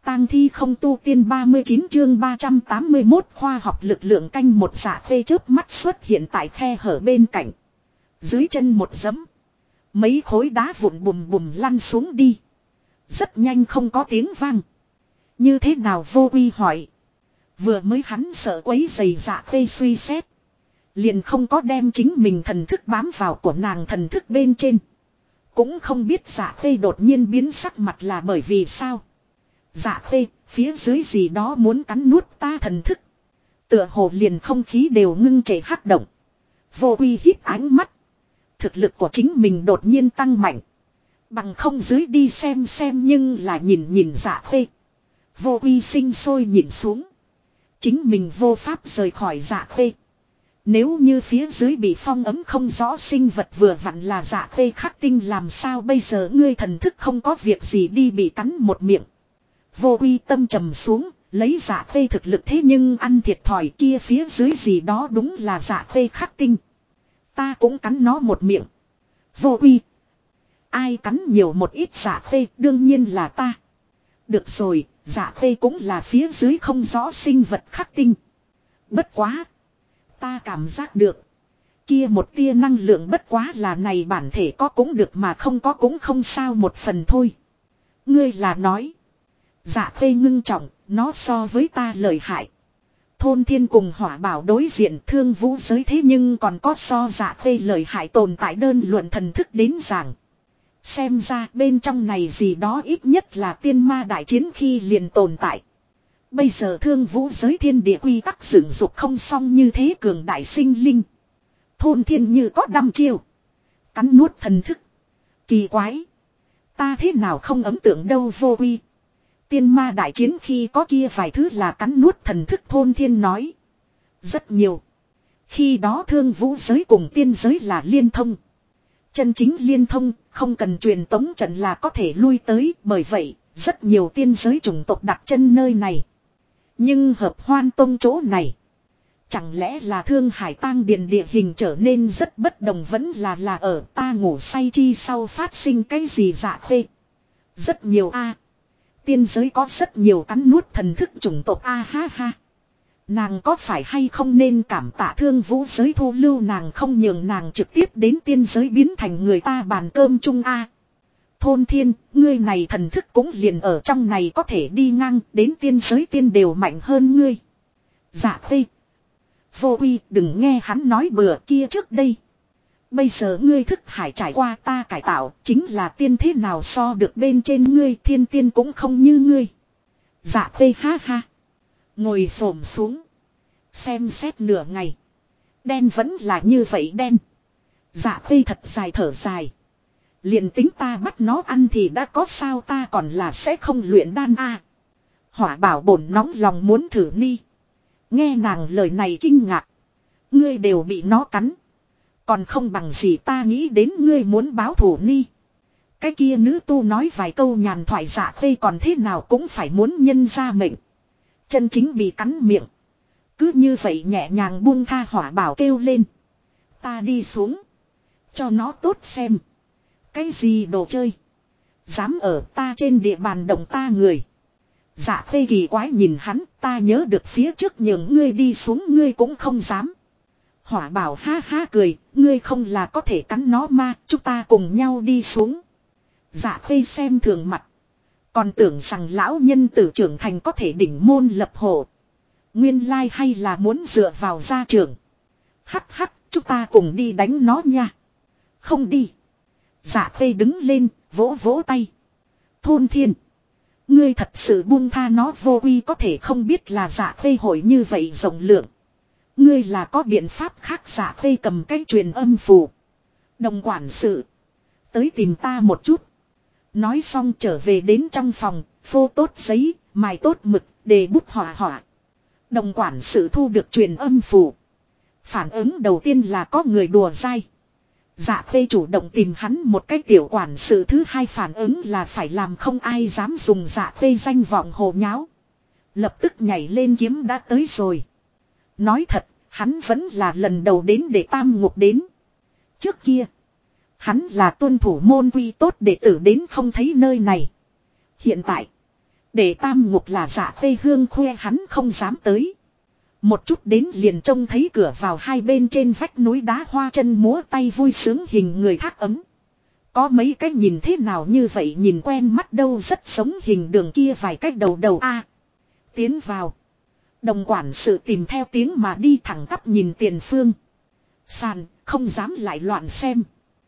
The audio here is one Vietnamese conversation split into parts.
tang thi không tu tiên 39 chương 381 khoa học lực lượng canh một Dạ Khê chớp mắt xuất hiện tại khe hở bên cạnh. Dưới chân một giẫm. Mấy khối đá vụn bùm bùm lăn xuống đi. Rất nhanh không có tiếng vang. Như thế nào Vô Quy hỏi. Vừa mới hắn sợ quấy rầy Dạ Khê suy xét. Liền không có đem chính mình thần thức bám vào của nàng thần thức bên trên. Cũng không biết Dạ Khê đột nhiên biến sắc mặt là bởi vì sao. Dạ Khê, phía dưới gì đó muốn cắn nuốt ta thần thức. Tựa hồ liền không khí đều ngưng trệ hắc động. Vô Quy híp ánh mắt. Thực lực của chính mình đột nhiên tăng mạnh. Bằng không dưới đi xem nhưng là nhìn Dạ Khê. Vô Quy sinh sôi nhìn xuống. Chính mình vô pháp rời khỏi Dạ Khê. Nếu như phía dưới bị phong ấm không rõ sinh vật vừa vặn là Dạ Khê khắc tinh làm sao bây giờ ngươi thần thức không có việc gì đi bị cắn một miệng. Vô Quy tâm trầm xuống, lấy Dạ Khê thực lực thế nhưng ăn thiệt thòi kia phía dưới gì đó đúng là Dạ Khê khắc tinh. Ta cũng cắn nó một miệng. Vô Quy. Ai cắn nhiều một ít Dạ Khê đương nhiên là ta. Được rồi, Dạ Khê cũng là phía dưới không rõ sinh vật khắc tinh. Bất quá. Ta cảm giác được. Kia một tia năng lượng bất quá là này bản thể có cũng được mà không có cũng không sao một phần thôi. Ngươi là nói. Dạ Khê ngưng trọng, nó so với ta lợi hại. Thôn Thiên cùng Hỏa Bảo đối diện Thương Vũ giới thế nhưng còn có so Dạ Khê lợi hại tồn tại đơn luận thần thức đến giảng. Xem ra bên trong này gì đó ít nhất là tiên ma đại chiến khi liền tồn tại. Bây giờ Thương Vũ giới thiên địa quy tắc dựng dục không xong như thế cường đại sinh linh. Thôn Thiên như có đăm chiêu. Cắn nuốt thần thức. Kỳ quái. Ta thế nào không ấn tượng đâu Vô Quy. Tiên ma đại chiến khi có kia vài thứ là cắn nuốt thần thức Thôn Thiên nói. Rất nhiều. Khi đó Thương Vũ giới cùng tiên giới là liên thông. Chân chính liên thông, không cần truyền tống trận là có thể lui tới, bởi vậy, rất nhiều tiên giới chủng tộc đặt chân nơi này. Nhưng hợp Hoan Tông chỗ này, chẳng lẽ là Thương Hải Tang Điền địa hình trở nên rất bất đồng vẫn là ở ta ngủ say chi sau phát sinh cái gì Dạ Khê. Rất nhiều a. Tiên giới có rất nhiều cắn nuốt thần thức chủng tộc a ha ha. Nàng có phải hay không nên cảm tạ Thương Vũ giới thu lưu nàng không nhường nàng trực tiếp đến tiên giới biến thành người ta bàn cơm chung a. Thôn Thiên, ngươi này thần thức cũng liền ở trong này có thể đi ngang đến tiên giới tiên đều mạnh hơn ngươi. Dạ Khê. Vô Quy đừng nghe hắn nói bừa kia trước đây. Bây giờ ngươi thức hải trải qua ta cải tạo chính là tiên thế nào so được bên trên ngươi thiên tiên cũng không như ngươi. Dạ Khê ha ha. Ngồi xổm xuống. Xem xét nửa ngày. Đen vẫn là như vậy đen. Dạ Khê thật dài thở dài. Liền tính ta bắt nó ăn thì đã có sao ta còn là sẽ không luyện đan a. Hỏa Bảo bổn nóng lòng muốn thử ni. Nghe nàng lời này kinh ngạc. Ngươi đều bị nó cắn. Còn không bằng gì ta nghĩ đến ngươi muốn báo thù ni. Cái kia nữ tu nói vài câu nhàn thoại Dạ Khê còn thế nào cũng phải muốn nhân ra mệnh. Chân chính bị cắn miệng. Cứ như vậy nhẹ nhàng buông tha Hỏa Bảo kêu lên. Ta đi xuống. Cho nó tốt xem. Cái gì đồ chơi. Dám ở ta trên địa bàn động ta người. Dạ Khê kỳ quái nhìn hắn. Ta nhớ được phía trước nhường ngươi đi xuống ngươi cũng không dám. Hỏa Bảo ha ha cười. Ngươi không là có thể cắn nó ma. Chúng ta cùng nhau đi xuống. Dạ Khê xem thường mặt. Còn tưởng rằng lão nhân tử trưởng thành có thể đỉnh môn lập hộ. Nguyên lai hay là muốn dựa vào gia trưởng. Hắc hắc, chúng ta cùng đi đánh nó nha. Không đi. Dạ Khê đứng lên, vỗ vỗ tay. Thôn Thiên. Ngươi thật sự buông tha nó Vô Quy có thể không biết là Dạ Khê hội như vậy rộng lượng. Ngươi là có biện pháp khác Dạ Khê cầm cái truyền âm phù. Đồng quản sự. Tới tìm ta một chút. Nói xong trở về đến trong phòng, phô tốt giấy, mài tốt mực, đề bút họa họa. Đồng quản sự thu được truyền âm phù. Phản ứng đầu tiên là có người đùa dai. Dạ Khê chủ động tìm hắn một cái tiểu quản sự thứ hai phản ứng là phải làm không ai dám dùng Dạ Khê danh vọng hồ nháo. Lập tức nhảy lên kiếm đã tới rồi. Nói thật, hắn vẫn là lần đầu đến để tam ngục đến. Trước kia, hắn là tuân thủ môn quy tốt đệ tử đến không thấy nơi này. Hiện tại, Để tam ngục là Dạ Khê Hương khoe hắn không dám tới. Một chút đến liền trông thấy cửa vào hai bên trên vách núi đá hoa chân múa tay vui sướng hình người thác ấm. Có mấy cái nhìn thế nào như vậy nhìn quen mắt đâu rất giống hình đường kia vài cách đầu a. Tiến vào. Đồng quản sự tìm theo tiếng mà đi thẳng tắp nhìn tiền phương. Sàn, không dám lại loạn xem.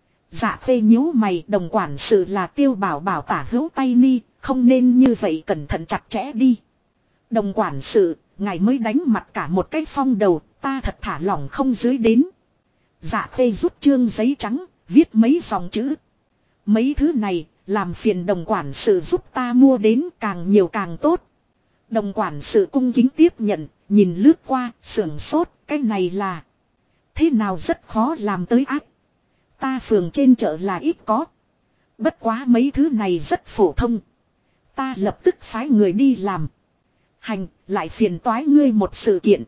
Dạ Khê nhíu mày, đồng quản sự là Tiêu Bảo Bảo tả hữu tay ni, không nên như vậy cẩn thận chặt chẽ đi. Đồng quản sự, ngài mới đánh mặt cả một cái phong đầu, ta thật thả lỏng không dưới đến. Dạ Khê rút chương giấy trắng, viết mấy dòng chữ. Mấy thứ này, làm phiền đồng quản sự giúp ta mua đến càng nhiều càng tốt. Đồng quản sự cung kính tiếp nhận, nhìn lướt qua, sưởng sốt, cái này là. Thế nào rất khó làm tới ác. Ta phường trên chợ là ít có. Bất quá mấy thứ này rất phổ thông. Ta lập tức phái người đi làm. Hành, lại phiền toái ngươi một sự kiện.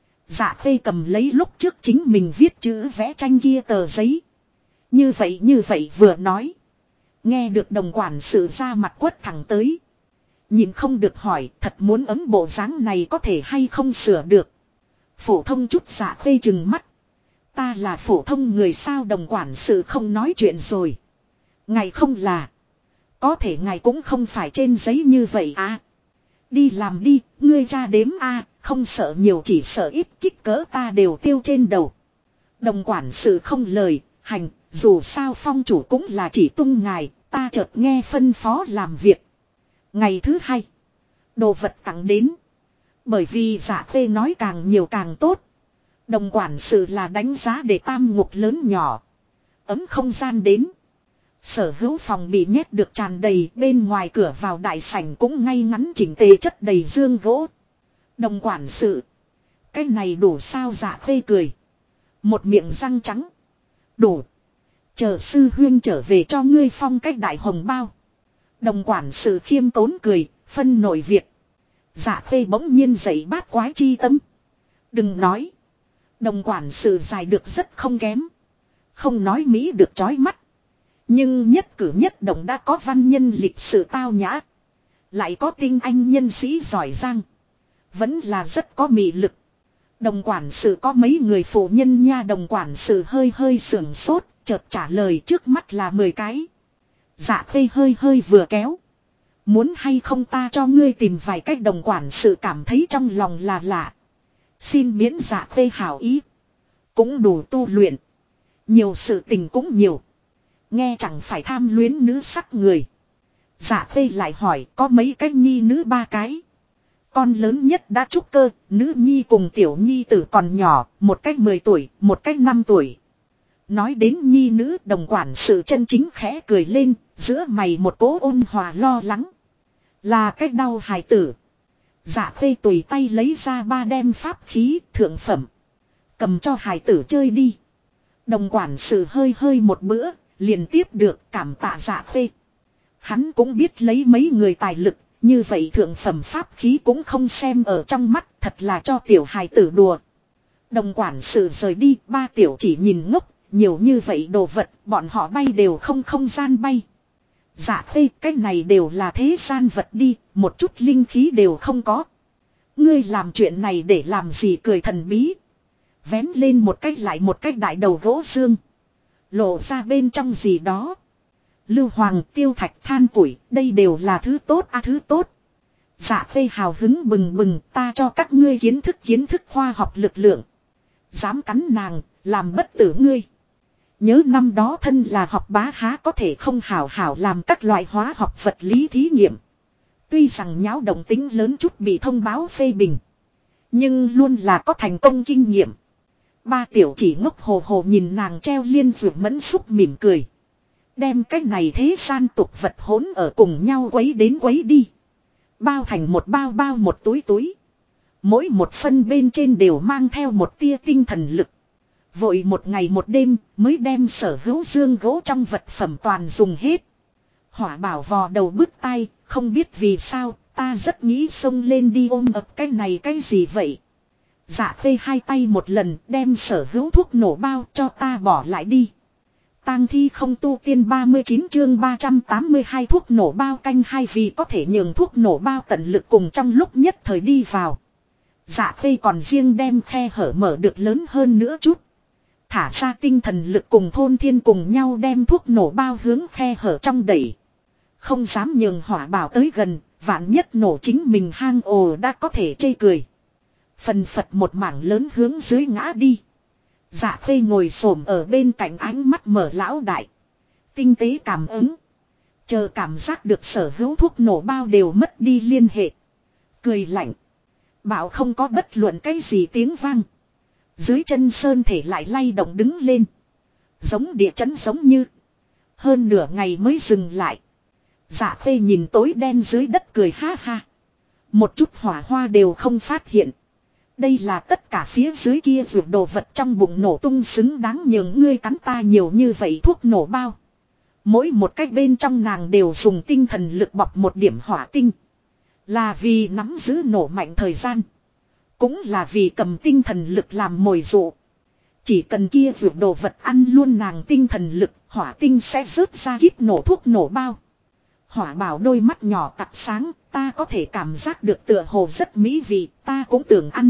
Dạ Khê cầm lấy lúc trước chính mình viết chữ vẽ tranh kia tờ giấy. Như vậy vừa nói. Nghe được đồng quản sự ra mặt quất thẳng tới. Nhìn không được hỏi thật muốn ấm bộ dáng này có thể hay không sửa được. Phổ thông chút Dạ Khê chừng mắt. Ta là phổ thông người sao đồng quản sự không nói chuyện rồi. Ngài không là. Có thể ngài cũng không phải trên giấy như vậy à. Đi làm đi, ngươi ra đếm a, không sợ nhiều chỉ sợ ít kích cỡ ta đều tiêu trên đầu. Đồng quản sự không lời, hành, dù sao phong chủ cũng là chỉ tung ngài, ta chợt nghe phân phó làm việc. Ngày thứ hai, đồ vật tặng đến. Bởi vì Dạ Khê nói càng nhiều càng tốt. Đồng quản sự là đánh giá để tam ngục lớn nhỏ. Ấm không gian đến. Sở hữu phòng bị nhét được tràn đầy, bên ngoài cửa vào đại sảnh cũng ngay ngắn chỉnh tề chất đầy dương gỗ. Đồng quản sự. Cái này đủ sao Dạ Khê cười. Một miệng răng trắng. Đủ. Chờ sư huyên trở về cho ngươi phong cách đại hồng bao. Đồng quản sự khiêm tốn cười, phân nổi việc. Dạ Khê bỗng nhiên dậy bát quái chi tâm. Đừng nói. Đồng quản sự dài được rất không kém. Không nói Mỹ được chói mắt. Nhưng nhất cử nhất động đã có văn nhân lịch sự tao nhã. Lại có tinh anh nhân sĩ giỏi giang. Vẫn là rất có mị lực. Đồng quản sự có mấy người phụ nhân nha. Đồng quản sự hơi sưởng sốt. Chợt trả lời trước mắt là 10 cái. Dạ Khê hơi vừa kéo. Muốn hay không ta cho ngươi tìm vài cách đồng quản sự cảm thấy trong lòng là lạ. Xin miễn Dạ Khê hảo ý. Cũng đủ tu luyện. Nhiều sự tình cũng nhiều. Nghe chẳng phải tham luyến nữ sắc người. Dạ Khê lại hỏi có mấy cái nhi nữ 3 cái. Con lớn nhất đã trúc cơ, nữ nhi cùng tiểu nhi tử còn nhỏ, một cách 10 tuổi, một cách 5 tuổi. Nói đến nhi nữ đồng quản sự chân chính khẽ cười lên, giữa mày một cố ôn hòa lo lắng. Là cách đau hài tử. Dạ Khê tùy tay lấy ra 3 đem pháp khí thượng phẩm. Cầm cho hài tử chơi đi. Đồng quản sự hơi một bữa, liền tiếp được cảm tạ Dạ Khê. Hắn cũng biết lấy mấy người tài lực, như vậy thượng phẩm pháp khí cũng không xem ở trong mắt, thật là cho tiểu hài tử đùa. Đồng quản sự rời đi, 3 tiểu chỉ nhìn ngốc, nhiều như vậy đồ vật, bọn họ bay đều không gian bay. Dạ Khê, cái này đều là thế gian vật đi, một chút linh khí đều không có. Ngươi làm chuyện này để làm gì cười thần bí. Vén lên một cách lại một cách đại đầu gỗ xương. Lộ ra bên trong gì đó. Lưu hoàng tiêu thạch than củi, đây đều là thứ tốt thứ tốt. Dạ Khê hào hứng bừng ta cho các ngươi kiến thức khoa học lực lượng. Dám cắn nàng, làm bất tử ngươi. Nhớ năm đó thân là học bá há có thể không hảo làm các loại hóa học vật lý thí nghiệm. Tuy rằng nháo động tính lớn chút bị thông báo phê bình. Nhưng luôn là có thành công kinh nghiệm. 3 tiểu chỉ ngốc hồ nhìn nàng treo liên vượt mẫn xúc mỉm cười. Đem cái này thế gian tục vật hỗn ở cùng nhau quấy đến quấy đi. Bao thành một bao một túi. Mỗi một phân bên trên đều mang theo một tia tinh thần lực. Vội một ngày một đêm mới đem sở hữu dương gỗ trong vật phẩm toàn dùng hết. Hỏa bảo vò đầu bứt tai, không biết vì sao, ta rất nghĩ xông lên đi ôm ập cái này cái gì vậy. Dạ Khê hai tay một lần đem sở hữu thuốc nổ bao cho ta bỏ lại đi. Tang thi không tu tiên 39 chương 382 thuốc nổ bao canh hai vì có thể nhường thuốc nổ bao tận lực cùng trong lúc nhất thời đi vào. Dạ Khê còn riêng đem khe hở mở được lớn hơn nữa chút. Thả ra tinh thần lực cùng Thôn Thiên cùng nhau đem thuốc nổ bao hướng khe hở trong đẩy. Không dám nhường hỏa bảo tới gần, vạn nhất nổ chính mình hang ồ đã có thể chê cười. Phần phật một mảng lớn hướng dưới ngã đi. Dạ Khê ngồi xổm ở bên cạnh ánh mắt mở lão đại. Tinh tế cảm ứng. Chờ cảm giác được sở hữu thuốc nổ bao đều mất đi liên hệ. Cười lạnh. Bảo không có bất luận cái gì tiếng vang. Dưới chân sơn thể lại lay động đứng lên. Giống địa chấn giống như. Hơn nửa ngày mới dừng lại. Dạ Khê nhìn tối đen dưới đất cười ha ha. Một chút hỏa hoa đều không phát hiện. Đây là tất cả phía dưới kia vượt đồ vật trong bụng nổ tung xứng đáng nhường ngươi cắn ta nhiều như vậy thuốc nổ bao. Mỗi một cách bên trong nàng đều dùng tinh thần lực bọc một điểm hỏa tinh. Là vì nắm giữ nổ mạnh thời gian. Cũng là vì cầm tinh thần lực làm mồi dụ. Chỉ cần kia vượt đồ vật ăn luôn nàng tinh thần lực, hỏa tinh sẽ rớt ra kíp nổ thuốc nổ bao. Hỏa bảo đôi mắt nhỏ tặc sáng, ta có thể cảm giác được tựa hồ rất mỹ vị, ta cũng tưởng ăn.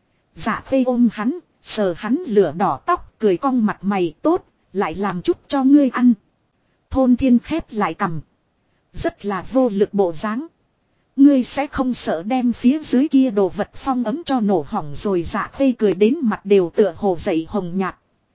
Dạ Khê ôm hắn, sờ hắn lửa đỏ tóc, cười cong mặt mày tốt, lại làm chút cho ngươi ăn. Thôn Thiên khép lại cằm. Rất là vô lực bộ dáng. Ngươi sẽ không sợ đem phía dưới kia đồ vật phong ấm cho nổ hỏng rồi. Dạ Khê cười đến mặt đều tựa hồ dậy hồng nhạt.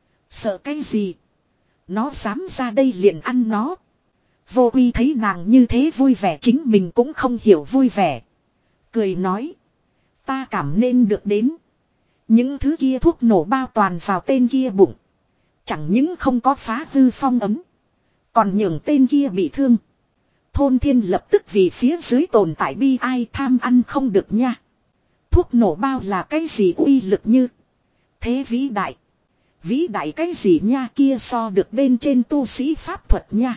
Sợ cái gì? Nó dám ra đây liền ăn nó. Vô Uy thấy nàng như thế vui vẻ chính mình cũng không hiểu vui vẻ. Cười nói. Ta cảm nên được đến. Những thứ kia thuốc nổ bao toàn vào tên kia bụng. Chẳng những không có phá hư phong ấm. Còn nhường tên kia bị thương. Thôn Thiên lập tức vì phía dưới tồn tại bi ai tham ăn không được nha. Thuốc nổ bao là cái gì uy lực như. Thế vĩ đại. Vĩ đại cái gì nha kia so được bên trên tu sĩ pháp thuật nha.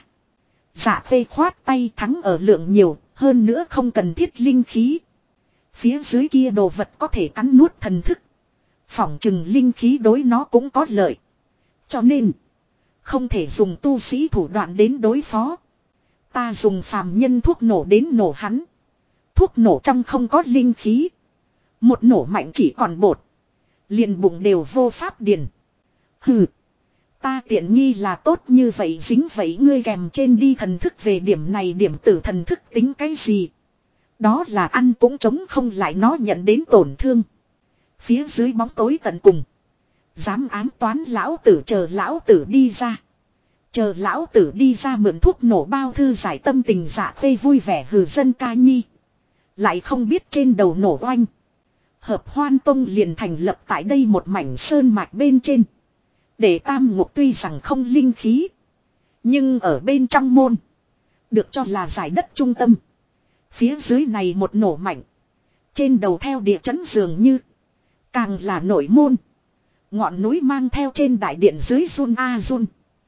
Dạ Khê khoát tay thắng ở lượng nhiều, hơn nữa không cần thiết linh khí. Phía dưới kia đồ vật có thể cắn nuốt thần thức. Phỏng chừng linh khí đối nó cũng có lợi. Cho nên, không thể dùng tu sĩ thủ đoạn đến đối phó. Ta dùng phàm nhân thuốc nổ đến nổ hắn. Thuốc nổ trong không có linh khí. Một nổ mạnh chỉ còn bột. Liền bụng đều vô pháp điền. Hừ. Ta tiện nghi là tốt như vậy dính vậy ngươi kèm trên đi thần thức về điểm này điểm tử thần thức tính cái gì. Đó là ăn cũng chống không lại nó nhận đến tổn thương. Phía dưới bóng tối tận cùng. Dám ám toán lão tử chờ lão tử đi ra. Chờ lão tử đi ra mượn thuốc nổ bao thư giải tâm tình. Dạ Khê vui vẻ hừ dân ca nhi. Lại không biết trên đầu nổ oanh. Hợp Hoan Tông liền thành lập tại đây một mảnh sơn mạch bên trên. Để Tam Ngục tuy rằng không linh khí. Nhưng ở bên trong môn. Được cho là giải đất trung tâm. Phía dưới này một nổ mạnh. Trên đầu theo địa chấn dường như. Càng là nội môn. Ngọn núi mang theo trên đại điện dưới run a run.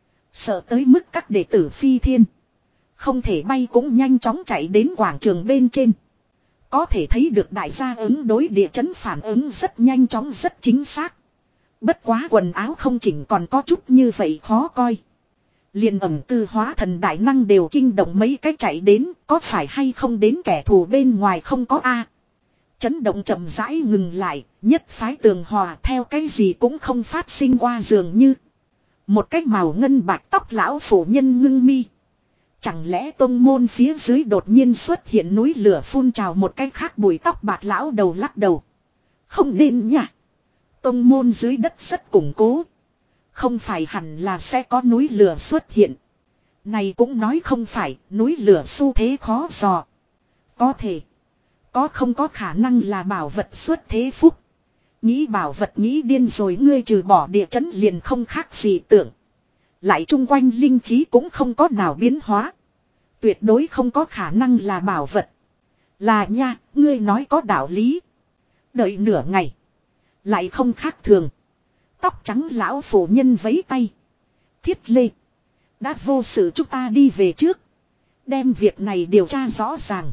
Sợ tới mức các đệ tử phi thiên. Không thể bay cũng nhanh chóng chạy đến quảng trường bên trên. Có thể thấy được đại gia ứng đối địa chấn phản ứng rất nhanh chóng rất chính xác. Bất quá quần áo không chỉnh còn có chút như vậy khó coi. Liền ẩm tư hóa thần đại năng đều kinh động mấy cái chạy đến. Có phải hay không đến kẻ thù bên ngoài không có a. Chấn động chậm rãi ngừng lại. Nhất phái tường hòa theo cái gì cũng không phát sinh qua dường như. Một cái màu ngân bạch tóc lão phụ nhân ngưng mi. Chẳng lẽ tông môn phía dưới đột nhiên xuất hiện núi lửa phun trào một cái khác bụi tóc bạc lão đầu lắc đầu. Không nên nhỉ. Tông môn dưới đất rất củng cố. Không phải hẳn là sẽ có núi lửa xuất hiện. Này cũng nói không phải núi lửa xu thế khó dò. Có thể. Có không có khả năng là bảo vật xuất thế phúc. Nghĩ bảo vật nghĩ điên rồi ngươi trừ bỏ địa chấn liền không khác gì tưởng. Lại chung quanh linh khí cũng không có nào biến hóa. Tuyệt đối không có khả năng là bảo vật. Là nha, ngươi nói có đạo lý. Đợi nửa ngày. Lại không khác thường. Tóc trắng lão phụ nhân vẫy tay. Thiết lê. Đã vô sự chúng ta đi về trước. Đem việc này điều tra rõ ràng.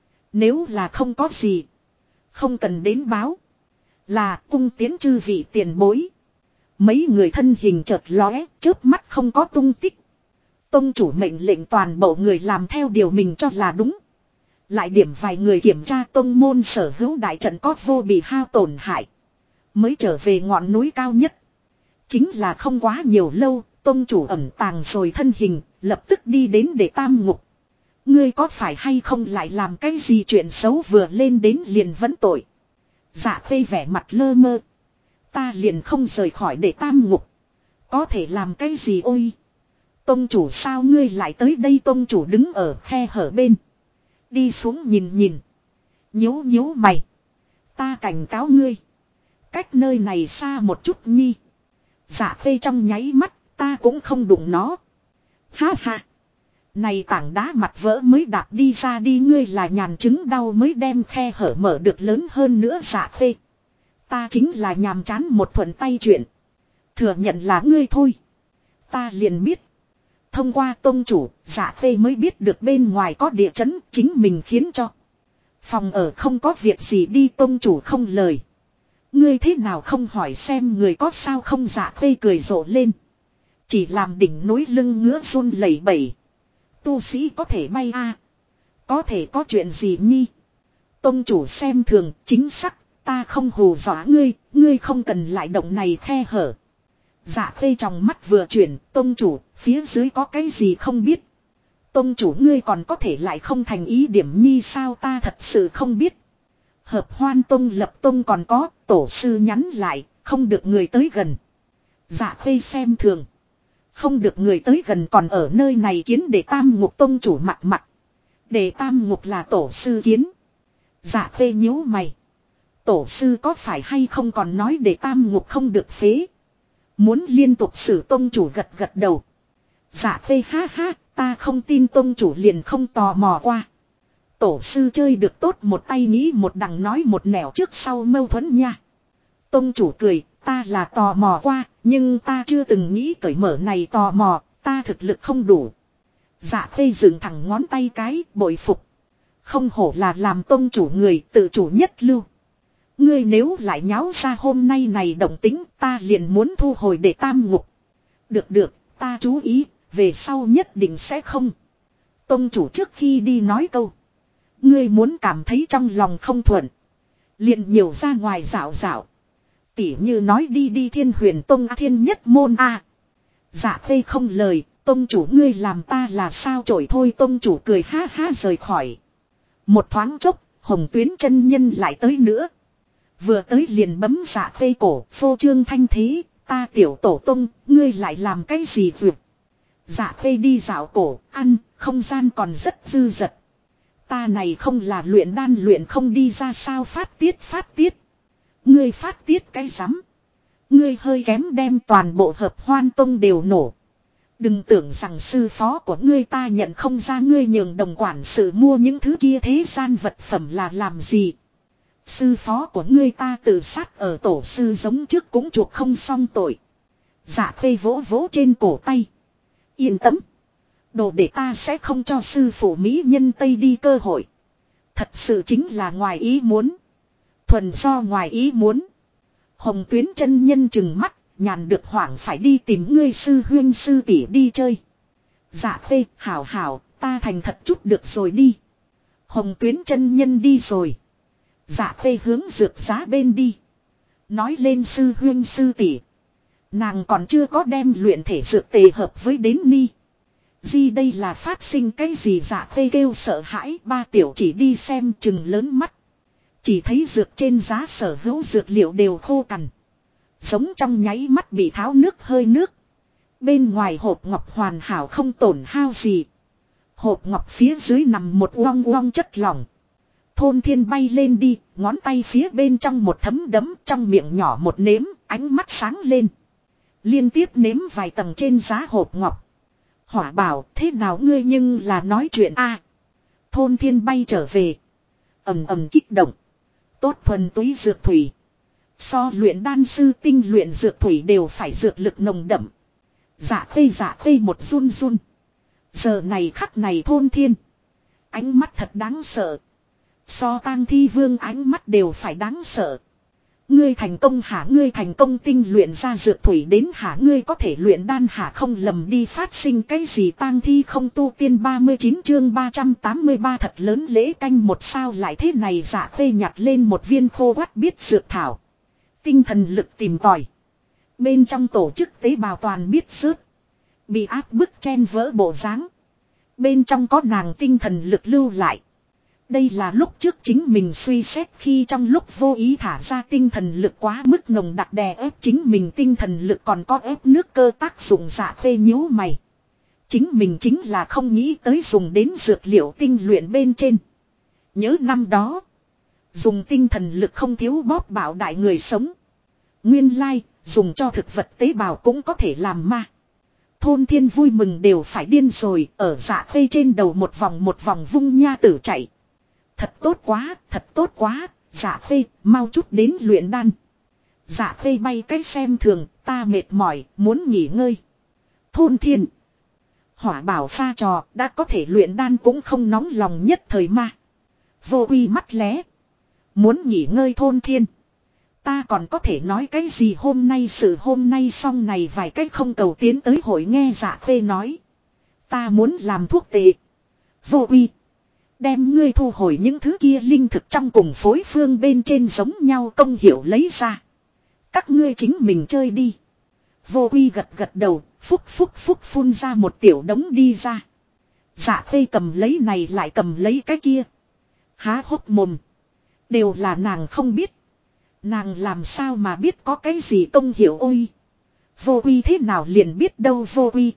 Nếu là không có gì. Không cần đến báo. Là cung tiến chư vị tiền bối. Mấy người thân hình chợt lóe, chớp mắt không có tung tích. Tông chủ mệnh lệnh toàn bộ người làm theo điều mình cho là đúng. Lại điểm vài người kiểm tra tông môn sở hữu đại trận có vô bị hao tổn hại. Mới trở về ngọn núi cao nhất. Chính là không quá nhiều lâu, tông chủ ẩn tàng rồi thân hình, lập tức đi đến để tam ngục. Ngươi có phải hay không lại làm cái gì chuyện xấu vừa lên đến liền vẫn tội. Dạ Khê vẻ mặt lơ mơ. Ta liền không rời khỏi để tam ngục. Có thể làm cái gì ôi. Tông chủ sao ngươi lại tới đây, tông chủ đứng ở khe hở bên. Đi xuống nhìn nhìn. Nhíu nhíu mày. Ta cảnh cáo ngươi. Cách nơi này xa một chút nhi. Dạ Khê trong nháy mắt, ta cũng không đụng nó. Ha ha. Này tảng đá mặt vỡ mới đạp đi ra đi, ngươi là nhàn chứng đau mới đem khe hở mở được lớn hơn nữa. Dạ Khê. Ta chính là nhàm chán một thuận tay chuyện. Thừa nhận là ngươi thôi. Ta liền biết. Thông qua tông chủ, Dạ Khê mới biết được bên ngoài có địa chấn, chính mình khiến cho. Phòng ở không có việc gì đi, tông chủ không lời. Ngươi thế nào không hỏi xem người có sao không. Dạ Khê cười rộ lên. Chỉ làm đỉnh núi lưng ngứa run lẩy bẩy. Tu sĩ có thể bay a, có thể có chuyện gì nhi. Tông chủ xem thường, chính xác, ta không hù dọa ngươi, ngươi không cần lại động này khe hở. Dạ Khê trong mắt vừa chuyển, tông chủ, phía dưới có cái gì không biết. Tông chủ ngươi còn có thể lại không thành ý điểm nhi sao, ta thật sự không biết. Hợp Hoan tông lập tông còn có, tổ sư nhắn lại, không được người tới gần. Dạ Khê xem thường. Không được người tới gần còn ở nơi này kiến để tam ngục, tông chủ mặt. Để tam ngục là tổ sư kiến. Dạ Khê nhíu mày. Tổ sư có phải hay không còn nói để tam ngục không được phế. Muốn liên tục xử, tông chủ gật đầu. Dạ Khê ha ha, ta không tin, tông chủ liền không tò mò qua. Tổ sư chơi được tốt, một tay nghĩ một đằng nói một nẻo, trước sau mâu thuẫn nha. Tông chủ cười, ta là tò mò qua, nhưng ta chưa từng nghĩ cởi mở này tò mò, ta thực lực không đủ. Dạ Khê dựng thẳng ngón tay cái, bội phục. Không hổ là làm tông chủ người, tự chủ nhất lưu. Ngươi nếu lại nháo ra hôm nay này động tính, ta liền muốn thu hồi để tam ngục. Được, ta chú ý, về sau nhất định sẽ không. Tông chủ trước khi đi nói câu. Ngươi muốn cảm thấy trong lòng không thuận, liền nhiều ra ngoài dạo. Tỉ như nói đi Thiên Huyền Tông Thiên Nhất Môn a. Dạ Khê không lời, tông chủ ngươi làm ta là sao chổi thôi. Tông chủ cười ha ha rời khỏi. Một thoáng chốc, Hồng Tuyến chân nhân lại tới nữa. Vừa tới liền bấm Dạ Khê cổ, phô trương thanh thế, ta tiểu tổ tông, ngươi lại làm cái gì vượt. Dạ Khê đi dạo cổ, ăn, không gian còn rất dư dật. Ta này không là luyện đan luyện không đi ra sao, phát tiết. Ngươi phát tiết cái rắm. Ngươi hơi kém đem toàn bộ Hợp Hoan tông đều nổ. Đừng tưởng rằng sư phó của ngươi ta nhận không ra, ngươi nhường đồng quản sự mua những thứ kia thế gian vật phẩm là làm gì. Sư phó của ngươi ta tự sát ở tổ sư giống trước cũng chuộc không xong tội. Dạ Khê vỗ vỗ trên cổ tay. Yên tâm. Đồ để ta sẽ không cho sư phụ mỹ nhân Tây đi cơ hội. Thật sự chính là ngoài ý muốn. Thuần do ngoài ý muốn. Hồng Tuyến chân nhân chừng mắt, nhàn được hoảng phải đi tìm ngươi sư huynh sư tỷ đi chơi. Dạ Khê, hảo, ta thành thật chút được rồi đi. Hồng Tuyến chân nhân đi rồi. Dạ Khê hướng dược giá bên đi. Nói lên sư huynh sư tỷ. Nàng còn chưa có đem luyện thể dược tề hợp với đến ni. Gì đây là phát sinh cái gì? Dạ Khê kêu sợ hãi, ba tiểu chỉ đi xem chừng lớn mắt. Chỉ thấy dược trên giá sở hữu dược liệu đều khô cằn. Giống trong nháy mắt bị tháo nước hơi nước. Bên ngoài hộp ngọc hoàn hảo không tổn hao gì. Hộp ngọc phía dưới nằm một uong chất lỏng. Thôn Thiên bay lên đi, ngón tay phía bên trong một thấm đấm, trong miệng nhỏ một nếm, ánh mắt sáng lên. Liên tiếp nếm vài tầng trên giá hộp ngọc. Hỏa bảo, thế nào ngươi nhưng là nói chuyện a. Thôn Thiên bay trở về. Ầm kích động. Tốt thuần túy dược thủy. So luyện đan sư tinh luyện dược thủy đều phải dược lực nồng đậm. Dạ Khê một run. Giờ này khắc này Thôn Thiên. Ánh mắt thật đáng sợ. So Tang Thi Vương ánh mắt đều phải đáng sợ. Ngươi thành công hả, ngươi thành công tinh luyện ra dược thủy đến hả, ngươi có thể luyện đan hả, không lầm đi, phát sinh cái gì tang thi không tu tiên. 39 chương 383 thật lớn lễ canh một sao lại thế này. Dạ Khê nhặt lên một viên khô quắt biết dược thảo. Tinh thần lực tìm tòi. Bên trong tổ chức tế bào toàn biết rớt. Bị áp bức chen vỡ bộ dáng. Bên trong có nàng tinh thần lực lưu lại. Đây là lúc trước chính mình suy xét khi trong lúc vô ý thả ra tinh thần lực quá mức nồng đặc đè ép chính mình tinh thần lực còn có ép nước cơ tác dụng. Dạ Khê nhíu mày. Chính mình chính là không nghĩ tới dùng đến dược liệu tinh luyện bên trên. Nhớ năm đó. Dùng tinh thần lực không thiếu bóp bảo đại người sống. Nguyên lai, dùng cho thực vật tế bào cũng có thể làm ma. Thôn Thiên vui mừng đều phải điên rồi, ở Dạ Khê trên đầu một vòng vung nha tử chạy. Thật tốt quá, Dạ Khê, mau chút đến luyện đan. Dạ Khê bay cái xem thường, ta mệt mỏi, muốn nghỉ ngơi. Thôn Thiên. Hỏa bảo pha trò, đã có thể luyện đan cũng không nóng lòng nhất thời ma. Vô Uy mắt lé. Muốn nghỉ ngơi Thôn Thiên. Ta còn có thể nói cái gì hôm nay xong này vài cách không cầu tiến tới hội nghe Dạ Khê nói. Ta muốn làm thuốc tệ. Vô Uy. Đem ngươi thu hồi những thứ kia linh thực trong cùng phối phương bên trên giống nhau công hiệu lấy ra. Các ngươi chính mình chơi đi. Vô Uy gật đầu, phúc phun ra một tiểu đống đi ra. Dạ Khê cầm lấy này lại cầm lấy cái kia. Há hốc mồm. Đều là nàng không biết. Nàng làm sao mà biết có cái gì công hiệu ôi. Vô Uy thế nào liền biết đâu Vô Uy.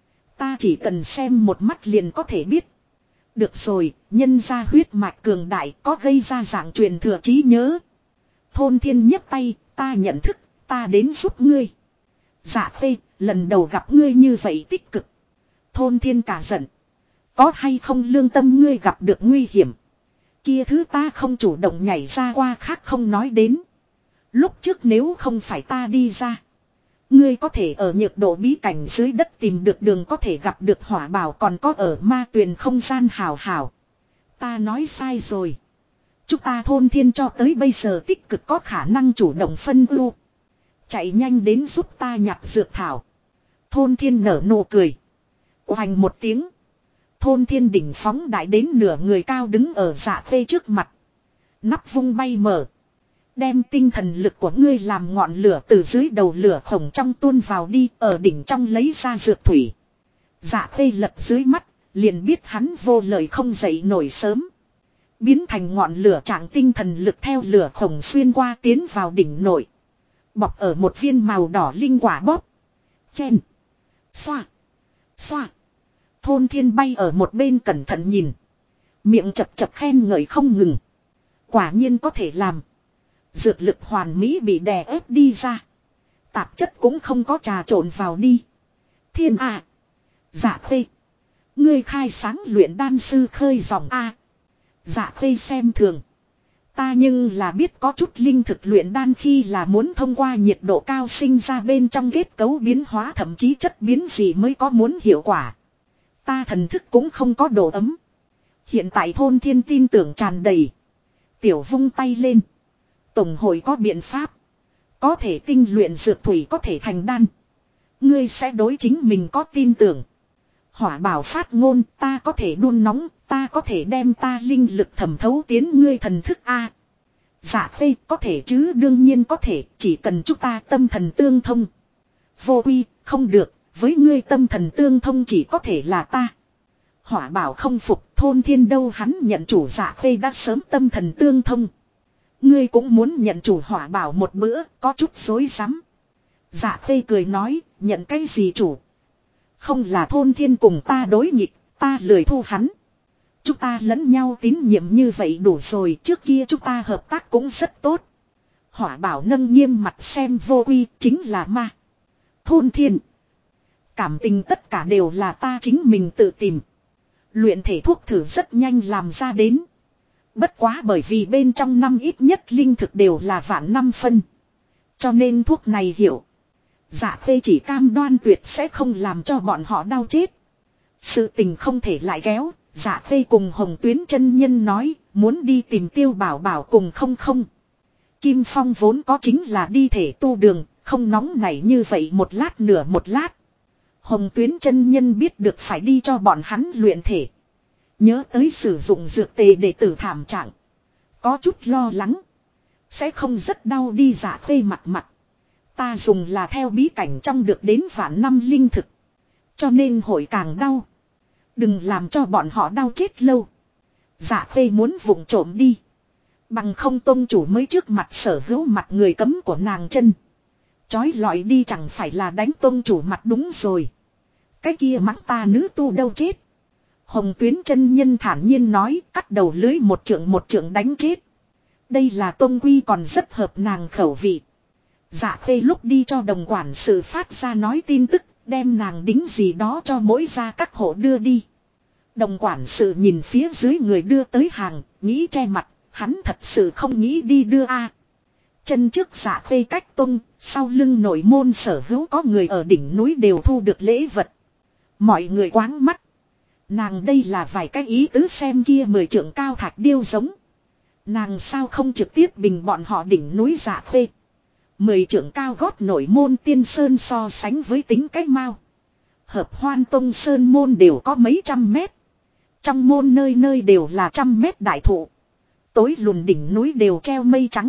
Ta chỉ cần xem một mắt liền có thể biết. Được rồi, nhân ra huyết mạch cường đại có gây ra dạng truyền thừa trí nhớ. Thôn Thiên nhấc tay, ta nhận thức, ta đến giúp ngươi. Dạ Khê, lần đầu gặp ngươi như vậy tích cực. Thôn Thiên cả giận. Có hay không lương tâm ngươi gặp được nguy hiểm. Kia thứ ta không chủ động nhảy ra qua khác không nói đến. Lúc trước nếu không phải ta đi ra. Ngươi có thể ở nhược độ bí cảnh dưới đất tìm được đường có thể gặp được hỏa bảo còn có ở ma tuyền không gian hào hào. Ta nói sai rồi. Chúng ta Thôn Thiên cho tới bây giờ tích cực có khả năng chủ động phân ưu. Chạy nhanh đến giúp ta nhặt dược thảo. Thôn Thiên nở nụ cười. Oành một tiếng. Thôn Thiên đỉnh phóng đại đến nửa người cao đứng ở Dạ Khê trước mặt. Nắp vung bay mở. Đem tinh thần lực của ngươi làm ngọn lửa từ dưới đầu lửa khổng trong tuôn vào đi ở đỉnh trong lấy ra dược thủy. Dạ Khê lật dưới mắt, liền biết hắn vô lời không dậy nổi sớm. Biến thành ngọn lửa trạng tinh thần lực theo lửa khổng xuyên qua tiến vào đỉnh nội. Bọc ở một viên màu đỏ linh quả bóp. Chen. Xoa. Xoa. Thôn Thiên bay ở một bên cẩn thận nhìn. Miệng chập khen ngợi không ngừng. Quả nhiên có thể làm. Dược lực hoàn mỹ bị đè ép đi ra. Tạp chất cũng không có trà trộn vào đi. Thiên à. Dạ Khê. Ngươi khai sáng luyện đan sư khơi dòng A. Dạ Khê xem thường. Ta nhưng là biết có chút linh thực luyện đan khi là muốn thông qua nhiệt độ cao sinh ra bên trong kết cấu biến hóa thậm chí chất biến gì mới có muốn hiệu quả. Ta thần thức cũng không có độ ấm. Hiện tại Thôn Thiên tin tưởng tràn đầy. Tiểu vung tay lên. Tổng hội có biện pháp. Có thể tinh luyện dược thủy có thể thành đan. Ngươi sẽ đối chính mình có tin tưởng. Hỏa bảo phát ngôn ta có thể đun nóng. Ta có thể đem ta linh lực thẩm thấu tiến ngươi thần thức A. Dạ Khê có thể chứ đương nhiên có thể. Chỉ cần chúng ta tâm thần tương thông. Vô Uy không được. Với ngươi tâm thần tương thông chỉ có thể là ta. Hỏa bảo không phục Thôn Thiên đâu hắn nhận chủ. Dạ Khê đã sớm tâm thần tương thông. Ngươi cũng muốn nhận chủ hỏa bảo một bữa, có chút rối rắm. Dạ Khê cười nói, nhận cái gì chủ? Không là Thôn Thiên cùng ta đối nghịch, ta lười thu hắn. Chúng ta lẫn nhau tín nhiệm như vậy đủ rồi, trước kia chúng ta hợp tác cũng rất tốt. Hỏa bảo nâng nghiêm mặt xem Vô Uy chính là ma. Thôn Thiên. Cảm tình tất cả đều là ta chính mình tự tìm. Luyện thể thuốc thử rất nhanh làm ra đến. Bất quá bởi vì bên trong năm ít nhất linh thực đều là vạn năm phân. Cho nên thuốc này hiểu. Dạ Khê chỉ cam đoan tuyệt sẽ không làm cho bọn họ đau chết. Sự tình không thể lại kéo. Dạ Khê cùng Hồng Tuyến chân nhân nói muốn đi tìm Tiêu Bảo Bảo cùng không. Kim Phong vốn có chính là đi thể tu đường, không nóng nảy như vậy một lát nửa một lát. Hồng Tuyến chân nhân biết được phải đi cho bọn hắn luyện thể. Nhớ tới sử dụng dược tề để tử thảm trạng. Có chút lo lắng. Sẽ không rất đau đi Dạ Khê mặt mặt. Ta dùng là theo bí cảnh trong được đến vạn năm linh thực. Cho nên hội càng đau. Đừng làm cho bọn họ đau chết lâu. Dạ Khê muốn vụng trộm đi. Bằng không tôn chủ mới trước mặt sở hữu mặt người cấm của nàng chân. Chói lọi đi chẳng phải là đánh tôn chủ mặt đúng rồi. Cái kia mắng ta nữ tu đâu chết. Hồng Tuyến chân nhân thản nhiên nói, cắt đầu lưới một trượng đánh chết. Đây là tôn quy còn rất hợp nàng khẩu vị. Dạ Khê lúc đi cho đồng quản sự phát ra nói tin tức, đem nàng đính gì đó cho mỗi gia các hộ đưa đi. Đồng quản sự nhìn phía dưới người đưa tới hàng, nghĩ che mặt, hắn thật sự không nghĩ đi đưa a. Chân trước Dạ Khê cách tung, sau lưng nội môn sở hữu có người ở đỉnh núi đều thu được lễ vật. Mọi người quáng mắt. Nàng đây là vài cái ý tứ xem kia 10 trượng cao thạch điêu giống. Nàng sao không trực tiếp bình bọn họ đỉnh núi Dạ Khê. 10 trượng cao gót nội môn tiên sơn so sánh với tính cách mau. Hợp Hoan Tông sơn môn đều có mấy trăm mét. Trong môn nơi nơi đều là trăm mét đại thụ. Tối lùn đỉnh núi đều treo mây trắng.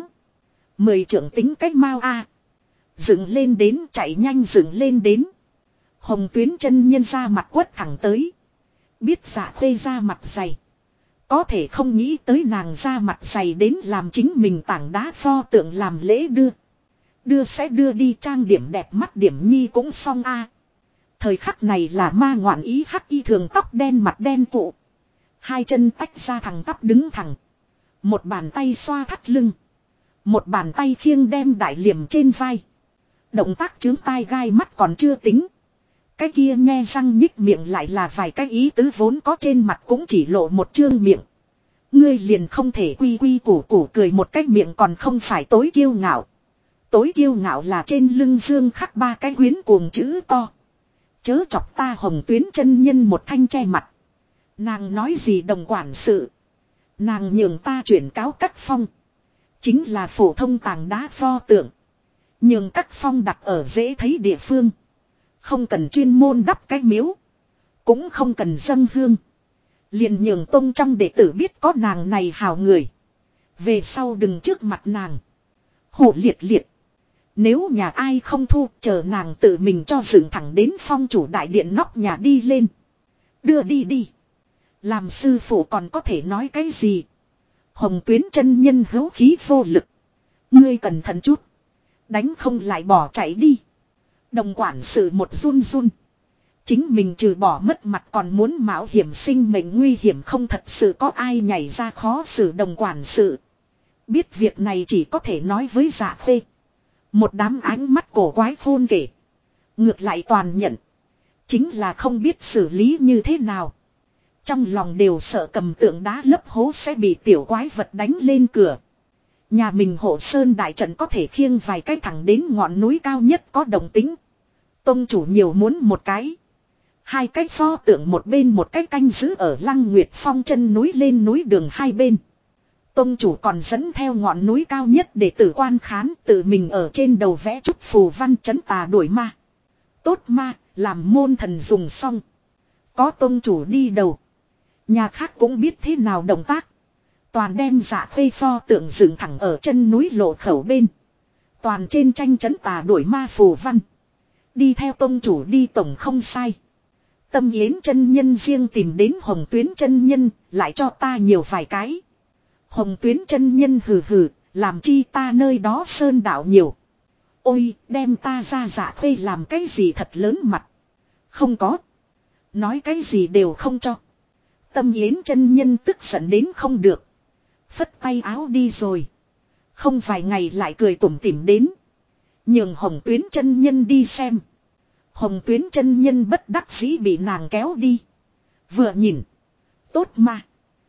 10 trượng tính cách mau a. Dựng lên đến chạy nhanh dựng lên đến. Hồng Tuyến chân nhân ra mặt quất thẳng tới. Biết Dạ Khê ra mặt dày. Có thể không nghĩ tới nàng ra mặt dày đến làm chính mình tảng đá pho tượng làm lễ đưa. Đưa sẽ đưa đi trang điểm đẹp mắt điểm nhi cũng xong a. Thời khắc này là ma ngoạn ý hắc y thường tóc đen mặt đen cụ. Hai chân tách ra thẳng tắp đứng thẳng. Một bàn tay xoa thắt lưng. Một bàn tay khiêng đem đại liềm trên vai. Động tác chướng tai gai mắt còn chưa tính. Cái kia nhe răng nhích miệng lại là vài cái ý tứ vốn có trên mặt cũng chỉ lộ một trương miệng. Ngươi liền không thể quy quy củ củ cười một cái miệng còn không phải tối kiêu ngạo. Tối kiêu ngạo là trên lưng dương khắc 3 cái quyến cuồng chữ to. Chớ chọc ta Hồng Tuyến chân nhân một thanh che mặt. Nàng nói gì đồng quản sự. Nàng nhường ta chuyển cáo các phong. Chính là phổ thông tảng đá pho tượng. Nhường các phong đặt ở dễ thấy địa phương. Không cần chuyên môn đắp cái miếu. Cũng không cần dâng hương. Liền nhường tông trong đệ tử biết có nàng này hào người. Về sau đừng trước mặt nàng. Hổ liệt liệt. Nếu nhà ai không thu chờ nàng tự mình cho dựng thẳng đến phong chủ đại điện nóc nhà đi lên. Đưa đi đi. Làm sư phụ còn có thể nói cái gì. Hồng Tuyến chân nhân hữu khí vô lực. Ngươi cẩn thận chút. Đánh không lại bỏ chạy đi. Đồng quản sự một run run. Chính mình trừ bỏ mất mặt còn muốn mạo hiểm sinh mệnh nguy hiểm không thật sự có ai nhảy ra khó xử đồng quản sự. Biết việc này chỉ có thể nói với Dạ Khê. Một đám ánh mắt cổ quái phôn kể. Ngược lại toàn nhận. Chính là không biết xử lý như thế nào. Trong lòng đều sợ cầm tượng đá lấp hố sẽ bị tiểu quái vật đánh lên cửa. Nhà mình hộ sơn đại trận có thể khiêng vài cái thẳng đến ngọn núi cao nhất có đồng tính. Tông chủ nhiều muốn một cái. 2 cái pho tượng một bên một cái canh giữ ở Lăng Nguyệt Phong chân núi lên núi đường hai bên. Tông chủ còn dẫn theo ngọn núi cao nhất để tử quan khán tự mình ở trên đầu vẽ chút phù văn trấn tà đuổi ma. Tốt ma, làm môn thần dùng xong. Có tông chủ đi đầu. Nhà khác cũng biết thế nào động tác. Toàn đem Dạ Khê pho tượng dựng thẳng ở chân núi lộ khẩu bên. Toàn trên tranh trấn tà đuổi ma phù văn. Đi theo tông chủ đi tổng không sai. Tâm Yến chân nhân riêng tìm đến Hồng Tuyến chân nhân, lại cho ta nhiều vài cái. Hồng Tuyến chân nhân hừ hừ, làm chi ta nơi đó sơn đạo nhiều. Ôi, đem ta ra Dạ Khê làm cái gì thật lớn mặt. Không có. Nói cái gì đều không cho. Tâm Yến chân nhân tức giận đến không được. Phất tay áo đi rồi. Không vài ngày lại cười tủm tỉm đến. Nhường Hồng Tuyến chân nhân đi xem. Hồng Tuyến chân nhân bất đắc dĩ bị nàng kéo đi. Vừa nhìn. Tốt mà.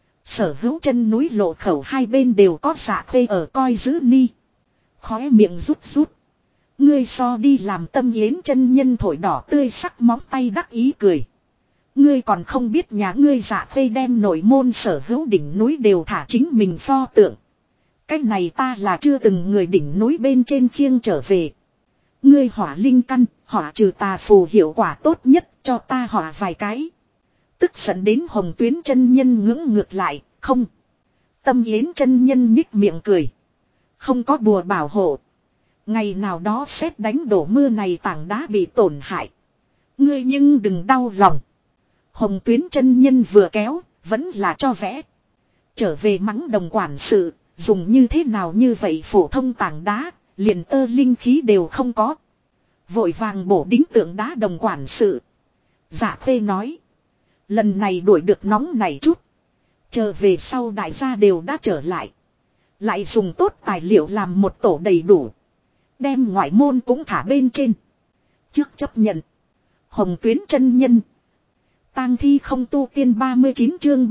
Sở hữu chân núi lộ khẩu hai bên đều có Dạ Khê ở coi giữ ni. Khóe miệng rút rút. Ngươi so đi làm Tâm Yến chân nhân thổi đỏ tươi sắc móng tay đắc ý cười. Ngươi còn không biết nhà ngươi Dạ Khê đem nội môn sở hữu đỉnh núi đều thả chính mình pho tượng. Cái này ta là chưa từng người đỉnh núi bên trên khiêng trở về. Ngươi hỏa linh căn, hỏa trừ tà phù hiệu quả tốt nhất, cho ta hỏa vài cái. Tức giận đến Hồng Tuyến chân nhân ngưỡng ngược lại, không. Tâm Yến chân nhân nhích miệng cười. Không có bùa bảo hộ. Ngày nào đó sét đánh đổ mưa này tảng đá bị tổn hại. Ngươi nhưng đừng đau lòng. Hồng Tuyến chân nhân vừa kéo, vẫn là cho vẽ. Trở về mắng đồng quản sự, dùng như thế nào như vậy phổ thông tảng đá, liền tơ linh khí đều không có. Vội vàng bổ đính tượng đá đồng quản sự. Dạ Khê nói. Lần này đuổi được nóng này chút. Chờ về sau đại gia đều đã trở lại. Lại dùng tốt tài liệu làm một tổ đầy đủ. Đem ngoại môn cũng thả bên trên. Trước chấp nhận. Hồng Tuyến chân nhân. Tang thi không tu tiên 39 chương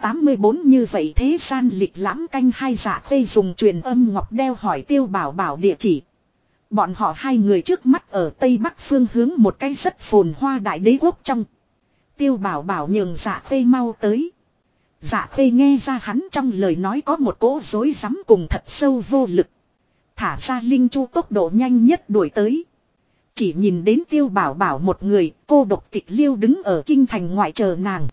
384 như vậy thế gian lịch lãm canh hai. Dạ Khê dùng truyền âm ngọc đeo hỏi Tiêu Bảo Bảo địa chỉ. Bọn họ hai người trước mắt ở tây bắc phương hướng một cái rất phồn hoa đại đế quốc trong. Tiêu Bảo Bảo nhường Dạ Khê mau tới. Dạ Khê nghe ra hắn trong lời nói có một cỗ rối rắm cùng thật sâu vô lực. Thả ra linh chu tốc độ nhanh nhất đuổi tới. Chỉ nhìn đến Tiêu Bảo Bảo một người, cô độc tịch liêu đứng ở kinh thành ngoại chờ nàng.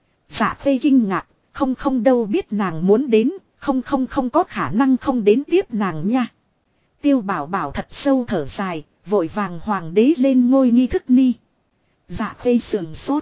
Dạ Khê kinh ngạc, không đâu biết nàng muốn đến, không có khả năng không đến tiếp nàng nha. Tiêu Bảo Bảo thật sâu thở dài, vội vàng hoàng đế lên ngôi nghi thức ni. Dạ Khê sườn sốt,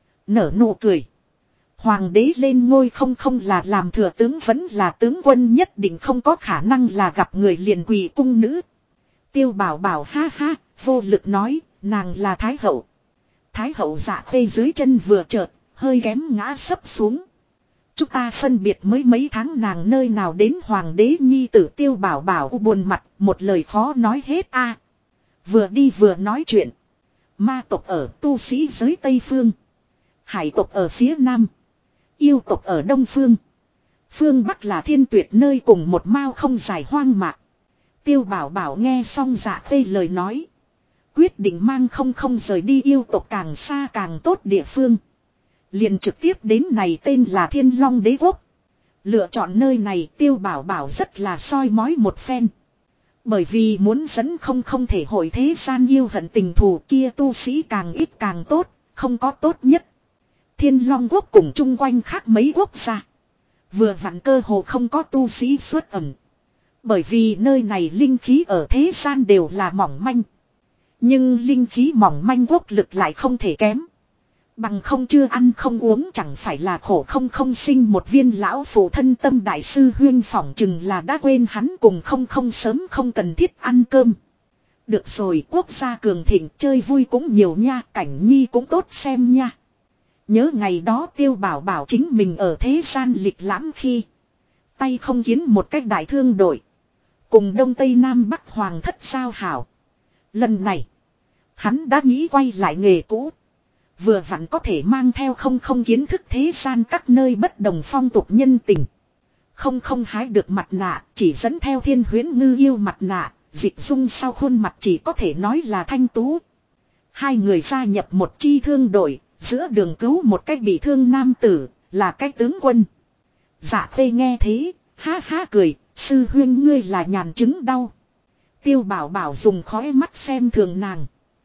nở nụ cười. Hoàng đế lên ngôi không là làm thừa tướng vẫn là tướng quân, nhất định không có khả năng là gặp người liền quỳ cung nữ. Tiêu Bảo Bảo ha ha, vô lực nói, nàng là Thái hậu. Thái hậu. Dạ Khê dưới chân vừa chợt, hơi kém ngã sấp xuống. Chúng ta phân biệt mới mấy tháng, nàng nơi nào đến hoàng đế nhi tử. Tiêu Bảo Bảo buồn mặt, một lời khó nói hết a. Vừa đi vừa nói chuyện. Ma tộc ở tu sĩ giới Tây Phương. Hải tộc ở phía Nam. Yêu tộc ở Đông Phương. Phương Bắc là Thiên Tuyệt nơi cùng một mao không dài hoang mạc. Tiêu Bảo Bảo nghe xong Dạ Khê lời nói. Quyết định mang không rời đi yêu tộc càng xa càng tốt địa phương. Liền trực tiếp đến này tên là Thiên Long Đế Quốc. Lựa chọn nơi này Tiêu Bảo Bảo rất là soi mói một phen. Bởi vì muốn dẫn không thể hội thế gian yêu hận tình thù kia, tu sĩ càng ít càng tốt, không có tốt nhất. Thiên Long Quốc cùng chung quanh khác mấy quốc gia. Vừa vặn cơ hồ không có tu sĩ xuất ẩn. Bởi vì nơi này linh khí ở thế gian đều là mỏng manh. Nhưng linh khí mỏng manh quốc lực lại không thể kém. Bằng không chưa ăn không uống chẳng phải là khổ không sinh. Một viên lão phụ thân tâm đại sư huyên phỏng chừng là đã quên hắn cùng không sớm không cần thiết ăn cơm. Được rồi, quốc gia cường thịnh chơi vui cũng nhiều nha, cảnh nhi cũng tốt xem nha. Nhớ ngày đó Tiêu Bảo Bảo chính mình ở thế gian lịch lãm khi tay không kiến một cách đại thương đội. Cùng Đông Tây Nam Bắc Hoàng thất giao hảo. Lần này hắn đã nghĩ quay lại nghề cũ. Vừa vặn có thể mang theo không kiến thức thế gian các nơi bất đồng phong tục nhân tình. Không hái được mặt nạ, chỉ dẫn theo Thiên Huyễn Ngư yêu mặt nạ. Dịch dung sau khuôn mặt chỉ có thể nói là thanh tú. Hai người gia nhập một chi thương đội. Giữa đường cứu một cách bị thương nam tử, là cách tướng quân. Dạ Khê nghe thế, ha ha cười, sư huyên ngươi là nhàn chứng đau. Tiêu Bảo Bảo dùng khói mắt xem thường nàng.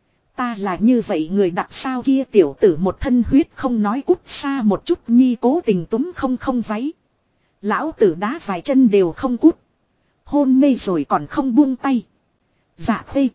Ta là như vậy người đặc sao kia tiểu tử một thân huyết không nói cút xa một chút nhi cố tình túm không váy. Lão tử đá vài chân đều không cút. Hôn mê rồi còn không buông tay. Dạ Khê.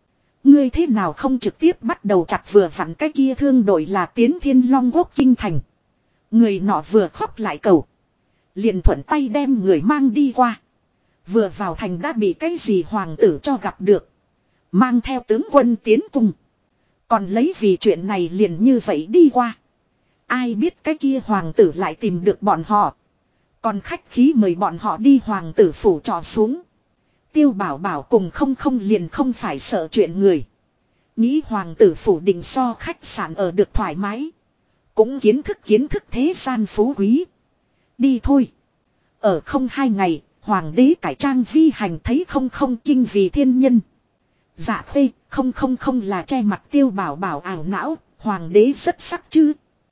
Ngươi thế nào không trực tiếp bắt đầu chặt vừa vặn cái kia thương đội là tiến Thiên Long Quốc kinh thành. Người nọ vừa khóc lại cầu. Liền thuận tay đem người mang đi qua. Vừa vào thành đã bị cái gì hoàng tử cho gặp được. Mang theo tướng quân tiến cùng. Còn lấy vì chuyện này liền như vậy đi qua. Ai biết cái kia hoàng tử lại tìm được bọn họ. Còn khách khí mời bọn họ đi hoàng tử phủ trọ xuống. Tiêu Bảo Bảo cùng không liền không phải sợ chuyện người. Nghĩ hoàng tử phủ đình so khách sạn ở được thoải mái. Cũng kiến thức thế gian phú quý. Đi thôi. Ở không 2 ngày, hoàng đế cải trang vi hành thấy không kinh vì thiên nhân. Dạ Khê, không là che mặt. Tiêu Bảo Bảo ảo não, hoàng đế rất sắc chứ.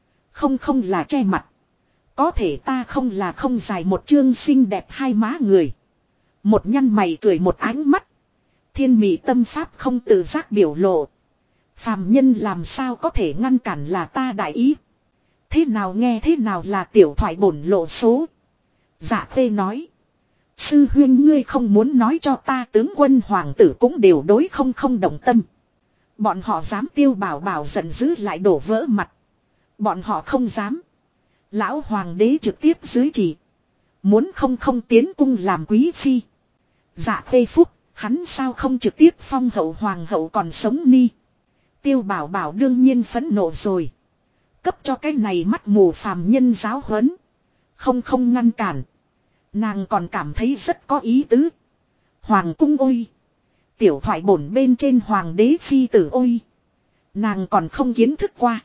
Không là che mặt. Có thể ta không là không dài một chương xinh đẹp hai má người. Một nhăn mày cười một ánh mắt. Thiên mị tâm pháp không tự giác biểu lộ. Phàm nhân làm sao có thể ngăn cản là ta đại ý. Thế nào nghe thế nào là tiểu thoại bổn lộ số. Dạ khê nói. Sư huyên ngươi không muốn nói cho ta tướng quân hoàng tử cũng đều đối không động tâm. Bọn họ dám Tiêu Bảo Bảo giận dữ lại đổ vỡ mặt. Bọn họ không dám. Lão hoàng đế trực tiếp dưới chỉ. Muốn không tiến cung làm quý phi. Dạ khê phúc, hắn sao không trực tiếp phong hậu hoàng hậu còn sống ni. Tiêu Bảo Bảo đương nhiên phẫn nộ rồi. Cấp cho cái này mắt mù phàm nhân giáo huấn. Không ngăn cản. Nàng còn cảm thấy rất có ý tứ. Hoàng cung ôi. Tiểu thoại bổn bên trên hoàng đế phi tử ôi. Nàng còn không kiến thức qua.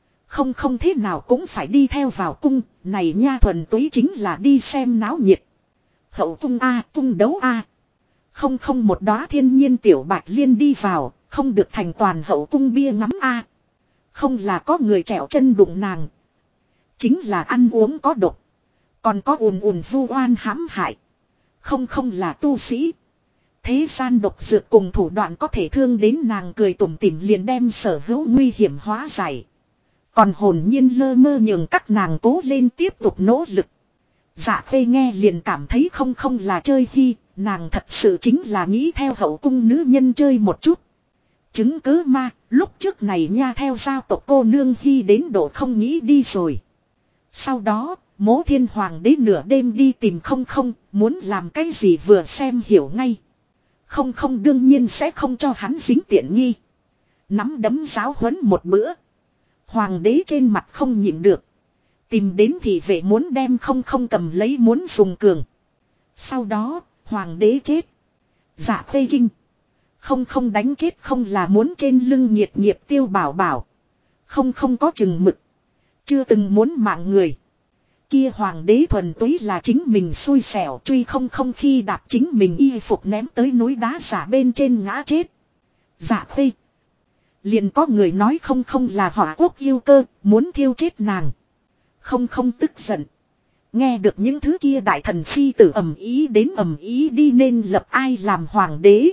Không thế nào cũng phải đi theo vào cung. Này nha thuần túy chính là đi xem náo nhiệt. Hậu cung A, cung đấu A. Không một đóa thiên nhiên tiểu bạch liên đi vào. Không được thành toàn hậu cung bia ngắm A. Không là có người trèo chân đụng nàng. Chính là ăn uống có độc. Còn có ùn vu oan hãm hại. Không là tu sĩ. Thế gian độc dược cùng thủ đoạn có thể thương đến nàng cười tủm tỉm liền đem sở hữu nguy hiểm hóa giải. Còn hồn nhiên lơ mơ nhường các nàng cố lên tiếp tục nỗ lực. Dạ khê nghe liền cảm thấy không là chơi hi, nàng thật sự chính là nghĩ theo hậu cung nữ nhân chơi một chút. Chứng cứ ma, lúc trước này nha theo giao tộc cô nương hi đến độ không nghĩ đi rồi. Sau đó, Mỗ Thiên Hoàng đế nửa đêm đi tìm không, muốn làm cái gì vừa xem hiểu ngay. Không đương nhiên sẽ không cho hắn dính tiện nghi. Nắm đấm giáo huấn một bữa. Hoàng đế trên mặt không nhịn được. Tìm đến thị vệ muốn đem không cầm lấy muốn dùng cường. Sau đó, hoàng đế chết. Dạ khê kinh. Không đánh chết không là muốn trên lưng nhiệt nghiệp Tiêu Bảo Bảo. Không có chừng mực. Chưa từng muốn mạng người. Kia hoàng đế thuần túy là chính mình xui xẻo truy không khi đạp chính mình y phục ném tới núi đá giả bên trên ngã chết. Dạ khê. Liền có người nói không là hỏa quốc yêu cơ, muốn thiêu chết nàng. Không tức giận. Nghe được những thứ kia đại thần phi tử ầm ý đến ầm ý đi nên lập ai làm hoàng đế.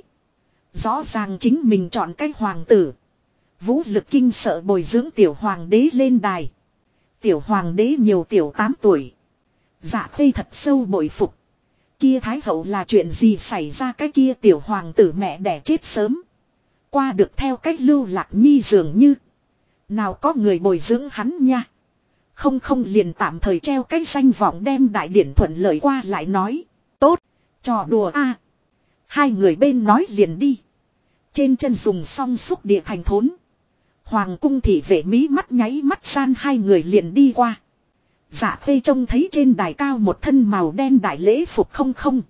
Rõ ràng chính mình chọn cái hoàng tử. Vũ lực kinh sợ bồi dưỡng tiểu hoàng đế lên đài. Tiểu hoàng đế nhiều tiểu 8 tuổi. Dạ khê thật sâu bội phục. Kia thái hậu là chuyện gì xảy ra cái kia tiểu hoàng tử mẹ đẻ chết sớm. Qua được theo cách lưu lạc nhi dường như. Nào có người bồi dưỡng hắn nha. Không liền tạm thời treo cái danh vọng đem đại điển thuận lợi qua lại nói. Tốt, trò đùa a. Hai người bên nói liền đi. Trên chân dùng xong xúc địa thành thốn. Hoàng cung thị vệ mí mắt nháy mắt san hai người liền đi qua. Dạ khê trông thấy trên đài cao một thân màu đen đại lễ phục không.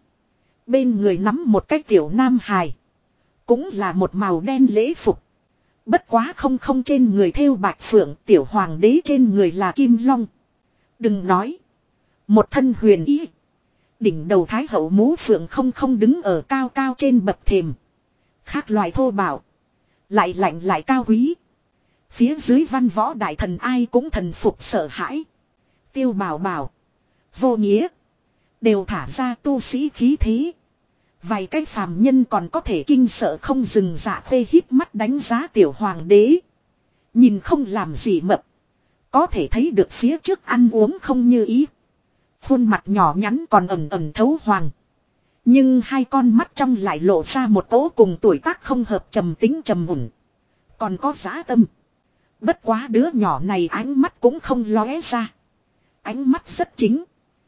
Bên người nắm một cái tiểu nam hài. Cũng là một màu đen lễ phục. Bất quá không trên người thêu bạch phượng, tiểu hoàng đế trên người là kim long. Đừng nói. Một thân huyền ý. Đỉnh đầu thái hậu mũ phượng không đứng ở cao cao trên bậc thềm. Khác loại thô bạo. Lại lạnh lại cao quý. Phía dưới văn võ đại thần ai cũng thần phục sợ hãi. Tiêu Bảo Bảo. Vô nghĩa. Đều thả ra tu sĩ khí thế. Vài cái phàm nhân còn có thể kinh sợ không dừng dạ phê híp mắt đánh giá tiểu hoàng đế. Nhìn không làm gì mập. Có thể thấy được phía trước ăn uống không như ý. Khuôn mặt nhỏ nhắn còn ẩn thấu hoàng. Nhưng hai con mắt trong lại lộ ra một cỗ cùng tuổi tác không hợp trầm tính trầm mùn. Còn có dã tâm. Bất quá đứa nhỏ này ánh mắt cũng không lóe ra. Ánh mắt rất chính.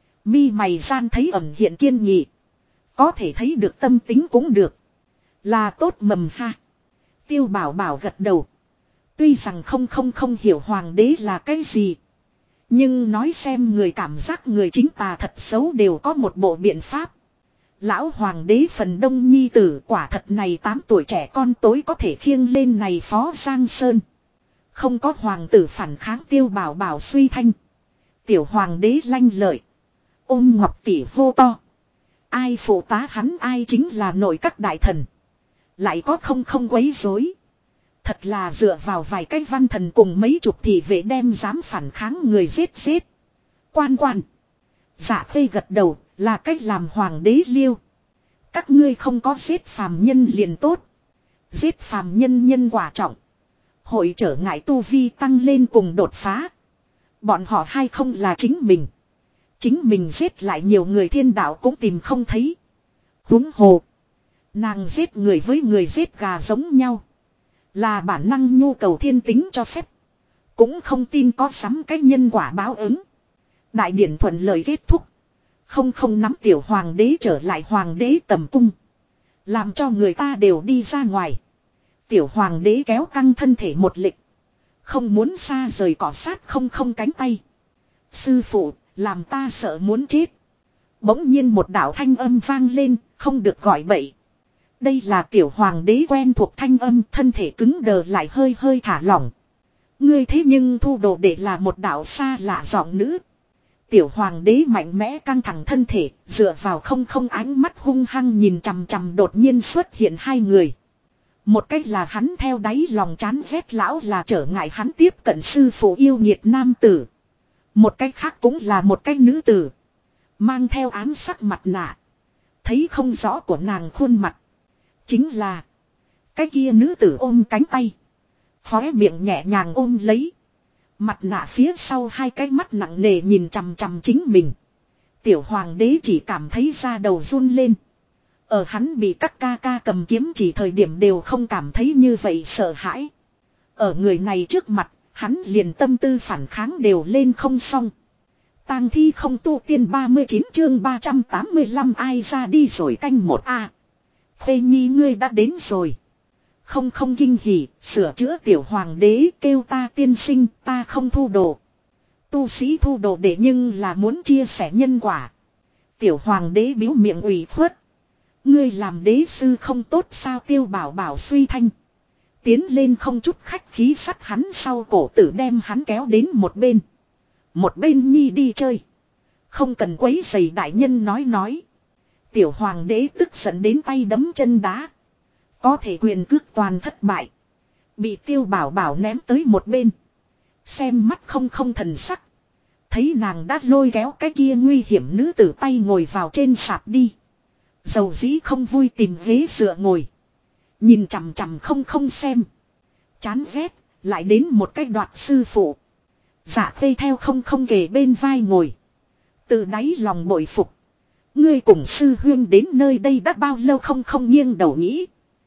Mi mày gian thấy ẩn hiện kiên nghị. Có thể thấy được tâm tính cũng được. Là tốt mầm ha. Tiêu Bảo Bảo gật đầu. Tuy rằng không hiểu hoàng đế là cái gì. Nhưng nói xem người cảm giác người chính tà thật xấu đều có một bộ biện pháp. Lão hoàng đế phần đông nhi tử quả thật này 8 tuổi trẻ con tối có thể khiêng lên này phó Giang Sơn. Không có hoàng tử phản kháng Tiêu Bảo Bảo suy thanh. Tiểu hoàng đế lanh lợi. Ôm ngọc tỷ hô to. Ai phụ tá hắn ai chính là nội các đại thần. Lại có không quấy rối. Thật là dựa vào vài cái văn thần cùng mấy chục thị vệ đem dám phản kháng người giết. Quan. Dạ khê gật đầu là cách làm hoàng đế liêu. Các ngươi không có giết phàm nhân liền tốt. Giết phàm nhân nhân quả trọng. Hội trở ngại tu vi tăng lên cùng đột phá. Bọn họ hay không là chính mình. Chính mình giết lại nhiều người thiên đạo cũng tìm không thấy. Huống hồ. Nàng giết người với người giết gà giống nhau. Là bản năng nhu cầu thiên tính cho phép. Cũng không tin có sắm cái nhân quả báo ứng. Đại điển thuận lời kết thúc. Không nắm tiểu hoàng đế trở lại hoàng đế tầm cung. Làm cho người ta đều đi ra ngoài. Tiểu hoàng đế kéo căng thân thể một lịch. Không muốn xa rời cỏ sát không cánh tay. Sư phụ, làm ta sợ muốn chết. Bỗng nhiên một đạo thanh âm vang lên, không được gọi bậy. Đây là tiểu hoàng đế quen thuộc thanh âm, thân thể cứng đờ lại hơi hơi thả lỏng. Ngươi thế nhưng thu đồ để là một đạo xa lạ giọng nữ. Tiểu hoàng đế mạnh mẽ căng thẳng thân thể, dựa vào không ánh mắt hung hăng nhìn chằm chằm đột nhiên xuất hiện hai người. Một cách là hắn theo đáy lòng chán ghét lão là trở ngại hắn tiếp cận sư phụ yêu nhiệt nam tử. Một cách khác cũng là một cách nữ tử. Mang theo ám sắc mặt nạ. Thấy không rõ của nàng khuôn mặt. Chính là cái kia nữ tử ôm cánh tay. Khóe miệng nhẹ nhàng ôm lấy. Mặt nạ phía sau hai cái mắt nặng nề nhìn chằm chằm chính mình. Tiểu hoàng đế chỉ cảm thấy da đầu run lên. Ở hắn bị các ca ca cầm kiếm chỉ thời điểm đều không cảm thấy như vậy sợ hãi. Ở người này trước mặt, hắn liền tâm tư phản kháng đều lên không xong. Tang thi không tu tiên 39 chương 385 ai ra đi rồi canh 1A. Phê nhi ngươi đã đến rồi. Không kinh hỉ, sửa chữa tiểu hoàng đế kêu ta tiên sinh, ta không thu đồ. Tu sĩ thu đồ để nhưng là muốn chia sẻ nhân quả. Tiểu hoàng đế biếu miệng ủy khuất. Ngươi làm đế sư không tốt sao Tiêu Bảo Bảo suy thanh. Tiến lên không chút khách khí sắt hắn sau cổ tử đem hắn kéo đến một bên. Một bên nhi đi chơi. Không cần quấy rầy đại nhân nói. Tiểu hoàng đế tức giận đến tay đấm chân đá. Có thể quyền cước toàn thất bại. Bị Tiêu Bảo Bảo ném tới một bên. Xem mắt không thần sắc. Thấy nàng đã lôi kéo cái kia nguy hiểm nữ tử tay ngồi vào trên sạp đi. Dầu dĩ không vui tìm ghế dựa ngồi. Nhìn chằm chằm không xem. Chán ghét, lại đến một cái đoạt sư phụ. Dạ Khê theo không kề bên vai ngồi. Từ đáy lòng bội phục. Ngươi cùng sư huyên đến nơi đây đã bao lâu không nghiêng đầu nghĩ.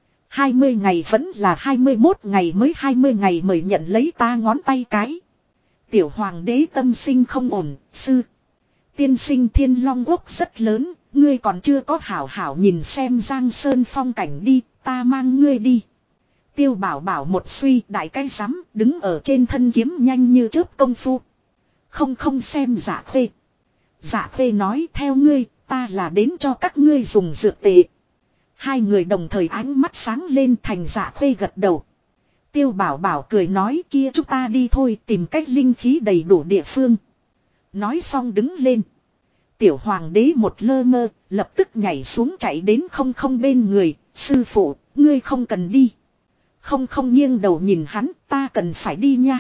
20 ngày vẫn là 21 ngày mới 20 ngày mời nhận lấy ta ngón tay cái. Tiểu hoàng đế tâm sinh không ổn, sư. Tiên sinh Thiên Long Quốc rất lớn, ngươi còn chưa có hảo hảo nhìn xem Giang Sơn phong cảnh đi, ta mang ngươi đi. Tiêu Bảo Bảo một suy đại cái rắm đứng ở trên thân kiếm nhanh như chớp công phu. Không xem Dạ Khê. Dạ Khê nói theo ngươi, ta là đến cho các ngươi dùng dược tệ. Hai người đồng thời ánh mắt sáng lên thành Dạ Khê gật đầu. Tiêu Bảo Bảo cười nói kia chúng ta đi thôi tìm cách linh khí đầy đủ địa phương. Nói xong đứng lên. Tiểu hoàng đế một lơ mơ, lập tức nhảy xuống chạy đến không bên người, sư phụ, ngươi không cần đi. Không nghiêng đầu nhìn hắn, ta cần phải đi nha.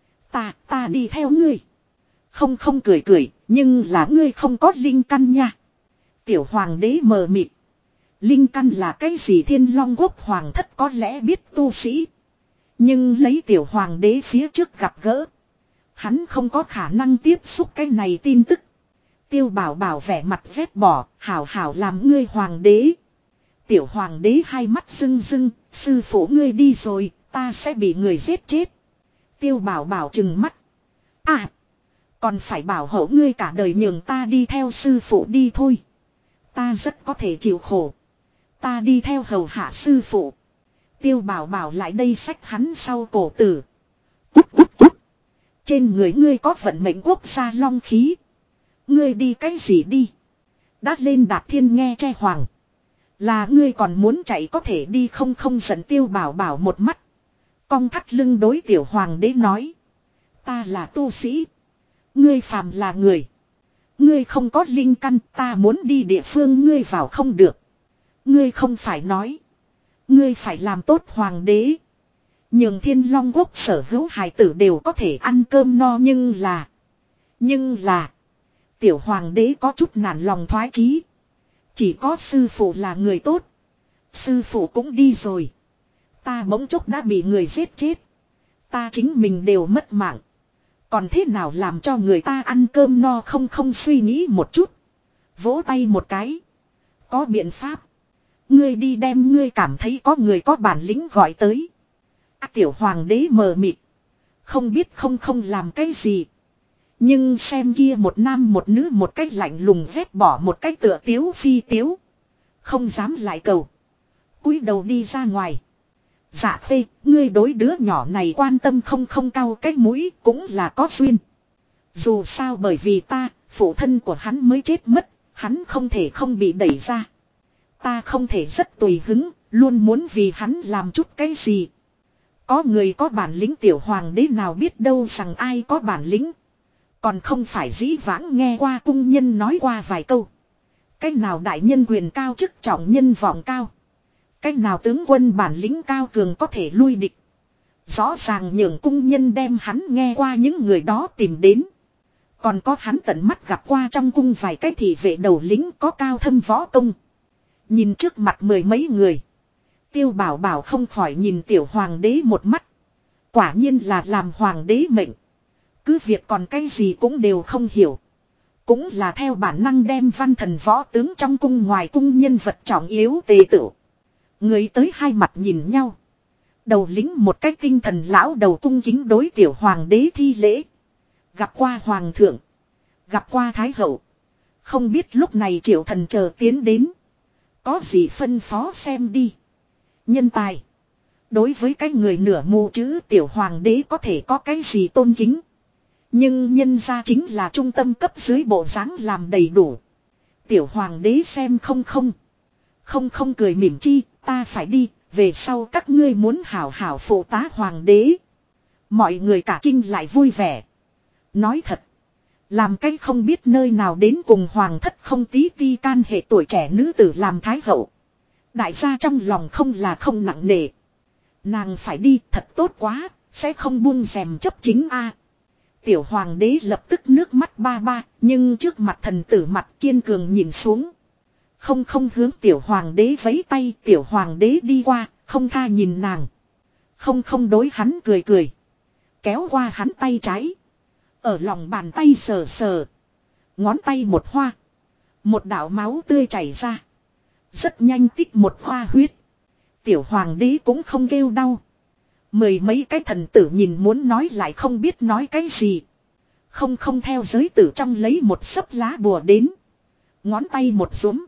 Ta đi theo ngươi. Không cười, nhưng là ngươi không có linh căn nha. Tiểu hoàng đế mờ mịt. Linh căn là cái gì Thiên Long Quốc hoàng thất có lẽ biết tu sĩ. Nhưng lấy tiểu hoàng đế phía trước gặp gỡ. Hắn không có khả năng tiếp xúc cái này tin tức. Tiêu Bảo Bảo vẻ mặt ghét bỏ, hảo làm ngươi hoàng đế. Tiểu hoàng đế hai mắt rưng, sư phụ ngươi đi rồi, ta sẽ bị người giết chết. Tiêu Bảo Bảo trừng mắt. À, còn phải bảo hộ ngươi cả đời nhường ta đi theo sư phụ đi thôi. Ta rất có thể chịu khổ. Ta đi theo hầu hạ sư phụ. Tiêu Bảo Bảo lại đây xách hắn sau cổ tử. Cút. Trên người ngươi có vận mệnh quốc gia long khí. Ngươi đi cái gì đi? Đã lên đạp thiên nghe che hoàng. Là ngươi còn muốn chạy có thể đi không giận Tiêu Bảo Bảo một mắt. Cong thắt lưng đối tiểu hoàng đế nói. Ta là tu sĩ. Ngươi phàm là người. Ngươi không có linh căn ta muốn đi địa phương ngươi vào không được. Ngươi không phải nói. Ngươi phải làm tốt hoàng đế. Nhường Thiên Long Quốc sở hữu hài tử đều có thể ăn cơm no nhưng là. Tiểu hoàng đế có chút nản lòng thoái chí. Chỉ có sư phụ là người tốt. Sư phụ cũng đi rồi. Ta bỗng chốc đã bị người giết chết. Ta chính mình đều mất mạng. Còn thế nào làm cho người ta ăn cơm no không suy nghĩ một chút. Vỗ tay một cái. Có biện pháp. Ngươi đi đem ngươi cảm thấy có người có bản lĩnh gọi tới. Tiểu hoàng đế mờ mịt. Không biết không làm cái gì. Nhưng xem kia một nam một nữ một cách lạnh lùng vét bỏ một cách tựa tiếu phi tiếu. Không dám lại cầu. Cúi đầu đi ra ngoài. Dạ Khê, ngươi đối đứa nhỏ này quan tâm không cao cái mũi cũng là có duyên. Dù sao bởi vì ta, phụ thân của hắn mới chết mất, hắn không thể không bị đẩy ra. Ta không thể rất tùy hứng, luôn muốn vì hắn làm chút cái gì. Có người có bản lĩnh tiểu hoàng đế nào biết đâu rằng ai có bản lĩnh. Còn không phải dĩ vãng nghe qua cung nhân nói qua vài câu. Cái nào đại nhân quyền cao chức trọng nhân vọng cao. Cái nào tướng quân bản lĩnh cao cường có thể lui địch. Rõ ràng nhường cung nhân đem hắn nghe qua những người đó tìm đến. Còn có hắn tận mắt gặp qua trong cung vài cái thị vệ đầu lính có cao thâm võ công. Nhìn trước mặt mười mấy người. Tiêu Bảo Bảo không khỏi nhìn tiểu hoàng đế một mắt. Quả nhiên là làm hoàng đế mệnh. Cứ việc còn cái gì cũng đều không hiểu. Cũng là theo bản năng đem văn thần võ tướng trong cung ngoài cung nhân vật trọng yếu tề tựu. Người tới hai mặt nhìn nhau. Đầu lính một cách tinh thần lão đầu cung kính đối tiểu hoàng đế thi lễ. Gặp qua hoàng thượng. Gặp qua thái hậu. Không biết lúc này triệu thần chờ tiến đến. Có gì phân phó xem đi. Nhân tài. Đối với cái người nửa mù chữ tiểu hoàng đế có thể có cái gì tôn kính. Nhưng nhân ra chính là trung tâm cấp dưới bộ dáng làm đầy đủ. Tiểu hoàng đế xem không cười mỉm chi, ta phải đi, về sau các ngươi muốn hảo hảo phụ tá hoàng đế. Mọi người cả kinh lại vui vẻ. Nói thật, làm cái không biết nơi nào đến cùng hoàng thất không tí ti can hệ tuổi trẻ nữ tử làm thái hậu. Đại gia trong lòng không là không nặng nề. Nàng phải đi thật tốt quá, sẽ không buông rèm chấp chính a. Tiểu hoàng đế lập tức nước mắt ba ba, nhưng trước mặt thần tử mặt kiên cường nhìn xuống. Không hướng tiểu hoàng đế vẫy tay, tiểu hoàng đế đi qua, không tha nhìn nàng. Không đối hắn cười cười. Kéo qua hắn tay trái. Ở lòng bàn tay sờ sờ. Ngón tay một hoa. Một đạo máu tươi chảy ra. Rất nhanh tích một hoa huyết. Tiểu hoàng đế cũng không kêu đau. Mười mấy cái thần tử nhìn muốn nói lại không biết nói cái gì. Không theo giới tử trong lấy một sấp lá bùa đến. Ngón tay một rúm.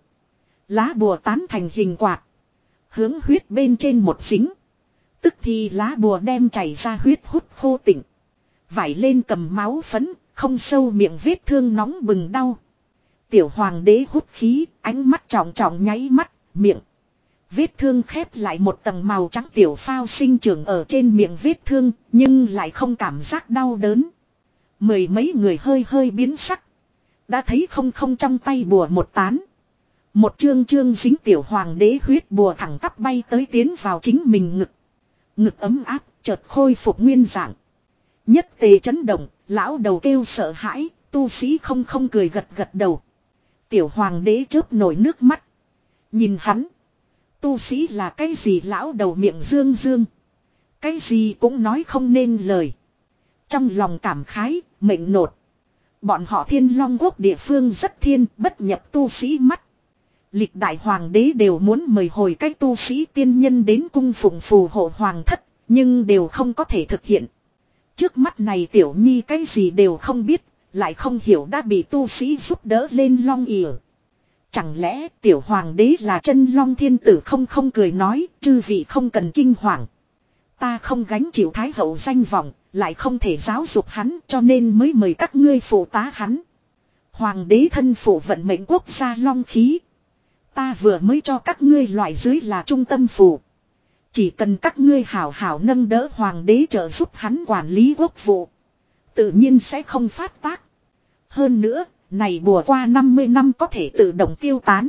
Lá bùa tán thành hình quạt. Hướng huyết bên trên một dính. Tức thì lá bùa đem chảy ra huyết hút khô tịnh. Vải lên cầm máu phấn, không sâu miệng vết thương nóng bừng đau. Tiểu hoàng đế hút khí, ánh mắt trọng trọng nháy mắt, miệng. Vết thương khép lại một tầng màu trắng tiểu phao sinh trưởng ở trên miệng vết thương, nhưng lại không cảm giác đau đớn. Mười mấy người hơi biến sắc. Đã thấy không trong tay bùa một tán. Một chương dính tiểu hoàng đế huyết bùa thẳng tắp bay tới tiến vào chính mình ngực. Ngực ấm áp, chợt khôi phục nguyên dạng. Nhất tề chấn động, lão đầu kêu sợ hãi, tu sĩ không cười gật đầu. Tiểu hoàng đế chớp nổi nước mắt. Nhìn hắn. Tu sĩ là cái gì lão đầu miệng dương. Cái gì cũng nói không nên lời. Trong lòng cảm khái, mệnh nột. Bọn họ Thiên Long Quốc địa phương rất thiên, bất nhập tu sĩ mắt. Lịch đại hoàng đế đều muốn mời hồi cách tu sĩ tiên nhân đến cung phụng phù hộ hoàng thất, nhưng đều không có thể thực hiện. Trước mắt này tiểu nhi cái gì đều không biết, lại không hiểu đã bị tu sĩ giúp đỡ lên long ỉa. Chẳng lẽ tiểu hoàng đế là chân long thiên tử không cười nói, chư vị không cần kinh hoàng. Ta không gánh chịu thái hậu danh vọng, lại không thể giáo dục hắn cho nên mới mời các ngươi phụ tá hắn. Hoàng đế thân phụ vận mệnh quốc gia long khí. Ta vừa mới cho các ngươi loại dưới là trung tâm phù. Chỉ cần các ngươi hảo hảo nâng đỡ hoàng đế trợ giúp hắn quản lý quốc vụ. Tự nhiên sẽ không phát tác. Hơn nữa, này bùa qua 50 năm có thể tự động tiêu tán.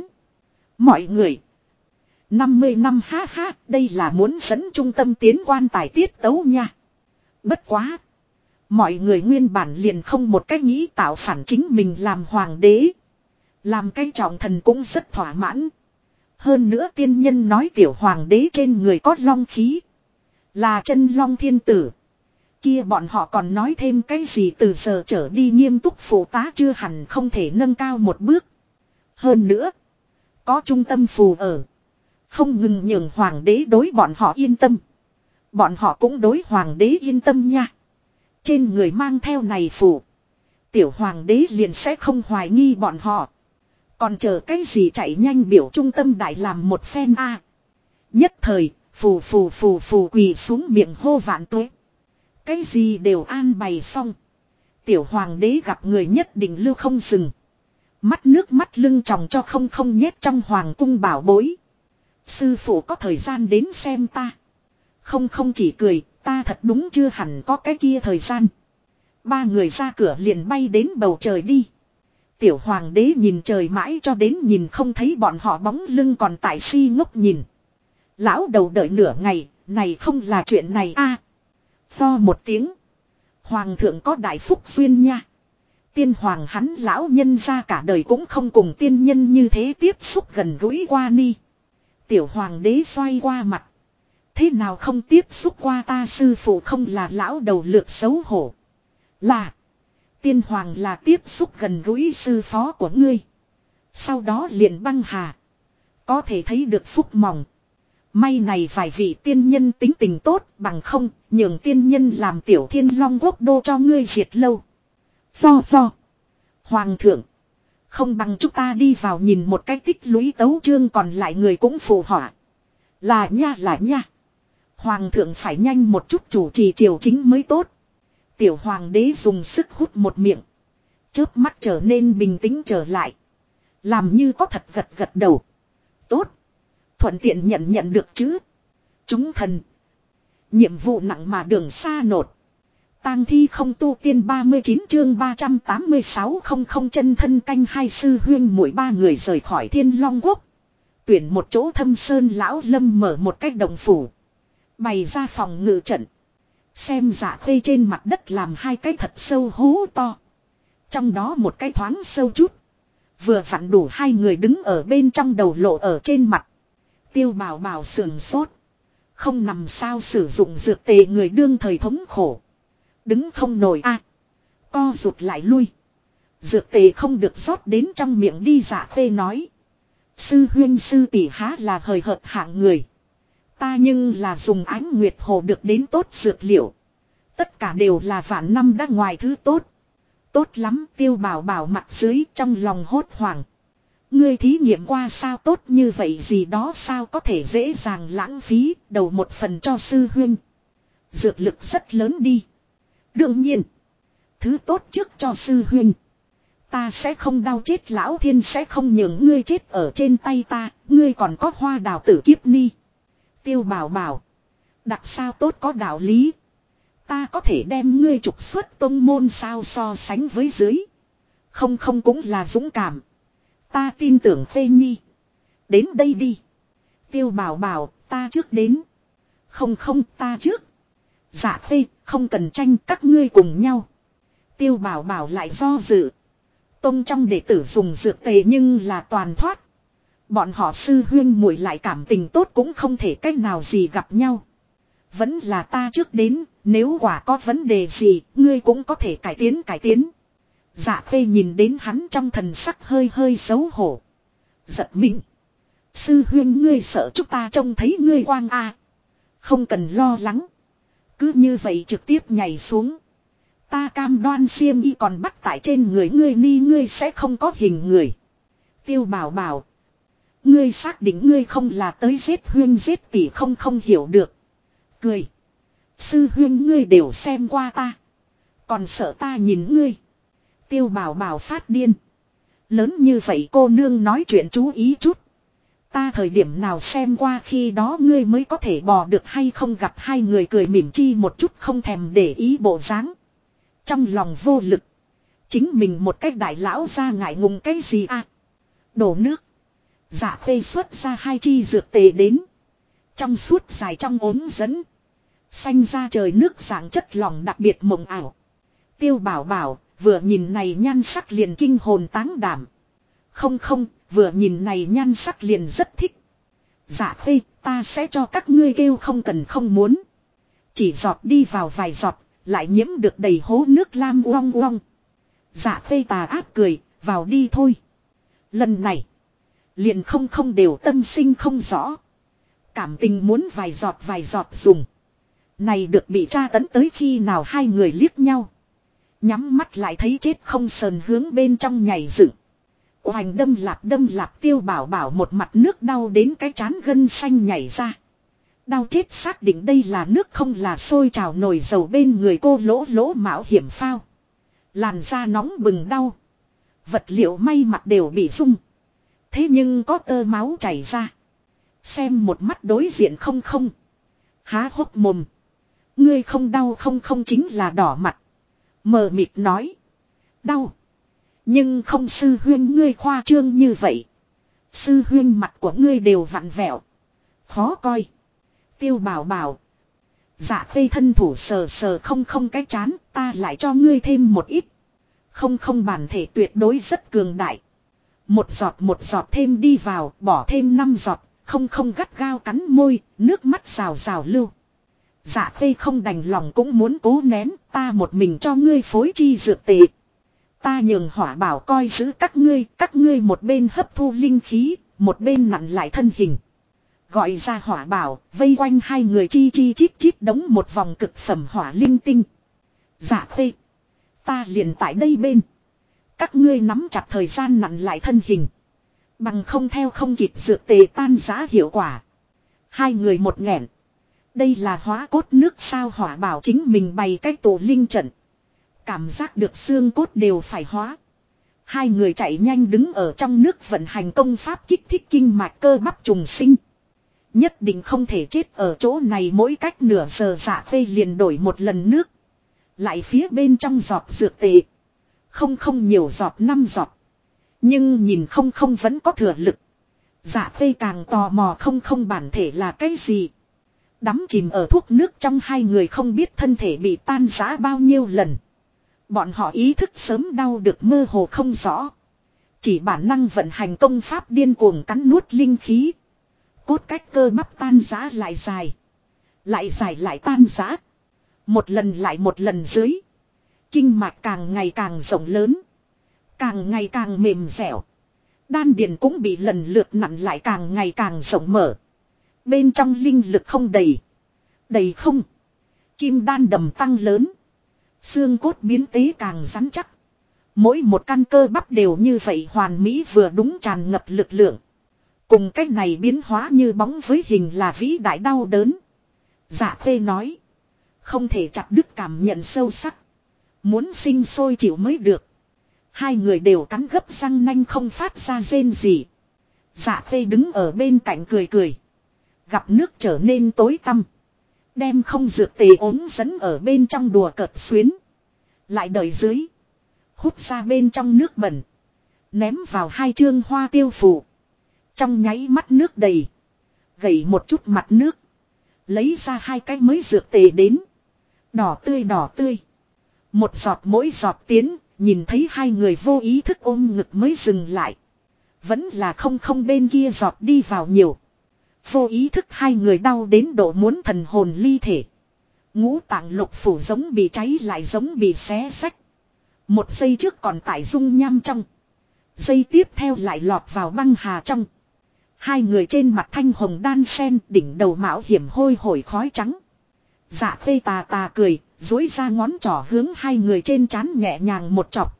Mọi người. 50 năm ha ha, đây là muốn dẫn trung tâm tiến quan tài tiết tấu nha. Bất quá. Mọi người nguyên bản liền không một cách nghĩ tạo phản chính mình làm hoàng đế. Làm cái trọng thần cũng rất thỏa mãn. Hơn nữa tiên nhân nói tiểu hoàng đế trên người có long khí. Là chân long thiên tử. Kia bọn họ còn nói thêm cái gì từ giờ trở đi nghiêm túc phụ tá chưa hẳn không thể nâng cao một bước. Hơn nữa. Có trung tâm phù ở. Không ngừng nhường hoàng đế đối bọn họ yên tâm. Bọn họ cũng đối hoàng đế yên tâm nha. Trên người mang theo này phù. Tiểu hoàng đế liền sẽ không hoài nghi bọn họ. Còn chờ cái gì chạy nhanh biểu trung tâm đại làm một phen a. Nhất thời, phù quỳ xuống miệng hô vạn tuế. Cái gì đều an bày xong. Tiểu hoàng đế gặp người nhất định lưu không dừng. Mắt nước mắt lưng tròng cho không nhét trong hoàng cung bảo bối. Sư phụ có thời gian đến xem ta. Không chỉ cười, ta thật đúng chưa hẳn có cái kia thời gian. Ba người ra cửa liền bay đến bầu trời đi. Tiểu hoàng đế nhìn trời mãi cho đến nhìn không thấy bọn họ bóng lưng còn tại si ngốc nhìn. Lão đầu đợi nửa ngày, này không là chuyện này a. Lo một tiếng. Hoàng thượng có đại phúc duyên nha. Tiên hoàng hắn lão nhân ra cả đời cũng không cùng tiên nhân như thế tiếp xúc gần gũi qua ni. Tiểu hoàng đế xoay qua mặt. Thế nào không tiếp xúc qua ta sư phụ không là lão đầu lược xấu hổ. Là. Tiên hoàng là tiếp xúc gần gũi sư phó của ngươi. Sau đó liền băng hà. Có thể thấy được phúc mỏng. May này vài vị tiên nhân tính tình tốt bằng không nhường tiên nhân làm tiểu thiên long quốc đô cho ngươi diệt lâu. Lo. Hoàng thượng. Không bằng chúng ta đi vào nhìn một cái tích lũy tấu chương còn lại người cũng phù họa. Là nha. Hoàng thượng phải nhanh một chút chủ trì triều chính mới tốt. Tiểu hoàng đế dùng sức hút một miệng. Chớp mắt trở nên bình tĩnh trở lại. Làm như có thật gật đầu. Tốt. Thuận tiện nhận được chứ. Chúng thần. Nhiệm vụ nặng mà đường xa nột. Tang thi không tu tiên 39 chương 386 không chân thân canh hai sư huyên mỗi ba người rời khỏi Thiên Long Quốc. Tuyển một chỗ thâm sơn lão lâm mở một cách đồng phủ. Bày ra phòng ngự trận. Xem giả khuê trên mặt đất làm hai cái thật sâu hố to. Trong đó một cái thoáng sâu chút. Vừa vặn đủ hai người đứng ở bên trong đầu lộ ở trên mặt. Tiêu bảo sườn sốt. Không nằm sao sử dụng dược tề người đương thời thống khổ. Đứng không nổi a. Co rụt lại lui. Dược tề không được rót đến trong miệng đi giả khuê nói. Sư huyên sư tỷ há là hời hợt hạng người. Ta nhưng là dùng ánh nguyệt hồ được đến tốt dược liệu. Tất cả đều là vạn năm đã ngoài thứ tốt. Tốt lắm tiêu bảo mặt dưới trong lòng hốt hoảng. Ngươi thí nghiệm qua sao tốt như vậy gì đó sao có thể dễ dàng lãng phí đầu một phần cho sư huyên. Dược lực rất lớn đi. Đương nhiên. Thứ tốt trước cho sư huyên. Ta sẽ không đau chết lão thiên sẽ không nhường ngươi chết ở trên tay ta. Ngươi còn có hoa đào tử kiếp ni. Tiêu bảo. Đặc sao tốt có đạo lý. Ta có thể đem ngươi trục xuất tông môn sao so sánh với dưới. Không cũng là dũng cảm. Ta tin tưởng Phê Nhi. Đến đây đi. Tiêu bảo ta trước đến. Không ta trước. Dạ Phê không cần tranh các ngươi cùng nhau. Tiêu bảo lại do dự. Tông trong đệ tử dùng dược tề nhưng là toàn thoát. Bọn họ sư huyên muội lại cảm tình tốt cũng không thể cách nào gì gặp nhau. Vẫn là ta trước đến, nếu quả có vấn đề gì, ngươi cũng có thể cải tiến. Dạ Phê nhìn đến hắn trong thần sắc hơi xấu hổ. Giật mình. Sư huyên ngươi sợ chúng ta trông thấy ngươi quang a. Không cần lo lắng. Cứ như vậy trực tiếp nhảy xuống. Ta cam đoan xiêm y còn bắt tại trên người ngươi ni ngươi sẽ không có hình người. Tiêu bảo. Ngươi xác định ngươi không là tới giết huyên giết tỷ không hiểu được. Cười. Sư huyên ngươi đều xem qua ta. Còn sợ ta nhìn ngươi. Tiêu bảo phát điên. Lớn như vậy cô nương nói chuyện chú ý chút. Ta thời điểm nào xem qua khi đó ngươi mới có thể bò được hay không gặp hai người cười mỉm chi một chút không thèm để ý bộ dáng. Trong lòng vô lực. Chính mình một cách đại lão ra ngại ngùng cái gì à. Đổ nước. Dạ Phê xuất ra hai chi dược tề đến. Trong suốt dài trong ốm dẫn. Xanh ra trời nước dạng chất lỏng đặc biệt mộng ảo. Tiêu bảo vừa nhìn này nhan sắc liền kinh hồn táng đảm. Không không, vừa nhìn này nhan sắc liền rất thích. Dạ Khê, ta sẽ cho các ngươi kêu không cần không muốn. Chỉ giọt đi vào vài giọt, lại nhiễm được đầy hố nước lam uong uong. Dạ Khê tà ác cười, vào đi thôi. Lần này, liền không không đều tâm sinh không rõ. Cảm tình muốn vài giọt dùng. Này được bị tra tấn tới khi nào hai người liếc nhau. Nhắm mắt lại thấy chết không sờn hướng bên trong nhảy dựng. Oành đâm lạp Tiêu Bảo Bảo một mặt nước đau đến cái trán gân xanh nhảy ra. Đau chết xác định đây là nước không là sôi trào nồi dầu bên người cô lỗ mạo hiểm phao. Làn da nóng bừng đau. Vật liệu may mặc đều bị rung. Thế nhưng có tơ máu chảy ra. Xem một mắt đối diện không không. Há hốc mồm. Ngươi không đau không không chính là đỏ mặt. Mờ mịt nói. Đau. Nhưng không sư huyên ngươi khoa trương như vậy. Sư huyên mặt của ngươi đều vặn vẹo. Khó coi. Tiêu Bảo Bảo. Dạ Khê thân thủ sờ sờ không không cái chán, ta lại cho ngươi thêm một ít. Không không bản thể tuyệt đối rất cường đại. Một giọt thêm đi vào, bỏ thêm 5 giọt, không không gắt gao cắn môi, nước mắt rào rào lưu. Dạ Khê không đành lòng cũng muốn cố nén, ta một mình cho ngươi phối chi dược tệ. Ta nhường Hỏa Bảo coi giữ các ngươi một bên hấp thu linh khí, một bên nặn lại thân hình. Gọi ra Hỏa Bảo, vây quanh hai người chi chít đống một vòng cực phẩm hỏa linh tinh. Dạ Khê, ta liền tại đây bên. Các ngươi nắm chặt thời gian nặn lại thân hình. Bằng không theo không kịp dược tề tan rã hiệu quả. Hai người một nghẹn. Đây là hóa cốt nước sao Hỏa Bảo chính mình bày cách tổ linh trận. Cảm giác được xương cốt đều phải hóa. Hai người chạy nhanh đứng ở trong nước vận hành công pháp kích thích kinh mạch cơ bắp trùng sinh. Nhất định không thể chết ở chỗ này mỗi cách nửa giờ. Dạ Khê liền đổi một lần nước. Lại phía bên trong giọt dược tệ. Không không nhiều giọt 5 giọt. Nhưng nhìn không không vẫn có thừa lực. Dạ Khê càng tò mò không không bản thể là cái gì. Đắm chìm ở thuốc nước trong hai người không biết thân thể bị tan rã bao nhiêu lần. Bọn họ ý thức sớm đau được mơ hồ không rõ. Chỉ bản năng vận hành công pháp điên cuồng cắn nuốt linh khí. Cốt cách cơ bắp tan rã lại dài. Lại dài lại tan rã. Một lần lại một lần dưới. Kinh mạch càng ngày càng rộng lớn. Càng ngày càng mềm dẻo. Đan điền cũng bị lần lượt nặn lại càng ngày càng rộng mở. Bên trong linh lực không đầy. Đầy không. Kim đan đầm tăng lớn. Xương cốt biến tế càng rắn chắc. Mỗi một căn cơ bắp đều như vậy hoàn mỹ vừa đúng tràn ngập lực lượng. Cùng cách này biến hóa như bóng với hình là vĩ đại đau đớn. Dạ Khê nói. Không thể chặt đứt cảm nhận sâu sắc. Muốn sinh sôi chịu mới được. Hai người đều cắn gấp răng nanh không phát ra rên gì. Dạ Khê đứng ở bên cạnh cười cười. Gặp nước trở nên tối tăm. Đem không dược tề ốm dẫn ở bên trong đùa cợt xuyến. Lại đợi dưới. Hút ra bên trong nước bẩn. Ném vào 2 chương hoa tiêu phù. Trong nháy mắt nước đầy. Gẩy một chút mặt nước. Lấy ra 2 cái mới dược tề đến. Đỏ tươi. Một giọt mỗi giọt tiến. Nhìn thấy hai người vô ý thức ôm ngực mới dừng lại. Vẫn là không bên kia giọt đi vào nhiều. Vô ý thức hai người đau đến độ muốn thần hồn ly thể. Ngũ tạng lục phủ giống bị cháy lại giống bị xé xách. Một giây trước còn tải dung nham trong. Giây tiếp theo lại lọt vào băng hà trong. Hai người trên mặt thanh hồng đan sen đỉnh đầu mạo hiểm hôi hổi khói trắng. Dạ Khê tà cười, duỗi ra ngón trỏ hướng hai người trên trán nhẹ nhàng một chọc.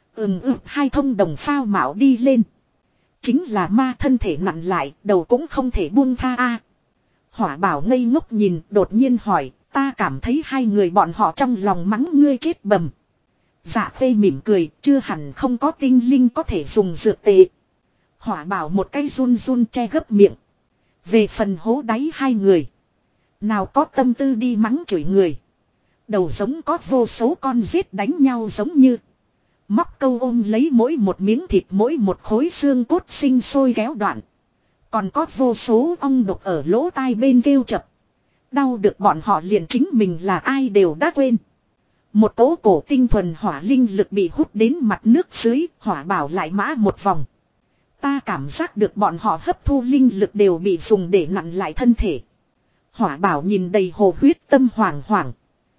Hai thông đồng phao mạo đi lên. Chính là ma thân thể nặn lại, đầu cũng không thể buông tha a. Hỏa Bảo ngây ngốc nhìn, đột nhiên hỏi, ta cảm thấy hai người bọn họ trong lòng mắng ngươi chết bầm. Dạ Khê mỉm cười, chưa hẳn không có tinh linh có thể dùng dược tệ. Hỏa Bảo một cái run che gấp miệng. Về phần hố đáy hai người. Nào có tâm tư đi mắng chửi người. Đầu giống có vô số con giết đánh nhau giống như. Móc câu ôm lấy mỗi một miếng thịt mỗi một khối xương cốt sinh sôi kéo đoạn. Còn có vô số ong độc ở lỗ tai bên kêu chập. Đau được bọn họ liền chính mình là ai đều đã quên. Một tố cổ tinh thuần hỏa linh lực bị hút đến mặt nước dưới, Hỏa Bảo lại mã một vòng. Ta cảm giác được bọn họ hấp thu linh lực đều bị dùng để nặn lại thân thể. Hỏa bảo nhìn đầy hồ huyết tâm hoảng hoảng.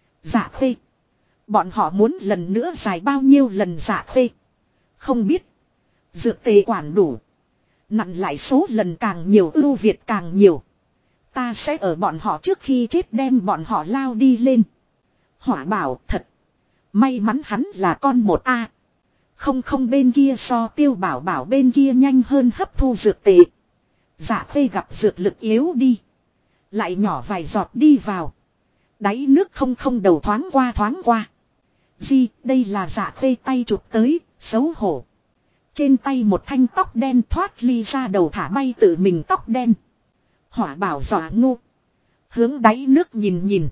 Dạ khê. Bọn họ muốn lần nữa dài bao nhiêu lần dạ khê. Không biết. Dược tề quản đủ. Nặn lại số lần càng nhiều ưu việt càng nhiều. Ta sẽ ở bọn họ trước khi chết đem bọn họ lao đi lên. Hỏa bảo thật. May mắn hắn là con một A. Không bên kia so Tiêu Bảo Bảo bên kia nhanh hơn hấp thu dược tệ. Dạ khê gặp dược lực yếu đi. Lại nhỏ vài giọt đi vào. Đáy nước không đầu thoáng qua. Di, đây là dạ khê tay chụp tới, xấu hổ. Trên tay một thanh tóc đen thoát ly ra đầu thả bay tự mình tóc đen. Hỏa bảo dọa ngu. Hướng đáy nước nhìn.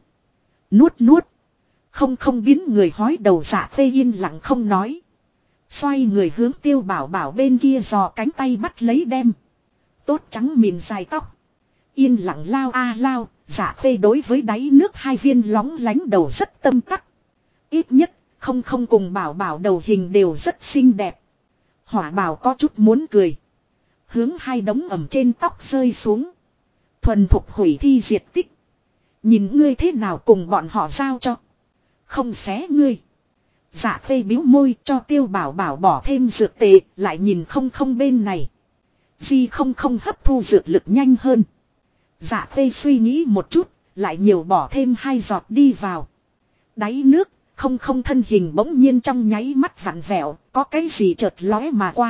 Nuốt. Không biến người hói đầu dạ khê yên lặng không nói. Xoay người hướng Tiêu Bảo Bảo bên kia giò cánh tay bắt lấy đem. Tốt trắng mịn dài tóc. Yên lặng lao lao, dạ khê đối với đáy nước hai viên lóng lánh đầu rất tâm tắc. Ít nhất, không cùng Bảo Bảo đầu hình đều rất xinh đẹp. Hỏa Bảo có chút muốn cười. Hướng hai đống ẩm trên tóc rơi xuống. Thuần thục hủy thi diệt tích. Nhìn ngươi thế nào cùng bọn họ giao cho. Không xé ngươi. Dạ khê biếu môi cho Tiêu Bảo Bảo bỏ thêm dược tệ, lại nhìn không bên này. Di không hấp thu dược lực nhanh hơn. Dạ khê suy nghĩ một chút, lại nhiều bỏ thêm 2 giọt đi vào. Đáy nước, không thân hình bỗng nhiên trong nháy mắt vặn vẹo, có cái gì chợt lóe mà qua.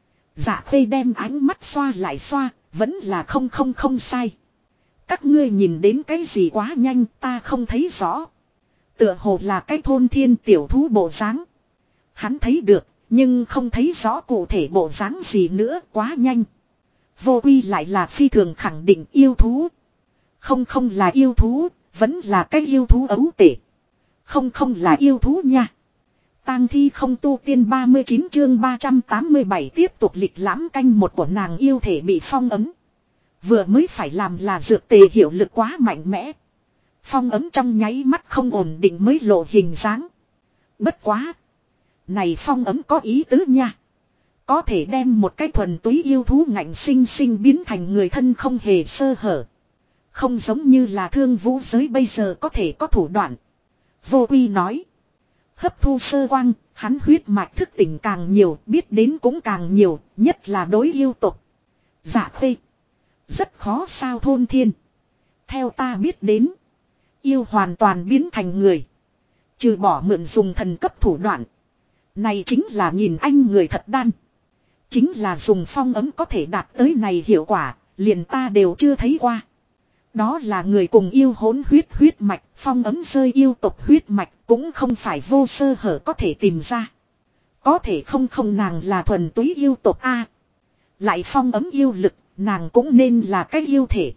Dạ khê đem ánh mắt xoa lại xoa, vẫn là không sai. Các ngươi nhìn đến cái gì quá nhanh, ta không thấy rõ. Tựa hồ là cái thôn thiên tiểu thú bộ dáng. Hắn thấy được, nhưng không thấy rõ cụ thể bộ dáng gì nữa, quá nhanh. Vô quy lại là phi thường khẳng định yêu thú. Không là yêu thú, vẫn là cái yêu thú ấu tể. Không là yêu thú nha. Tang thi không tu tiên 39 chương 387 tiếp tục lịch lãm canh một của nàng yêu thể bị phong ấn. Vừa mới phải làm là dược tề hiệu lực quá mạnh mẽ. Phong ấm trong nháy mắt không ổn định mới lộ hình dáng. Bất quá. Này phong ấm có ý tứ nha. Có thể đem một cái thuần túy yêu thú ngạnh sinh biến thành người thân không hề sơ hở. Không giống như là thương vũ giới bây giờ có thể có thủ đoạn. Vô Uy nói. Hấp thu sơ quang, hắn huyết mạch thức tỉnh càng nhiều, biết đến cũng càng nhiều, nhất là đối yêu tục. Dạ khê. Rất khó sao thôn thiên. Theo ta biết đến. Yêu hoàn toàn biến thành người. Trừ bỏ mượn dùng thần cấp thủ đoạn. Này chính là nhìn anh người thật đan. Chính là dùng phong ấm có thể đạt tới này hiệu quả, liền ta đều chưa thấy qua. Đó là người cùng yêu hỗn huyết mạch, phong ấm rơi yêu tộc huyết mạch cũng không phải vô sơ hở có thể tìm ra. Có thể không nàng là thuần túy yêu tộc A. Lại phong ấm yêu lực, nàng cũng nên là cái yêu thể.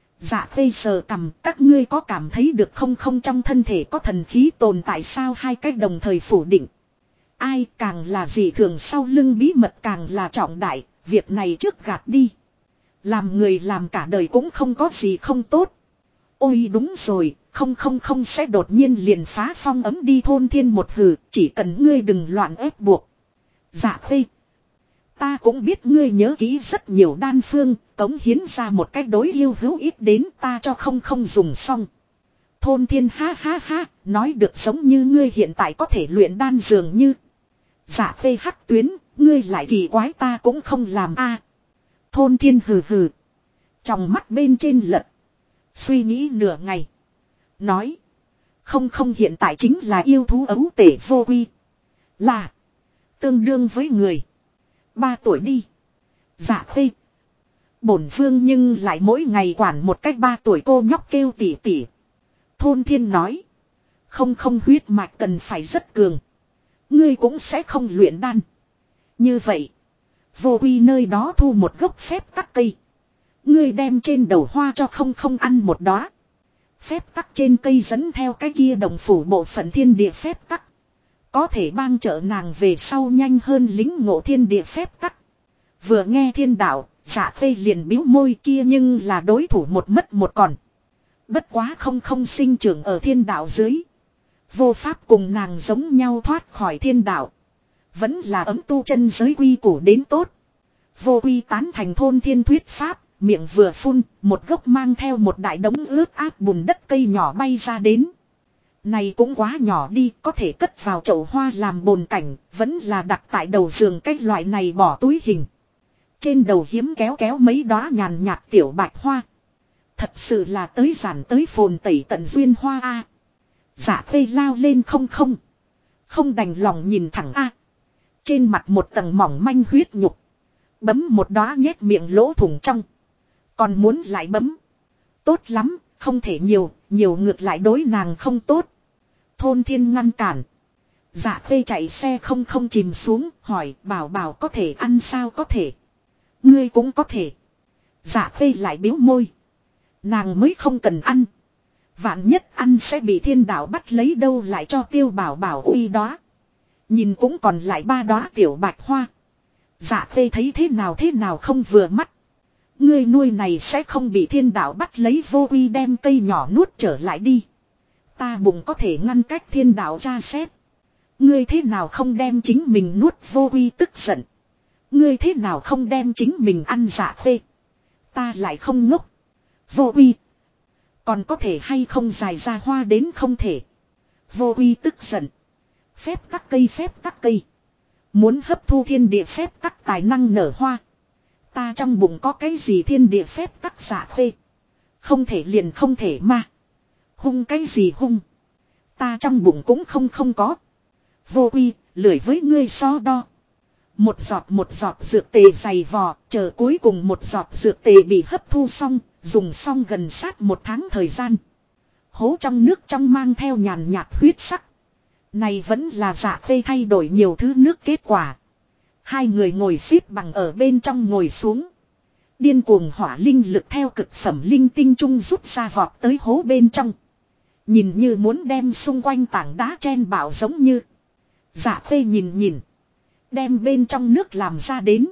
Dạ khê sờ cầm, các ngươi có cảm thấy được không trong thân thể có thần khí tồn tại sao hai cách đồng thời phủ định. Ai càng là gì thường sau lưng bí mật càng là trọng đại, việc này trước gạt đi. Làm người làm cả đời cũng không có gì không tốt. Ôi đúng rồi, không sẽ đột nhiên liền phá phong ấm đi thôn thiên một hừ, chỉ cần ngươi đừng loạn ép buộc. Dạ khê. Ta cũng biết ngươi nhớ kỹ rất nhiều đan phương, cống hiến ra một cách đối yêu hữu ít đến ta cho không dùng xong. Thôn thiên ha, nói được giống như ngươi hiện tại có thể luyện đan dường như. Dạ phê hắc tuyến, ngươi lại kỳ quái ta cũng không làm a. Thôn thiên hừ. Trong mắt bên trên lật. Suy nghĩ nửa ngày. Nói. Không hiện tại chính là yêu thú ấu tể vô quy. Là. Tương đương với người. 3 tuổi đi. Dạ phê. Bổn vương nhưng lại mỗi ngày quản một cách 3 tuổi cô nhóc kêu tỉ. Thôn thiên nói. Không huyết mạch cần phải rất cường. Ngươi cũng sẽ không luyện đan. Như vậy. Vô quy nơi đó thu một gốc phép tắc cây. Ngươi đem trên đầu hoa cho không ăn một đóa. Phép tắc trên cây dẫn theo cái kia đồng phủ bộ phận thiên địa phép tắc. Có thể bang trợ nàng về sau nhanh hơn lính ngộ thiên địa phép tắc. Vừa nghe thiên đạo, dạ phê liền biếu môi kia nhưng là đối thủ một mất một còn. Bất quá không sinh trưởng ở thiên đạo dưới. Vô pháp cùng nàng giống nhau thoát khỏi thiên đạo. Vẫn là ấm tu chân giới quy củ đến tốt. Vô Quy tán thành thôn thiên thuyết pháp, miệng vừa phun, một gốc mang theo một đại đống ướt át bùn đất cây nhỏ bay ra đến. Này cũng quá nhỏ đi, có thể cất vào chậu hoa làm bồn cảnh, vẫn là đặt tại đầu giường cái loại này bỏ túi hình. Trên đầu hiếm kéo kéo mấy đóa nhàn nhạt tiểu bạch hoa. Thật sự là tới giản tới phồn tẩy tận duyên hoa a. Dạ Khê lao lên không đành lòng nhìn thẳng a. Trên mặt một tầng mỏng manh huyết nhục. Bấm một đóa nhét miệng lỗ thủng trong. Còn muốn lại bấm. Tốt lắm, không thể nhiều ngược lại đối nàng không tốt. Thôn Thiên ngăn cản. Dạ Khê chạy xe không chìm xuống, hỏi bảo bảo có thể ăn sao có thể. Ngươi cũng có thể. Dạ Khê lại biếu môi. Nàng mới không cần ăn. Vạn nhất ăn sẽ bị thiên đạo bắt lấy đâu lại cho Tiêu Bảo Bảo uy đó. Nhìn cũng còn lại 3 đóa tiểu bạch hoa. Dạ Khê thấy thế nào không vừa mắt. Ngươi nuôi này sẽ không bị thiên đạo bắt lấy, Vô Quy đem cây nhỏ nuốt trở lại đi. Ta bụng có thể ngăn cách thiên đạo tra xét. Ngươi thế nào không đem chính mình nuốt, Vô Quy tức giận. Ngươi thế nào không đem chính mình ăn, Dạ Khê. Ta lại không ngốc. Vô Quy. Còn có thể hay không dài ra hoa đến không thể. Vô Quy tức giận. Phép tắc cây. Muốn hấp thu thiên địa phép tắc tài năng nở hoa. Ta trong bụng có cái gì thiên địa phép tắc, Dạ Khê. Không thể liền không thể mà. Hung cái gì hung. Ta trong bụng cũng không có. Vô Quy, lười với ngươi so đo. Một giọt dược tề dày vò, chờ cuối cùng một giọt dược tề bị hấp thu xong, dùng xong gần sát 1 tháng thời gian. Hố trong nước trong mang theo nhàn nhạt huyết sắc. Này vẫn là Dạ Khê thay đổi nhiều thứ nước kết quả. Hai người ngồi xếp bằng ở bên trong ngồi xuống. Điên cuồng hỏa linh lực theo cực phẩm linh tinh trung rút ra vọt tới hố bên trong. Nhìn như muốn đem xung quanh tảng đá chen bảo giống như. Dạ Khê nhìn. Đem bên trong nước làm ra đến.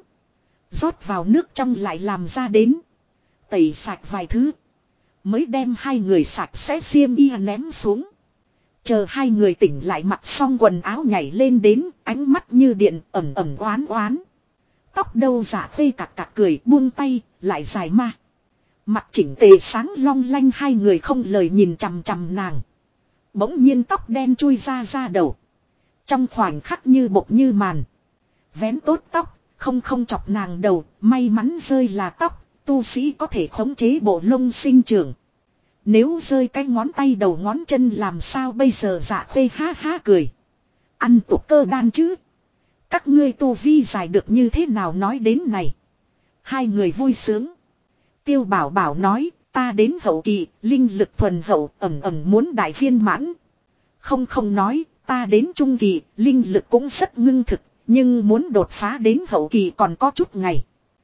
Rót vào nước trong lại làm ra đến. Tẩy sạch vài thứ. Mới đem hai người sạch sẽ xiêm y ném xuống. Chờ hai người tỉnh lại mặc xong quần áo nhảy lên đến, ánh mắt như điện ẩm oán. Tóc đâu, Dạ Khê cặc cười buông tay, lại dài ma. Mặt chỉnh tề sáng long lanh, hai người không lời nhìn chằm nàng. Bỗng nhiên tóc đen chui ra đầu. Trong khoảnh khắc như bột như màn. Vén tốt tóc, không chọc nàng đầu, may mắn rơi là tóc, tu sĩ có thể khống chế bộ lông sinh trưởng. Nếu rơi cái ngón tay đầu ngón chân làm sao bây giờ, Dạ Khê ha cười. Ăn tục cơ đan chứ. Các ngươi tu vi dài được như thế nào nói đến này. Hai người vui sướng. Tiêu Bảo Bảo nói, ta đến hậu kỳ, linh lực thuần hậu ẩm muốn đại viên mãn. Không nói, ta đến trung kỳ, linh lực cũng rất ngưng thực, nhưng muốn đột phá đến hậu kỳ còn có chút ngày.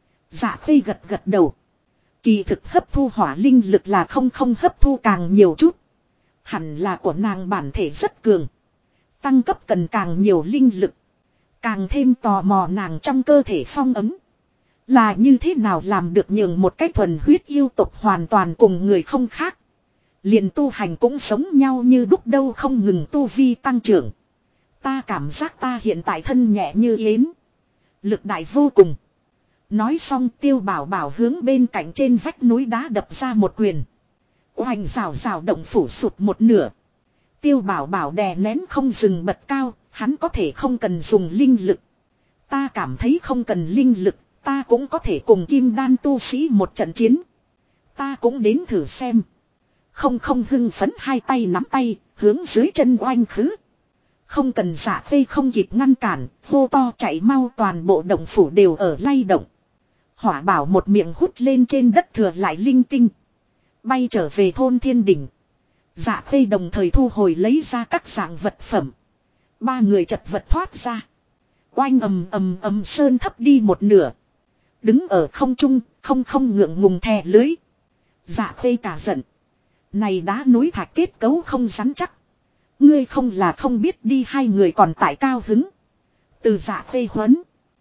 Dạ Khê gật đầu. Kỳ thực hấp thu hỏa linh lực là không hấp thu càng nhiều chút. Hẳn là của nàng bản thể rất cường. Tăng cấp cần càng nhiều linh lực. Càng thêm tò mò nàng trong cơ thể phong ấm. Là như thế nào làm được nhường một cái thuần huyết yêu tộc hoàn toàn cùng người không khác. Liền tu hành cũng sống nhau như đúc đâu, không ngừng tu vi tăng trưởng. Ta cảm giác ta hiện tại thân nhẹ như yến. Lực đại vô cùng. Nói xong Tiêu Bảo Bảo hướng bên cạnh trên vách núi đá đập ra một quyền. Oanh rào động phủ sụt một nửa. Tiêu Bảo Bảo đè nén không dừng bật cao, hắn có thể không cần dùng linh lực. Ta cảm thấy không cần linh lực, ta cũng có thể cùng kim đan tu sĩ một trận chiến. Ta cũng đến thử xem. Không hưng phấn hai tay nắm tay, hướng dưới chân oanh khứ. Không cần, Dạ Khê không kịp ngăn cản, hô to chạy mau, toàn bộ động phủ đều ở lay động. Hỏa Bảo một miệng hút lên trên đất thừa lại linh tinh. Bay trở về thôn Thiên Đỉnh. Dạ Khê đồng thời thu hồi lấy ra các dạng vật phẩm. Ba người chật vật thoát ra. Oanh ầm sơn thấp đi một nửa. Đứng ở không trung, không ngượng ngùng thè lưới. Dạ Khê cả giận. Này đá núi thạch kết cấu không rắn chắc. Ngươi không là không biết đi, hai người còn tại cao hứng. Từ Dạ Khê huấn.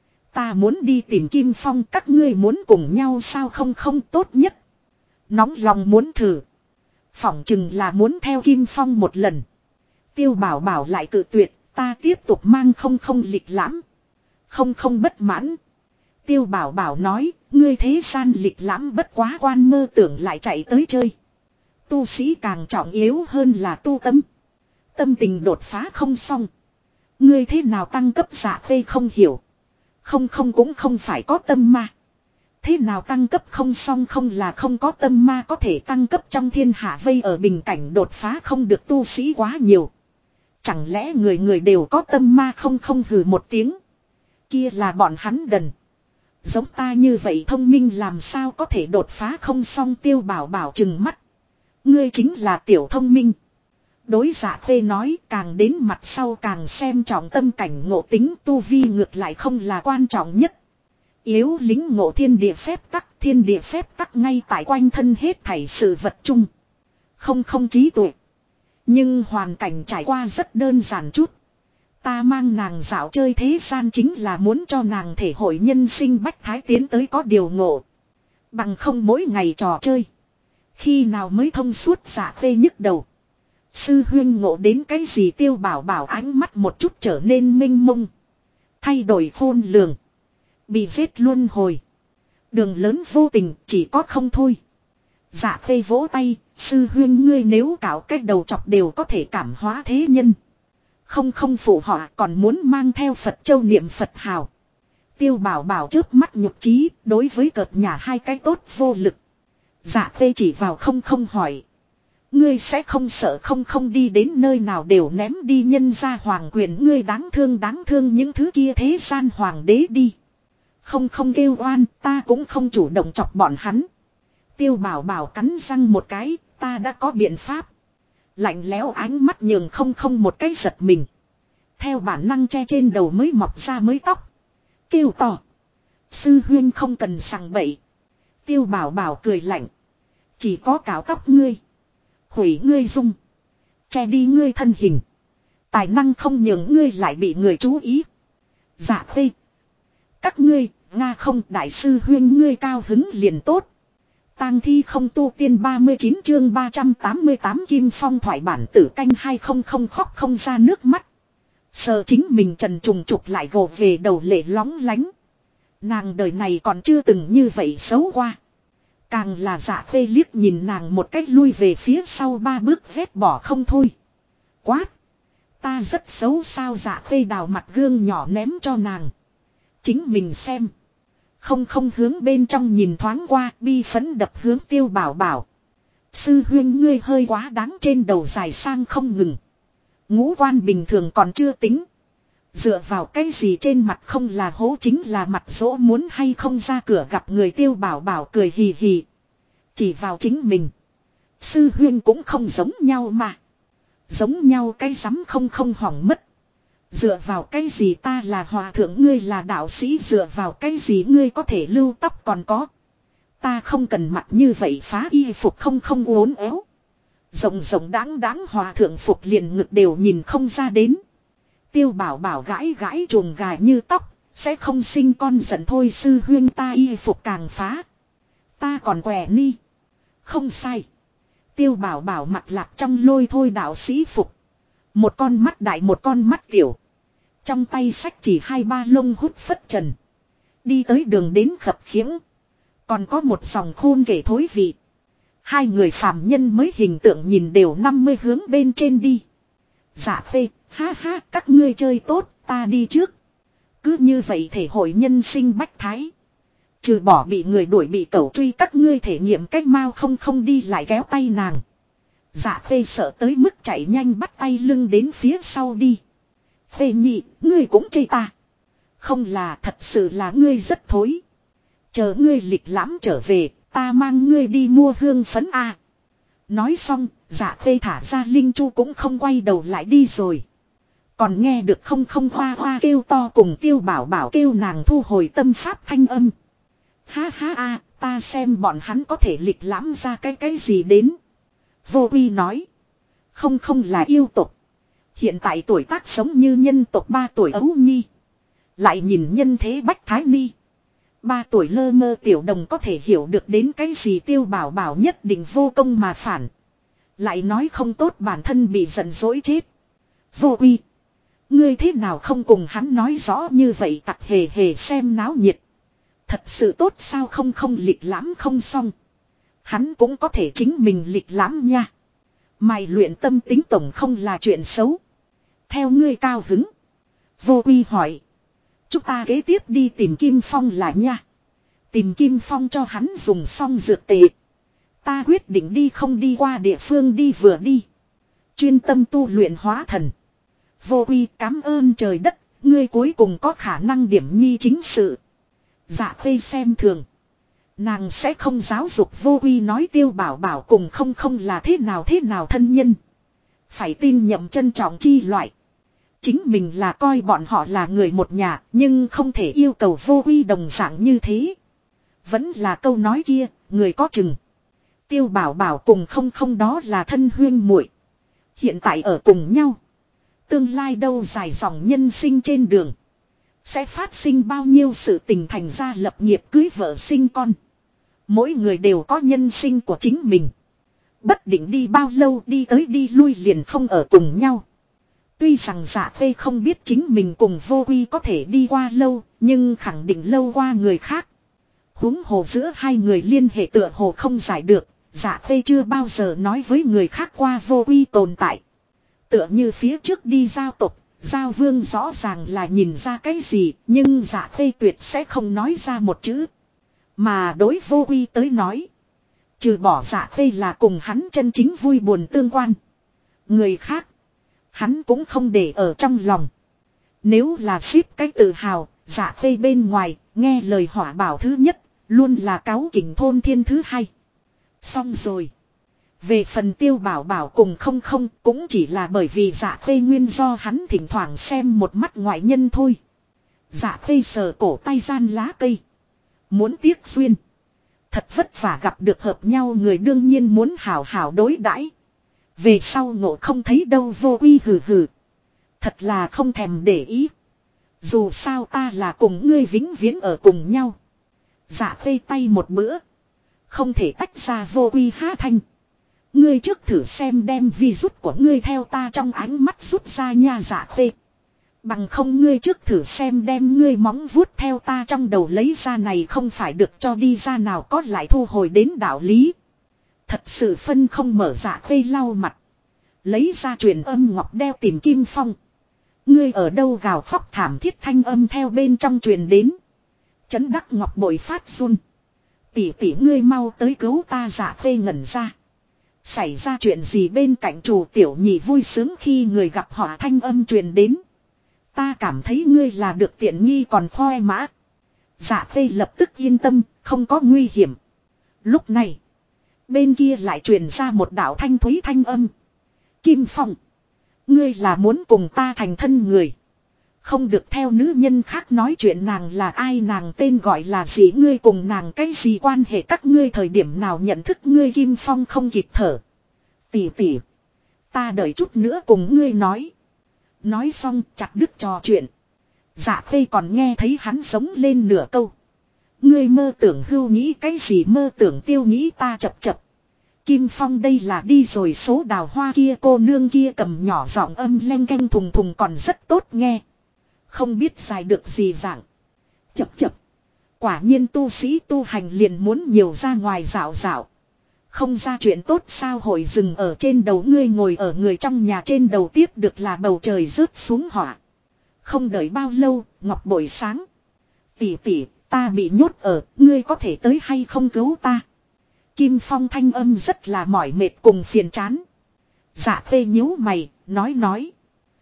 Ta muốn đi tìm Kim Phong, các ngươi muốn cùng nhau sao? Không tốt nhất. Nóng lòng muốn thử. Phỏng chừng là muốn theo Kim Phong một lần. Tiêu Bảo Bảo lại cự tuyệt, ta tiếp tục mang không lịch lãm. Không bất mãn. Tiêu Bảo Bảo nói, ngươi thế gian lịch lãm bất quá quan mơ tưởng lại chạy tới chơi. Tu sĩ càng trọng yếu hơn là tu tâm. Tâm tình đột phá không xong. Ngươi thế nào tăng cấp Dạ Khê không hiểu. Không cũng không phải có tâm ma. Thế nào tăng cấp không xong không là không có tâm ma có thể tăng cấp trong thiên hạ vây ở bình cảnh đột phá không được tu sĩ quá nhiều. Chẳng lẽ người người đều có tâm ma không hừ một tiếng. Kia là bọn hắn đần. Giống ta như vậy thông minh làm sao có thể đột phá không xong. Tiêu Bảo Bảo trừng mắt. Ngươi chính là tiểu thông minh. Đối Dạ Khê nói càng đến mặt sau càng xem trọng tâm cảnh ngộ tính tu vi ngược lại không là quan trọng nhất. Yếu lính ngộ thiên địa phép tắc ngay tại quanh thân hết thảy sự vật chung. Không trí tuệ. Nhưng hoàn cảnh trải qua rất đơn giản chút. Ta mang nàng dạo chơi thế gian chính là muốn cho nàng thể hội nhân sinh bách thái tiến tới có điều ngộ. Bằng không mỗi ngày trò chơi. Khi nào mới thông suốt. Dạ Khê nhức đầu. Sư huyên ngộ đến cái gì. Tiêu Bảo Bảo ánh mắt một chút trở nên mênh mông. Thay đổi khôn lường. Bị giết luân hồi. Đường lớn vô tình chỉ có không thôi. Dạ Khê vỗ tay. Sư huyên ngươi nếu cạo cái đầu chọc đều có thể cảm hóa thế nhân. Không phụ họ còn muốn mang theo Phật châu niệm Phật hào. Tiêu Bảo Bảo chớp mắt nhục trí. Đối với cợt nhả hai cái tốt vô lực. Dạ Khê chỉ vào không hỏi. Ngươi sẽ không sợ không đi đến nơi nào đều ném đi nhân gia hoàng quyền. Ngươi đáng thương những thứ kia thế gian hoàng đế đi. Không kêu oan ta cũng không chủ động chọc bọn hắn. Tiêu Bảo Bảo cắn răng một cái. Ta đã có biện pháp. Lạnh lẽo ánh mắt nhường không một cái giật mình. Theo bản năng che trên đầu mới mọc ra mới tóc. Kêu to. Sư huyên không cần sằng bậy. Tiêu Bảo Bảo cười lạnh. Chỉ có cạo tóc ngươi. Hủy ngươi dung. Che đi ngươi thân hình. Tài năng không nhường ngươi lại bị người chú ý. Dạ Khê. Các ngươi, Nga không đại sư huyên ngươi cao hứng liền tốt. Tang thi không tu tiên 39 chương 388 Kim Phong thoại bản tử canh 200 khóc không ra nước mắt. Sợ chính mình trần trùng trục lại gồ về đầu lệ lóng lánh. Nàng đời này còn chưa từng như vậy xấu qua. Càng là Dạ Khê liếc nhìn nàng một cách lui về phía sau 3 bước vét bỏ không thôi. Quát. Ta rất xấu sao. Dạ Khê đào mặt gương nhỏ ném cho nàng. Chính mình xem. Không hướng bên trong nhìn thoáng qua bi phấn đập hướng Tiêu Bảo Bảo. Sư huyên ngươi hơi quá đáng trên đầu dài sang không ngừng. Ngũ quan bình thường còn chưa tính. Dựa vào cái gì trên mặt không là hố chính là mặt dỗ muốn hay không ra cửa gặp người. Tiêu Bảo Bảo cười hì hì. Chỉ vào chính mình. Sư huyên cũng không giống nhau mà. Giống nhau cái rắm không hỏng mất. Dựa vào cái gì ta là hòa thượng ngươi là đạo sĩ. Dựa vào cái gì ngươi có thể lưu tóc còn có. Ta không cần mặc như vậy phá y phục không uốn éo. Rộng đáng hòa thượng phục liền ngực đều nhìn không ra đến. Tiêu Bảo Bảo gãi chuồng gà như tóc. Sẽ không sinh con giận thôi. Sư huyên ta y phục càng phá. Ta còn què ni. Không sai. Tiêu Bảo Bảo mặt lạc trong lôi thôi đạo sĩ phục. Một con mắt đại một con mắt tiểu. Trong tay sách chỉ 2-3 lông hút phất trần. Đi tới đường đến khập khiễng. Còn có một dòng khôn kể thối vị. Hai người phàm nhân mới hình tượng nhìn đều 50 hướng bên trên đi. Dạ Khê, ha các ngươi chơi tốt, ta đi trước. Cứ như vậy thể hội nhân sinh bách thái. Trừ bỏ bị người đuổi bị cẩu truy các ngươi thể nghiệm cách mau không đi lại kéo tay nàng. Dạ Khê sợ tới mức chạy nhanh bắt tay lưng đến phía sau đi. Khê nhị, ngươi cũng chê ta. Không là thật sự là ngươi rất thối. Chờ ngươi lịch lãm trở về, ta mang ngươi đi mua hương phấn a. Nói xong, Dạ Khê thả ra Linh Chu cũng không quay đầu lại đi rồi. Còn nghe được không hoa kêu to cùng Tiêu Bảo Bảo kêu nàng thu hồi tâm pháp thanh âm. Ha a, ta xem bọn hắn có thể lịch lãm ra cái gì đến. Vô Uy nói. Không là yêu tộc. Hiện tại tuổi tác sống như nhân tộc 3 tuổi ấu nhi. Lại nhìn nhân thế bách thái ni. 3 tuổi lơ mơ tiểu đồng có thể hiểu được đến cái gì. Tiêu Bảo Bảo nhất định vô công mà phản. Lại nói không tốt bản thân bị giận dỗi chết. Vô Uy. Ngươi thế nào không cùng hắn nói rõ như vậy tặc hề xem náo nhiệt. Thật sự tốt sao không không lịch lãm không xong. Hắn cũng có thể chính mình lịch lãm nha. Mày luyện tâm tính tổng không là chuyện xấu. Theo ngươi cao hứng. Vô Uy hỏi. Chúng ta kế tiếp đi tìm Kim Phong là nha. Tìm Kim Phong cho hắn dùng xong dược tệ. Ta quyết định đi không đi qua địa phương đi vừa đi. Chuyên tâm tu luyện hóa thần. Vô Uy cảm ơn trời đất. Ngươi cuối cùng có khả năng điểm nhi chính sự. Dạ Khê xem thường. Nàng sẽ không giáo dục Vô Uy nói Tiêu Bảo Bảo cùng không là thế nào thân nhân. Phải tin nhậm trân trọng chi loại. Chính mình là coi bọn họ là người một nhà, nhưng không thể yêu cầu Vô Uy đồng dạng như thế. Vẫn là câu nói kia, người có chừng. Tiêu Bảo Bảo cùng không đó là thân huyên muội. Hiện tại ở cùng nhau. Tương lai đâu dài dòng nhân sinh trên đường. Sẽ phát sinh bao nhiêu sự tình thành ra lập nghiệp cưới vợ sinh con. Mỗi người đều có nhân sinh của chính mình. Bất định đi bao lâu đi tới đi lui liền không ở cùng nhau. Tuy rằng Dạ Khê không biết chính mình cùng Vô Uy có thể đi qua lâu, nhưng khẳng định lâu qua người khác. Huống hồ giữa hai người liên hệ tựa hồ không giải được, Dạ Khê chưa bao giờ nói với người khác qua Vô Uy tồn tại. Tựa như phía trước đi giao tộc, giao vương rõ ràng là nhìn ra cái gì, nhưng Dạ Khê tuyệt sẽ không nói ra một chữ. Mà đối Vô Uy tới nói, trừ bỏ Dạ Khê là cùng hắn chân chính vui buồn tương quan. Người khác, hắn cũng không để ở trong lòng. Nếu là ship cái tự hào, Dạ Khê bên ngoài, nghe lời Hỏa Bảo thứ nhất, luôn là cáu kỉnh thôn thiên thứ hai. Xong rồi. Về phần Tiêu Bảo Bảo cùng không cũng chỉ là bởi vì Dạ Khê nguyên do hắn thỉnh thoảng xem một mắt ngoại nhân thôi. Dạ Khê sờ cổ tay gian lá cây. Muốn tiếc duyên. Thật vất vả gặp được hợp nhau người đương nhiên muốn hảo hảo đối đãi. Về sau ngộ không thấy đâu Vô Uy hừ. Thật là không thèm để ý. Dù sao ta là cùng ngươi vĩnh viễn ở cùng nhau. Dạ Khê tay một bữa. Không thể tách ra Vô Uy há thanh. Ngươi trước thử xem đem virus của ngươi theo ta trong ánh mắt rút ra nha Dạ Khê. Bằng không ngươi trước thử xem đem ngươi móng vuốt theo ta trong đầu lấy ra này không phải được cho đi ra nào có lại thu hồi đến đạo lý. Thật sự phân không mở Dạ Khê lau mặt. Lấy ra truyền âm ngọc đeo tìm Kim Phong. Ngươi ở đâu gào khóc thảm thiết thanh âm theo bên trong truyền đến. Chấn đắc ngọc bội phát run. Tỷ tỷ ngươi mau tới cứu ta Dạ Khê ngẩn ra. Xảy ra chuyện gì bên cạnh chủ tiểu nhị vui sướng khi người gặp họ thanh âm truyền đến. Ta cảm thấy ngươi là được tiện nghi còn khoe mã. Dạ Khê lập tức yên tâm, không có nguy hiểm. Lúc này, bên kia lại truyền ra một đạo thanh thúy thanh âm. Kim Phong, ngươi là muốn cùng ta thành thân người. Không được theo nữ nhân khác nói chuyện nàng là ai nàng tên gọi là gì ngươi cùng nàng cái gì quan hệ các ngươi thời điểm nào nhận thức ngươi Kim Phong không kịp thở. Tỷ, ta đợi chút nữa cùng ngươi nói. Nói xong chặt đứt trò chuyện. Dạ Khê còn nghe thấy hắn sống lên nửa câu. Ngươi mơ tưởng hưu nghĩ cái gì mơ tưởng tiêu nghĩ ta chập. Kim Phong đây là đi rồi số đào hoa kia cô nương kia cầm nhỏ giọng âm leng keng thùng còn rất tốt nghe. Không biết dài được gì dạng. Chập. Quả nhiên tu sĩ tu hành liền muốn nhiều ra ngoài dạo. Không ra chuyện tốt sao hội dừng ở trên đầu ngươi ngồi ở người trong nhà trên đầu tiếp được là bầu trời rớt xuống hỏa. Không đợi bao lâu, ngọc bội sáng. Tỷ, ta bị nhốt ở, ngươi có thể tới hay không cứu ta. Kim Phong thanh âm rất là mỏi mệt cùng phiền chán. Dạ Khê nhíu mày, nói.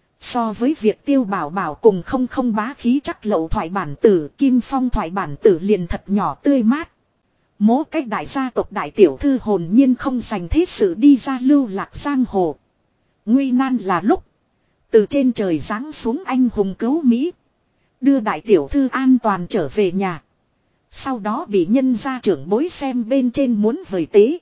So với việc Tiêu Bảo Bảo cùng không bá khí chắc lậu thoại bản tử, Kim Phong thoại bản tử liền thật nhỏ tươi mát. Mố cách đại gia tộc đại tiểu thư hồn nhiên không dành thế sự đi ra lưu lạc giang hồ. Nguy nan là lúc. Từ trên trời giáng xuống anh hùng cứu Mỹ. Đưa đại tiểu thư an toàn trở về nhà. Sau đó bị nhân gia trưởng bối xem bên trên muốn vời tế.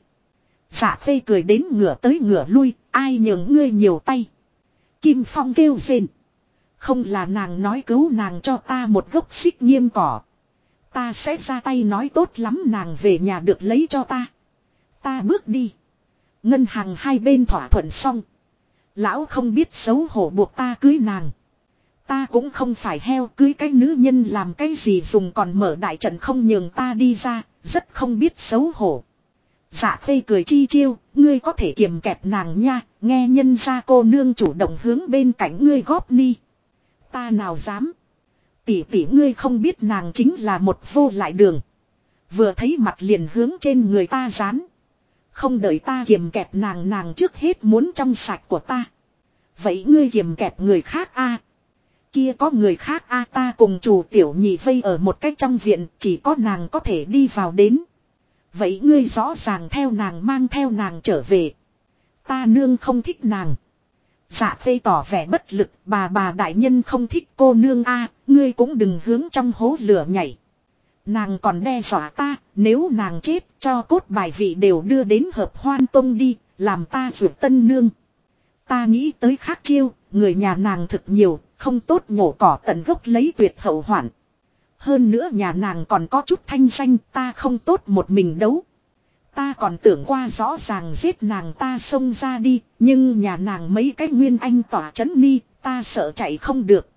Dạ Khê cười đến ngửa tới ngửa lui, ai nhường ngươi nhiều tay. Kim Phong kêu rên. Không là nàng nói cứu nàng cho ta một gốc xích nghiêm cỏ. Ta sẽ ra tay nói tốt lắm nàng về nhà được lấy cho ta. Ta bước đi. Ngân hàng hai bên thỏa thuận xong. Lão không biết xấu hổ buộc ta cưới nàng. Ta cũng không phải heo, cưới cái nữ nhân làm cái gì dùng còn mở đại trận không nhường ta đi ra, rất không biết xấu hổ. Dạ Khê cười chi chiêu, ngươi có thể kiềm kẹp nàng nha, nghe nhân ra cô nương chủ động hướng bên cạnh ngươi góp ni. Ta nào dám. Tỷ tỷ ngươi không biết nàng chính là một vô lại đường. Vừa thấy mặt liền hướng trên người ta dán. Không đợi ta kiềm kẹp nàng, nàng trước hết muốn trong sạch của ta. Vậy ngươi kiềm kẹp người khác a? Kia có người khác a? Ta cùng chủ tiểu nhị vây ở một cách trong viện, chỉ có nàng có thể đi vào đến. Vậy ngươi rõ ràng theo nàng, mang theo nàng trở về. Ta nương không thích nàng. Dạ Khê tỏ vẻ bất lực, bà đại nhân không thích cô nương a, ngươi cũng đừng hướng trong hố lửa nhảy. Nàng còn đe dọa ta, nếu nàng chết cho cốt bài vị đều đưa đến Hợp Hoan Tông đi, làm ta vượt tân nương. Ta nghĩ tới khác chiêu, người nhà nàng thực nhiều, không tốt nhổ cỏ tận gốc lấy tuyệt hậu hoạn. Hơn nữa nhà nàng còn có chút thanh danh, ta không tốt một mình đấu. Ta còn tưởng qua rõ ràng giết nàng ta xông ra đi, nhưng nhà nàng mấy cái nguyên anh tỏa chấn ni, ta sợ chạy không được.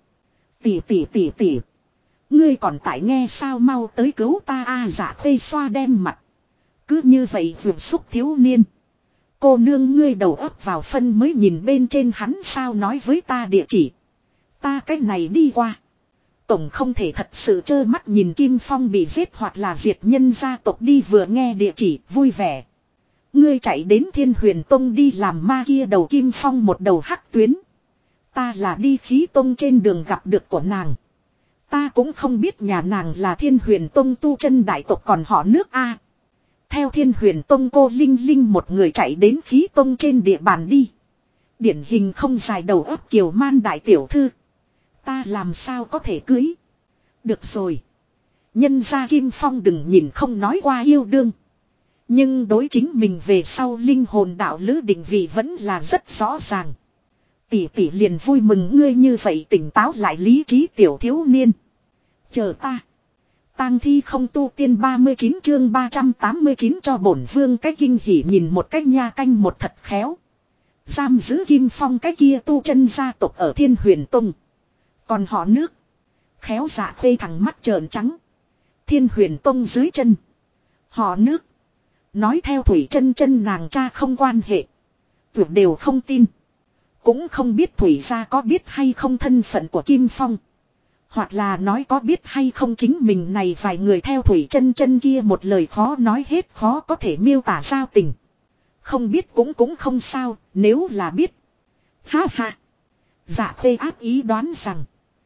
Tỷ. Ngươi còn tại nghe sao, mau tới cứu ta a. Dạ Khê xoa đem mặt. Cứ như vậy vượt xúc thiếu niên. Cô nương ngươi đầu ấp vào phân mới nhìn bên trên hắn sao, nói với ta địa chỉ. Ta cái này đi qua. Tổng không thể thật sự trơ mắt nhìn Kim Phong bị giết hoặc là diệt nhân gia tộc đi, vừa nghe địa chỉ vui vẻ. Ngươi chạy đến Thiên Huyền Tông đi làm ma kia đầu Kim Phong một đầu hắc tuyến. Ta là đi khí tông trên đường gặp được của nàng. Ta cũng không biết nhà nàng là Thiên Huyền Tông tu chân đại tộc còn họ nước A. Theo Thiên Huyền Tông cô Linh Linh một người chạy đến khí tông trên địa bàn đi. Điển hình không dài đầu óc kiều man đại tiểu thư. Ta làm sao có thể cưới. Được rồi. Nhân gia Kim Phong đừng nhìn không nói qua yêu đương. Nhưng đối chính mình về sau linh hồn đạo lữ định vị vẫn là rất rõ ràng. Tỷ liền vui mừng ngươi như vậy tỉnh táo lại lý trí tiểu thiếu niên. Chờ ta. Tang thi không tu tiên 39 chương 389 cho bổn vương cái kinh hỉ, nhìn một cách nha canh một thật khéo. Giam giữ Kim Phong cái kia tu chân gia tộc ở Thiên Huyền Tông. Còn họ nước. Khéo Dạ Khê thẳng mắt trợn trắng. Thiên Huyền Tông dưới chân. Họ nước. Nói theo Thủy chân chân nàng cha không quan hệ. Vượt đều không tin. Cũng không biết Thủy gia có biết hay không thân phận của Kim Phong. Hoặc là nói có biết hay không chính mình này vài người theo Thủy chân chân kia một lời khó nói hết, khó có thể miêu tả giao tình. Không biết cũng không sao, nếu là biết. Ha ha. Dạ Khê ác ý đoán rằng.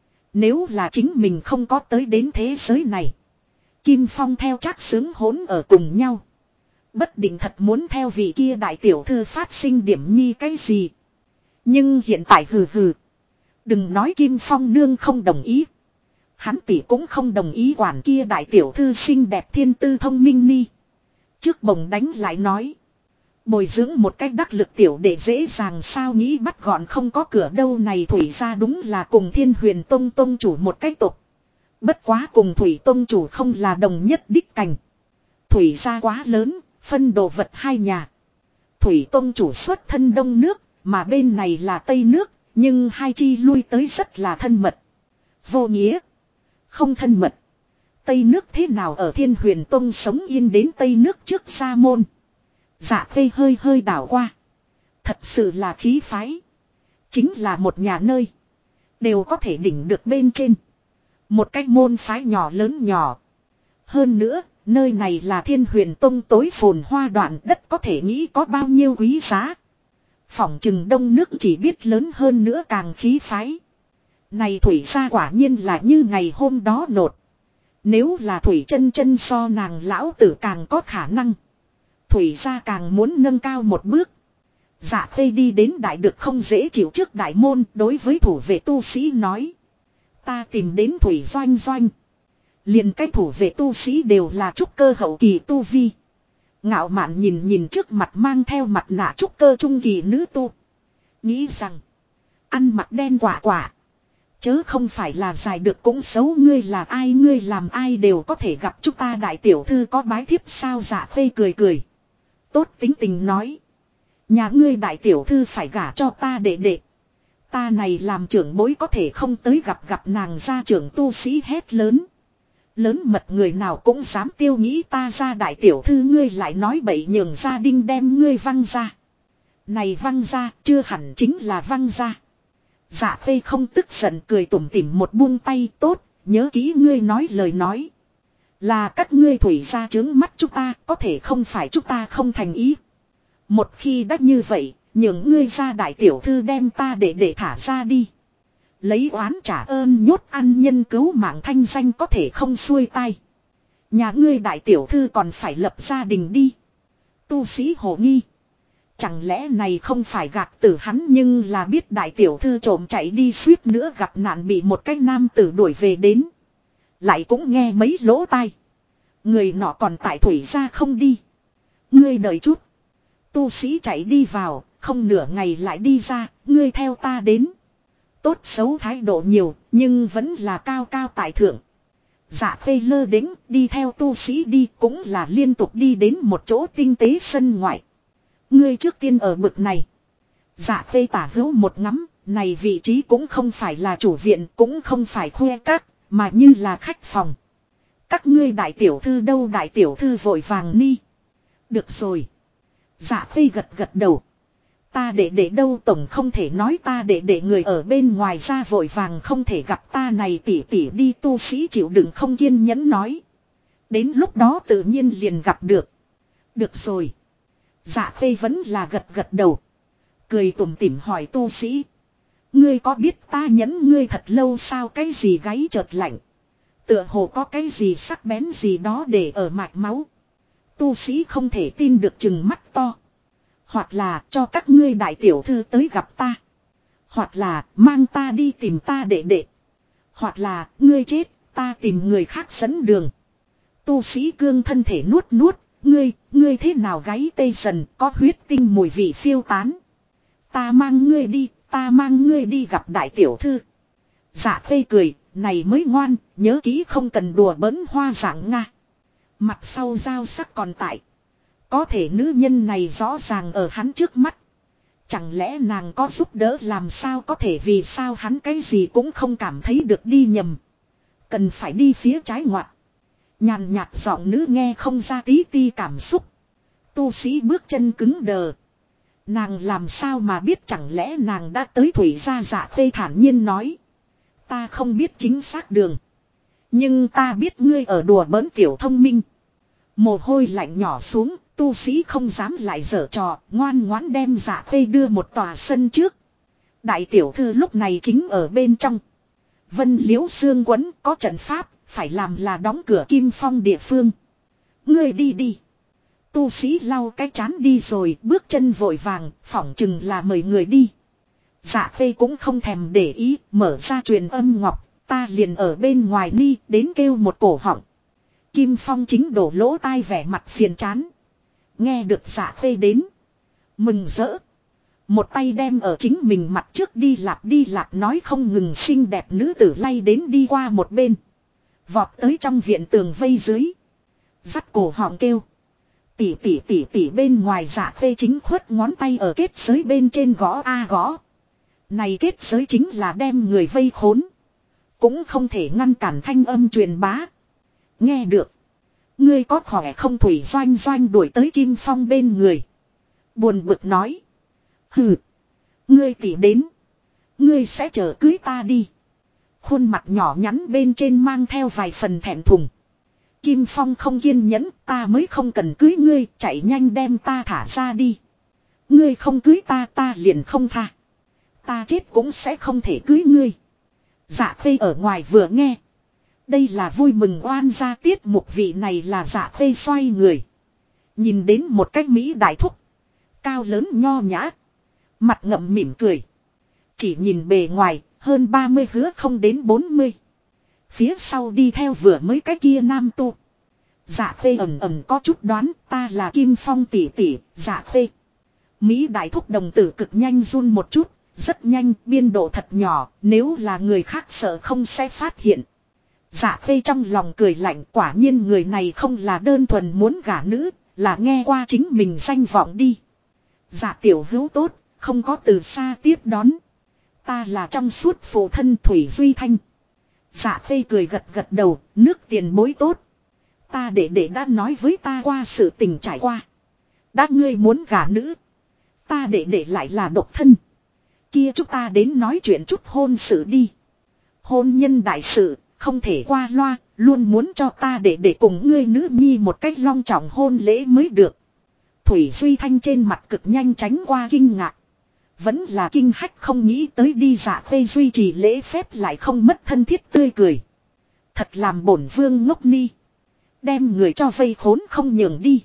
Nếu là chính mình không có tới đến thế giới này. Kim Phong theo Trác Sướng hỗn ở cùng nhau. Bất định thật muốn theo vị kia đại tiểu thư phát sinh điểm nhi cái gì. Nhưng hiện tại hừ. Đừng nói Kim Phong nương không đồng ý. Hắn tỷ cũng không đồng ý quản kia đại tiểu thư xinh đẹp thiên tư thông minh ni. Trước bồng đánh lại nói. Bồi dưỡng một cách đắc lực tiểu để dễ dàng sao, nghĩ bắt gọn không có cửa đâu này. Thủy gia đúng là cùng Thiên Huyền Tông tông chủ một cách tục. Bất quá cùng Thủy tông chủ không là đồng nhất đích cảnh. Thủy gia quá lớn, phân đồ vật hai nhà. Thủy tông chủ xuất thân đông nước, mà bên này là tây nước, nhưng hai chi lui tới rất là thân mật. Vô nghĩa. Không thân mật. Tây nước thế nào ở Thiên Huyền Tông sống yên đến Tây nước trước Sa môn. Dạ Khê hơi đảo qua. Thật sự là khí phái. Chính là một nhà nơi. Đều có thể đỉnh được bên trên. Một cái môn phái nhỏ lớn nhỏ. Hơn nữa, nơi này là Thiên Huyền Tông tối phồn hoa đoạn đất, có thể nghĩ có bao nhiêu quý giá. Phỏng chừng đông nước chỉ biết lớn hơn nữa càng khí phái. Này Thủy gia quả nhiên là như ngày hôm đó nột. Nếu là Thủy chân chân so nàng lão tử càng có khả năng. Thủy gia càng muốn nâng cao một bước. Dạ Khê đi đến đại được không dễ chịu trước đại môn, đối với thủ vệ tu sĩ nói. Ta tìm đến Thủy Doanh. Liền cái thủ vệ tu sĩ đều là trúc cơ hậu kỳ tu vi. Ngạo mạn nhìn trước mặt mang theo mặt nạ trúc cơ trung kỳ nữ tu. Nghĩ rằng. Ăn mặc đen quả. Chớ không phải là dài được cũng xấu, ngươi là ai, ngươi làm ai đều có thể gặp chúng ta đại tiểu thư có bái thiếp sao. Dạ Khê cười. Tốt tính tình nói. Nhà ngươi đại tiểu thư phải gả cho ta đệ. Ta này làm trưởng bối có thể không tới gặp nàng gia trưởng tu sĩ hét lớn. Lớn mật người nào cũng dám tiêu nghĩ ta ra đại tiểu thư ngươi lại nói bậy nhường gia đình đem ngươi văng ra. Này văng ra chưa hẳn chính là văng ra. Dạ Khê không tức giận cười tủm tỉm một buông tay tốt, nhớ kỹ ngươi nói lời nói. Là các ngươi thủy ra trướng mắt chúng ta, có thể không phải chúng ta không thành ý. Một khi đã như vậy, nhường ngươi ra đại tiểu thư đem ta để thả ra đi. Lấy oán trả ơn nhốt ăn nhân cứu mạng thanh danh có thể không xuôi tai. Nhà ngươi đại tiểu thư còn phải lập gia đình đi. Tu sĩ hồ nghi. Chẳng lẽ này không phải gạt tử hắn nhưng là biết đại tiểu thư trộm chạy đi suýt nữa gặp nạn bị một cái nam tử đuổi về đến. Lại cũng nghe mấy lỗ tai. Người nọ còn tại thủy ra không đi. Ngươi đợi chút. Tu sĩ chạy đi vào, không nửa ngày lại đi ra, ngươi theo ta đến. Tốt xấu thái độ nhiều, nhưng vẫn là cao cao tại thượng. Dạ Khê lơ đĩnh, đi theo tu sĩ đi cũng là liên tục đi đến một chỗ tinh tế sân ngoại. Ngươi trước tiên ở bực này. Dạ Khê tả hữu một ngắm, này vị trí cũng không phải là chủ viện, cũng không phải khoe các, mà như là khách phòng. Các ngươi đại tiểu thư đâu đại tiểu thư vội vàng ni. Được rồi. Dạ Khê gật đầu. Ta để đâu tổng không thể nói ta để người ở bên ngoài ra vội vàng không thể gặp ta này tỉ đi tu sĩ chịu đựng không kiên nhẫn nói. Đến lúc đó tự nhiên liền gặp được. Được rồi. Dạ Khê vẫn là gật đầu. Cười tủm tỉm hỏi tu sĩ. Ngươi có biết ta nhẫn ngươi thật lâu sao cái gì gáy chợt lạnh. Tựa hồ có cái gì sắc bén gì đó để ở mạch máu. Tu sĩ không thể tin được chừng mắt to. Hoặc là cho các ngươi đại tiểu thư tới gặp ta. Hoặc là mang ta đi tìm ta đệ. Hoặc là ngươi chết ta tìm người khác dẫn đường. Tu sĩ cương thân thể nuốt. Ngươi thế nào gáy tê dần có huyết tinh mùi vị phiêu tán. Ta mang ngươi đi gặp đại tiểu thư. Dạ Khê cười, này mới ngoan, nhớ kỹ không cần đùa bỡn hoa dạng Nga. Mặt sau dao sắc còn tại. Có thể nữ nhân này rõ ràng ở hắn trước mắt. Chẳng lẽ nàng có giúp đỡ làm sao có thể vì sao hắn cái gì cũng không cảm thấy được đi nhầm. Cần phải đi phía trái ngoặt. Nhàn nhạt giọng nữ nghe không ra tí ti cảm xúc. Tu sĩ bước chân cứng đờ. Nàng làm sao mà biết chẳng lẽ nàng đã tới thủy gia Dạ Khê thản nhiên nói. Ta không biết chính xác đường. Nhưng ta biết ngươi ở đùa bỡn tiểu thông minh. Mồ hôi lạnh nhỏ xuống, tu sĩ không dám lại giở trò, ngoan ngoãn đem Dạ Khê đưa một tòa sân trước. Đại tiểu thư lúc này chính ở bên trong. Vân Liễu Sương quấn có trận pháp, phải làm là đóng cửa Kim Phong địa phương. Ngươi đi. Tu sĩ lau cái chán đi rồi, bước chân vội vàng, phỏng chừng là mời người đi. Dạ Khê cũng không thèm để ý, mở ra truyền âm ngọc, ta liền ở bên ngoài ni, đến kêu một cổ họng. Kim Phong chính đổ lỗ tai vẻ mặt phiền chán. Nghe được Dạ Khê đến. Mừng rỡ. Một tay đem ở chính mình mặt trước đi lạp nói không ngừng xinh đẹp nữ tử lay đến đi qua một bên. Vọt tới trong viện tường vây dưới. Dắt cổ họng kêu. Tỉ bên ngoài Dạ Khê chính khuất ngón tay ở kết giới bên trên gõ gõ. Này kết giới chính là đem người vây khốn. Cũng không thể ngăn cản thanh âm truyền bá. Nghe được. Ngươi có khỏe không Thủy Doanh đuổi tới Kim Phong bên người. Buồn bực nói. Hừ. Ngươi tỉ đến. Ngươi sẽ chờ cưới ta đi. Khuôn mặt nhỏ nhắn bên trên mang theo vài phần thẹn thùng. Kim Phong không kiên nhẫn, ta mới không cần cưới ngươi, chạy nhanh đem ta thả ra đi. Ngươi không cưới ta liền không tha. Ta chết cũng sẽ không thể cưới ngươi. Dạ Khê ở ngoài vừa nghe. Đây là vui mừng oan gia tiết mục vị này là Dạ Khê xoay người. Nhìn đến một cách Mỹ đại thúc. Cao lớn nho nhã. Mặt ngậm mỉm cười. Chỉ nhìn bề ngoài, hơn 30 hứa không đến 40. Phía sau đi theo vừa mới cái kia nam tu. Dạ Khê ầm có chút đoán ta là Kim Phong tỷ, Dạ Khê. Mỹ đại thúc đồng tử cực nhanh run một chút. Rất nhanh, biên độ thật nhỏ, nếu là người khác sợ không sẽ phát hiện. Dạ Khê trong lòng cười lạnh quả nhiên người này không là đơn thuần muốn gả nữ, là nghe qua chính mình danh vọng đi. Dạ tiểu hữu tốt, không có từ xa tiếp đón. Ta là trong suốt phụ thân Thủy Duy Thanh. Dạ Khê cười gật gật đầu, nước tiền bối tốt. Ta để đã nói với ta qua sự tình trải qua. Đã ngươi muốn gả nữ. Ta để lại là độc thân. Kia chúng ta đến nói chuyện chút hôn sự đi. Hôn nhân đại sự, không thể qua loa, luôn muốn cho ta để cùng ngươi nữ nhi một cách long trọng hôn lễ mới được. Thủy Duy Thanh trên mặt cực nhanh tránh qua kinh ngạc. Vẫn là kinh hách không nghĩ tới đi Dạ Khê duy trì lễ phép lại không mất thân thiết tươi cười. Thật làm bổn vương ngốc ni. Đem người cho vây khốn không nhường đi.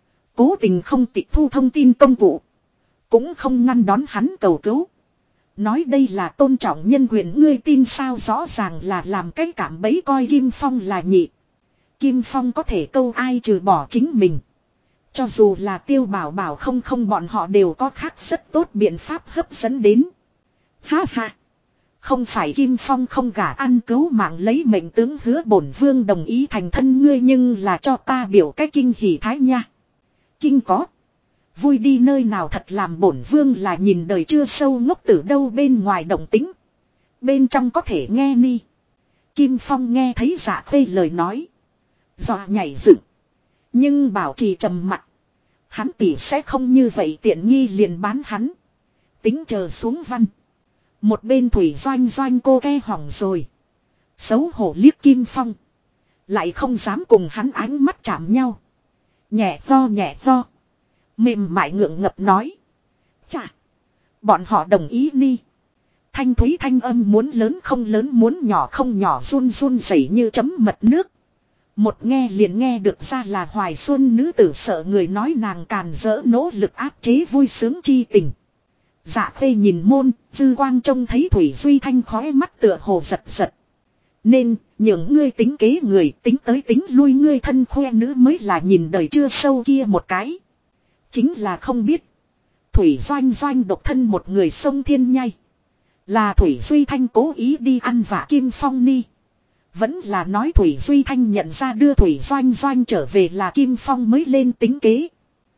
Cố tình không tịch thu thông tin công cụ. Cũng không ngăn đón hắn cầu cứu. Nói đây là tôn trọng nhân quyền ngươi tin sao rõ ràng là làm cái cảm bấy coi Kim Phong là nhị. Kim Phong có thể câu ai trừ bỏ chính mình. Cho dù là Tiêu Bảo Bảo không bọn họ đều có khác rất tốt biện pháp hấp dẫn đến. Ha ha. Không phải Kim Phong không gả ăn cứu mạng lấy mệnh tướng hứa bổn vương đồng ý thành thân ngươi nhưng là cho ta biểu cái kinh hỉ thái nha. Kinh có. Vui đi nơi nào thật làm bổn vương là nhìn đời chưa sâu ngốc từ đâu bên ngoài động tính. Bên trong có thể nghe ni. Kim Phong nghe thấy Dạ Khê lời nói. Dọa nhảy dựng. Nhưng bảo trì trầm mặt. Hắn tỷ sẽ không như vậy tiện nghi liền bán hắn. Tính chờ xuống văn. Một bên Thủy Doanh Doanh cô ghe hỏng rồi. Xấu hổ liếc Kim Phong. Lại không dám cùng hắn ánh mắt chạm nhau. Nhẹ vo. Mềm mại ngượng ngập nói. Chà. Bọn họ đồng ý ni. Thanh thúy thanh âm muốn lớn không lớn muốn nhỏ không nhỏ run run rẩy như chấm mật nước. Một nghe liền nghe được ra là Hoài Xuân nữ tử sợ người nói nàng càn rỡ nỗ lực áp chế vui sướng chi tình. Dạ Khê nhìn môn, dư quang trông thấy Thủy Duy Thanh khóe mắt tựa hồ giật giật. Nên, những ngươi tính kế người tính tới tính lui ngươi thân khoe nữ mới là nhìn đời chưa sâu kia một cái. Chính là không biết. Thủy Doanh Doanh độc thân một người sông Thiên Nhai. Là Thủy Duy Thanh cố ý đi ăn vạ Kim Phong ni. Vẫn là nói Thủy Duy Thanh nhận ra đưa Thủy Doanh Doanh trở về là Kim Phong mới lên tính kế.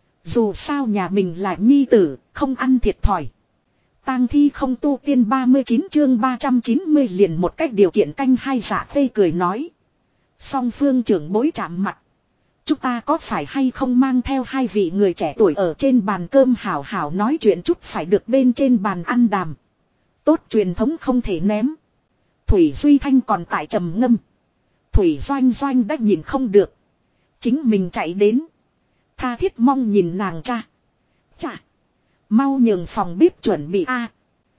Dù sao nhà mình là nhi tử, không ăn thiệt thòi. Tang thi không tu tiên 39 chương 390 liền một cách điều kiện canh hai. Dạ Khê cười nói. Song phương trưởng bối chạm mặt. Chúng ta có phải hay không mang theo hai vị người trẻ tuổi ở trên bàn cơm hảo hảo nói chuyện chút phải được bên trên bàn ăn đàm. Tốt truyền thống không thể ném. Thủy Duy Thanh còn tại trầm ngâm. Thủy Doanh Doanh đã nhìn không được. Chính mình chạy đến. Tha thiết mong nhìn nàng cha. Chà. Mau nhường phòng bếp chuẩn bị a.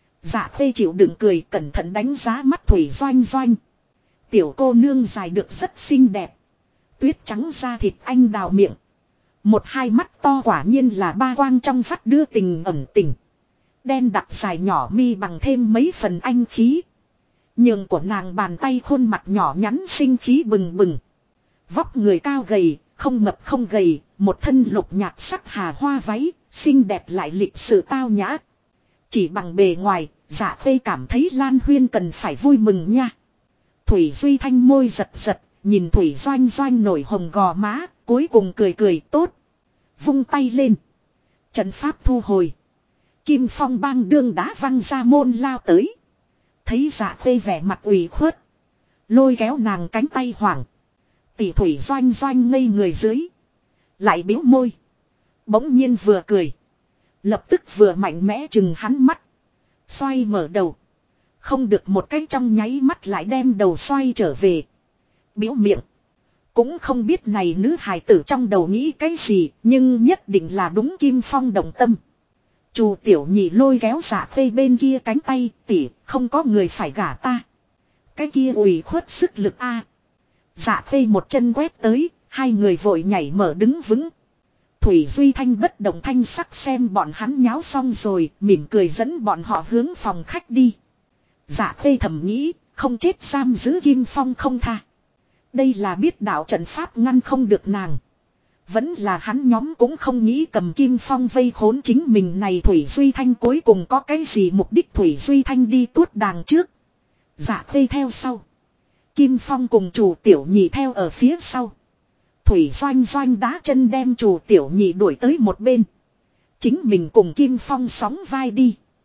Dạ Khê chịu đựng cười cẩn thận đánh giá mắt Thủy Doanh Doanh. Tiểu cô nương dài được rất xinh đẹp. Tuyết trắng da thịt anh đào miệng. Một hai mắt to quả nhiên là ba quang trong vắt đưa tình ẩn tình. Đen đặc dài nhỏ mi bằng thêm mấy phần anh khí. Nhường của nàng bàn tay khuôn mặt nhỏ nhắn sinh khí bừng bừng. Vóc người cao gầy, không mập không gầy, một thân lục nhạt sắc hà hoa váy, xinh đẹp lại lịch sự tao nhã. Chỉ bằng bề ngoài, Dạ Khê cảm thấy Lan Huyên cần phải vui mừng nha. Thủy Duy Thanh môi giật giật, nhìn Thủy Doanh Doanh nổi hồng gò má, cuối cùng cười cười tốt. Vung tay lên. Trận pháp thu hồi. Kim Phong bang đương đá văng ra môn lao tới. Thấy Dạ Khê vẻ mặt ủy khuất. Lôi kéo nàng cánh tay hoảng. Tỷ Thủy Doanh Doanh ngây người dưới. Lại biếu môi. Bỗng nhiên vừa cười. Lập tức vừa mạnh mẽ chừng hắn mắt. Xoay mở đầu. Không được một cái trong nháy mắt lại đem đầu xoay trở về. Biếu miệng. Cũng không biết này nữ hài tử trong đầu nghĩ cái gì. Nhưng nhất định là đúng Kim Phong động tâm. Chu tiểu nhị lôi kéo Dạ Khê bên kia cánh tay. Tỉ không có người phải gả ta. Cái kia ủy khuất sức lực a. Dạ Khê một chân quét tới. Hai người vội nhảy mở đứng vững. Thủy Duy Thanh bất động thanh sắc xem bọn hắn nháo xong rồi. Mỉm cười dẫn bọn họ hướng phòng khách đi. Dạ Khê thầm nghĩ. Không chết giam giữ Kim Phong không tha. Đây là biết đạo trận pháp ngăn không được nàng. Vẫn là hắn nhóm cũng không nghĩ cầm Kim Phong vây khốn chính mình này. Thủy Duy Thanh cuối cùng có cái gì mục đích. Thủy Duy Thanh đi tuốt đàng trước. Dạ Khê theo sau. Kim Phong cùng chủ tiểu nhị theo ở phía sau. Thủy Doanh Doanh đá chân đem chủ tiểu nhị đuổi tới một bên. Chính mình cùng Kim Phong sóng vai đi.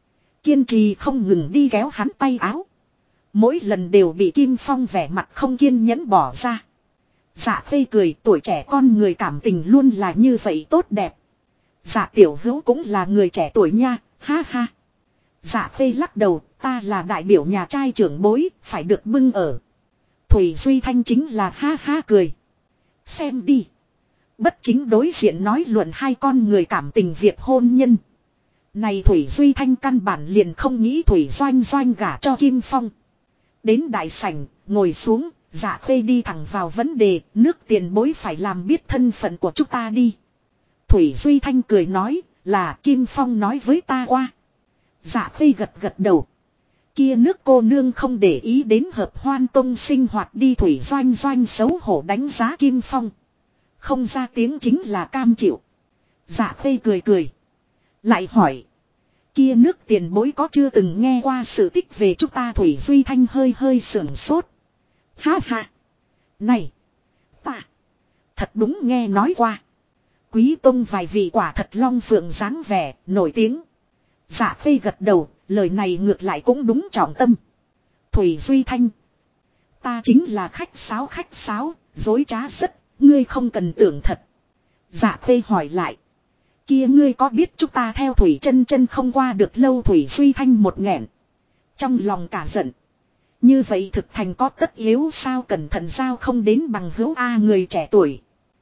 Kiên trì không ngừng đi kéo hắn tay áo. Mỗi lần đều bị Kim Phong vẻ mặt không kiên nhẫn bỏ ra. Dạ Khê cười, tuổi trẻ con người cảm tình luôn là như vậy tốt đẹp. Dạ Tiểu Hữu cũng là người trẻ tuổi nha, ha ha. Dạ Khê lắc đầu, ta là đại biểu nhà trai trưởng bối, phải được bưng ở. Thủy Duy Thanh chính là ha ha cười. Xem đi. Bất chính đối diện nói luận hai con người cảm tình việc hôn nhân. Này Thủy Duy Thanh căn bản liền không nghĩ Thủy Doanh Doanh gả cho Kim Phong. Đến đại sảnh, ngồi xuống, Dạ Khê đi thẳng vào vấn đề, nước tiền bối phải làm biết thân phận của chúng ta đi. Thủy Duy Thanh cười nói, là Kim Phong nói với ta qua. Dạ Khê gật gật đầu. Kia nước cô nương không để ý đến hợp hoan tông sinh hoạt đi. Thủy Doanh Doanh xấu hổ đánh giá Kim Phong. Không ra tiếng chính là cam chịu. Dạ Khê cười cười. Lại hỏi. Kia nước tiền bối có chưa từng nghe qua sự tích về chúng ta. Thủy Duy Thanh hơi hơi sưởng sốt. Ha ha. Này. Ta. Thật đúng nghe nói qua. Quý tông vài vị quả thật long phượng dáng vẻ, nổi tiếng. Dạ Khê gật đầu, lời này ngược lại cũng đúng trọng tâm. Thủy Duy Thanh. Ta chính là khách sáo, dối trá rất, ngươi không cần tưởng thật. Dạ Khê hỏi lại. Kia ngươi có biết chúng ta theo Thủy chân chân không qua được lâu. Thủy Duy Thanh một nghẹn. Trong lòng cả giận. Như vậy thực thành có tất yếu sao, cẩn thận sao không đến bằng hữu A người trẻ tuổi.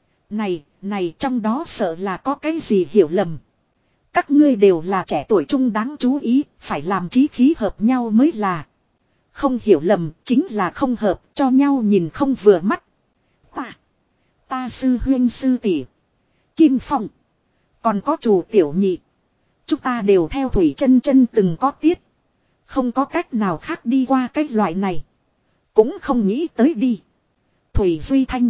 Này trong đó sợ là có cái gì hiểu lầm. Các ngươi đều là trẻ tuổi trung đáng chú ý, phải làm chí khí hợp nhau mới là. Không hiểu lầm, chính là không hợp, cho nhau nhìn không vừa mắt. Ta sư huynh sư tỷ, Kim Phong, còn có chủ tiểu nhị. Chúng ta đều theo Thủy chân chân từng có tiết. Không có cách nào khác đi qua cái loại này. Cũng không nghĩ tới đi. Thủy Duy Thanh.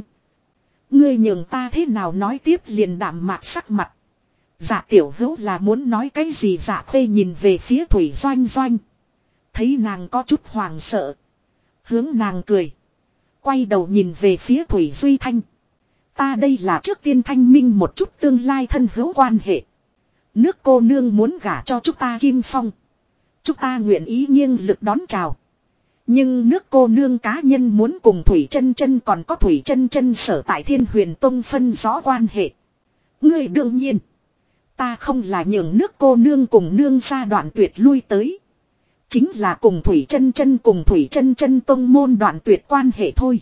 Ngươi nhường ta thế nào nói tiếp liền đạm mạc sắc mặt. Dạ Tiểu Hữu là muốn nói cái gì. Dạ Khê nhìn về phía Thủy Doanh Doanh. Thấy nàng có chút hoàng sợ. Hướng nàng cười. Quay đầu nhìn về phía Thủy Duy Thanh. Ta đây là trước tiên thanh minh một chút tương lai thân hữu quan hệ. Nước cô nương muốn gả cho chúng ta Kim Phong. Chúng ta nguyện ý nghiêng lực đón chào. Nhưng nước cô nương cá nhân muốn cùng Thủy chân chân còn có Thủy chân chân sở tại Thiên Huyền Tông phân rõ quan hệ. Ngươi đương nhiên. Ta không là nhường nước cô nương cùng nương gia đoạn tuyệt lui tới. Chính là cùng Thủy chân chân tông môn đoạn tuyệt quan hệ thôi.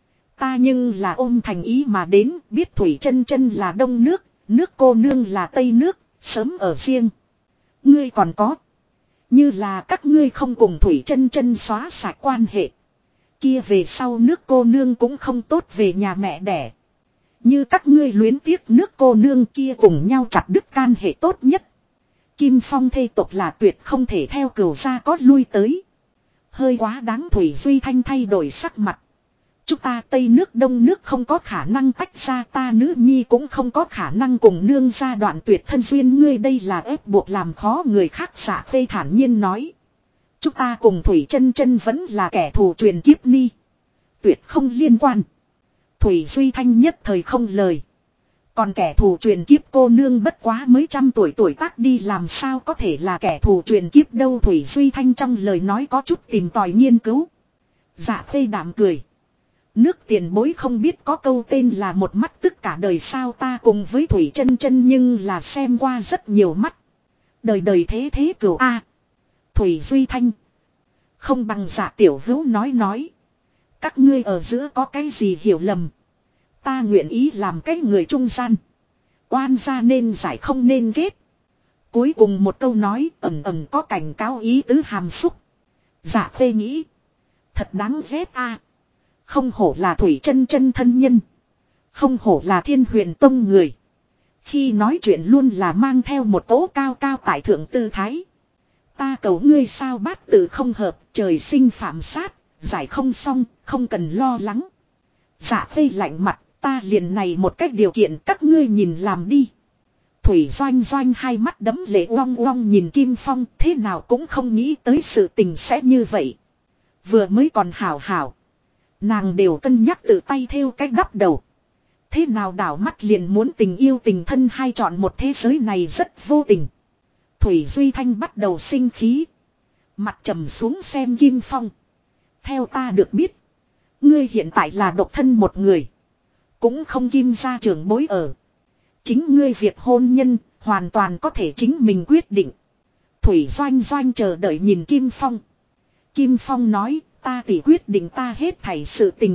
Ta nhưng là ôm thành ý mà đến, biết Thủy chân chân là đông nước, nước cô nương là tây nước, sớm ở riêng. Ngươi còn có. Như là các ngươi không cùng Thủy chân chân xóa sạch quan hệ. Kia về sau nước cô nương cũng không tốt về nhà mẹ đẻ. Như các ngươi luyến tiếc nước cô nương kia cùng nhau chặt đứt can hệ tốt nhất. Kim Phong thê tộc là tuyệt không thể theo cửu gia có lui tới. Hơi quá đáng. Thủy Duy Thanh thay đổi sắc mặt. Chúng ta Tây nước Đông nước không có khả năng tách ra, ta nữ nhi cũng không có khả năng cùng nương gia đoạn tuyệt thân duyên. Ngươi đây là ép buộc làm khó người khác. Dạ Khê thản nhiên nói. Chúng ta cùng Thủy chân chân vẫn là kẻ thù truyền kiếp ni. Tuyệt không liên quan. Thủy Duy Thanh nhất thời không lời. Còn kẻ thù truyền kiếp cô nương bất quá mới 100 tuổi tác đi, làm sao có thể là kẻ thù truyền kiếp đâu. Thủy Duy Thanh trong lời nói có chút tìm tòi nghiên cứu. Dạ Khê đạm cười. Nước tiền bối không biết có câu tên là một mắt tất cả đời sao. Ta cùng với Thủy chân chân nhưng là xem qua rất nhiều mắt. Đời đời thế thế cửu A. Thủy Duy Thanh. Không bằng Dạ Tiểu Hữu nói. Các ngươi ở giữa có cái gì hiểu lầm. Ta nguyện ý làm cái người trung gian. Oan gia nên giải không nên ghét. Cuối cùng một câu nói ẩn có cảnh cáo ý tứ hàm xúc. Dạ Khê nghĩ. Thật đáng ghét a. Không hổ là Thủy chân chân thân nhân. Không hổ là Thiên Huyền Tông người. Khi nói chuyện luôn là mang theo một tố cao cao tại thượng tư thái. Ta cầu ngươi sao bát tự không hợp, trời sinh phạm sát, giải không xong, không cần lo lắng. Dạ Khê lạnh mặt, ta liền này một cách điều kiện, các ngươi nhìn làm đi. Thủy Doanh Doanh hai mắt đấm lệ uong uong nhìn Kim Phong, thế nào cũng không nghĩ tới sự tình sẽ như vậy. Vừa mới còn hảo. Nàng đều cân nhắc tự tay thêu cách đắp đầu. Thế nào đảo mắt liền muốn tình yêu tình thân hai chọn một, thế giới này rất vô tình. Thủy Duy Thanh bắt đầu sinh khí. Mặt trầm xuống xem Kim Phong. Theo ta được biết. Ngươi hiện tại là độc thân một người. Cũng không Kim gia trưởng bối ở. Chính ngươi việc hôn nhân hoàn toàn có thể chính mình quyết định. Thủy Doanh Doanh chờ đợi nhìn Kim Phong. Kim Phong nói, ta tỷ quyết định ta hết thảy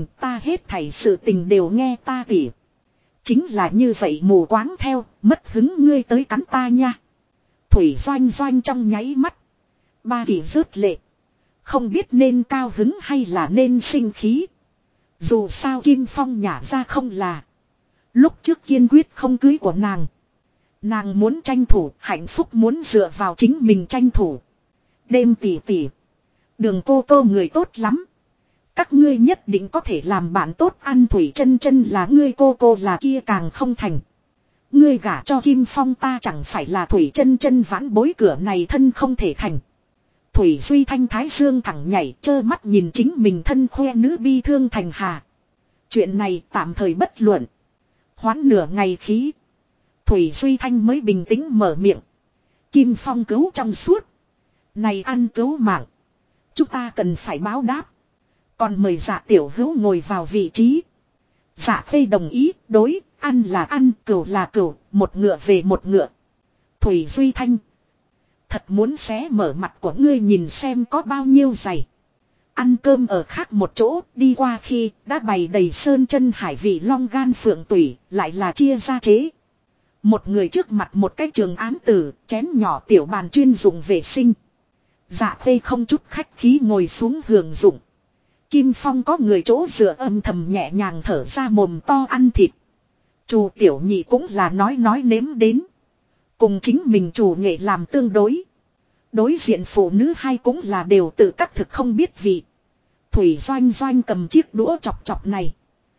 sự tình đều nghe ta tỷ. Chính là như vậy mù quáng theo, mất hứng ngươi tới cắn ta nha. Thủy Doanh Doanh trong nháy mắt. Ba tỷ rớt lệ. Không biết nên cao hứng hay là nên sinh khí. Dù sao Kim Phong nhả ra không là. Lúc trước kiên quyết không cưới của nàng. Nàng muốn tranh thủ, hạnh phúc muốn dựa vào chính mình tranh thủ. Đêm tỷ tỷ. Đường cô cô người tốt lắm. Các ngươi nhất định có thể làm bạn tốt ăn Thủy chân chân là ngươi cô là kia càng không thành. Ngươi gả cho Kim Phong ta chẳng phải là Thủy chân chân vãn bối cửa này thân không thể thành. Thủy Duy Thanh thái dương thẳng nhảy trơ mắt nhìn chính mình thân khoe nữ bi thương thành hà. Chuyện này tạm thời bất luận. Hoán nửa ngày khí. Thủy Duy Thanh mới bình tĩnh mở miệng. Kim Phong cứu trong suốt. Này ăn cứu mạng. Chúng ta cần phải báo đáp. Còn mời Dạ tiểu hữu ngồi vào vị trí. Dạ Khê đồng ý, đối, ăn là ăn, cừu là cừu, một ngựa về một ngựa. Thủy Duy Thanh. Thật muốn xé mở mặt của ngươi nhìn xem có bao nhiêu dày. Ăn cơm ở khác một chỗ, đi qua khi đã bày đầy sơn chân hải vị long gan phượng tủy, lại là chia ra chế. Một người trước mặt một cái trường án tử, chén nhỏ tiểu bàn chuyên dụng vệ sinh. Dạ Khê không chút khách khí ngồi xuống hưởng dụng. Kim Phong có người chỗ dựa âm thầm nhẹ nhàng thở ra mồm to ăn thịt. Chủ tiểu nhị cũng là nói nếm đến. Cùng chính mình chủ nghệ làm tương đối. Đối diện phụ nữ hai cũng là đều tự các thực không biết vị. Thủy Doanh Doanh cầm chiếc đũa chọc chọc này.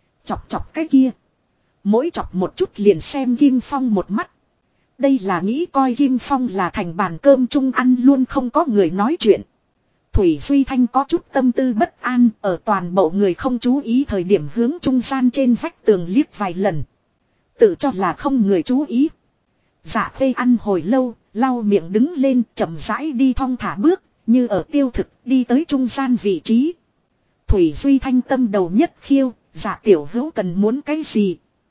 Chọc cái kia. Mỗi chọc một chút liền xem Kim Phong một mắt. Đây là nghĩ coi Kim Phong là thành bàn cơm chung ăn luôn không có người nói chuyện. Thủy Duy Thanh có chút tâm tư bất an ở toàn bộ người không chú ý thời điểm hướng trung gian trên vách tường liếc vài lần. Tự cho là không người chú ý. Dạ Khê ăn hồi lâu, lau miệng đứng lên chậm rãi đi thong thả bước, như ở tiêu thực đi tới trung gian vị trí. Thủy Duy Thanh tâm đầu nhất khiêu, dạ tiểu hữu cần muốn cái gì?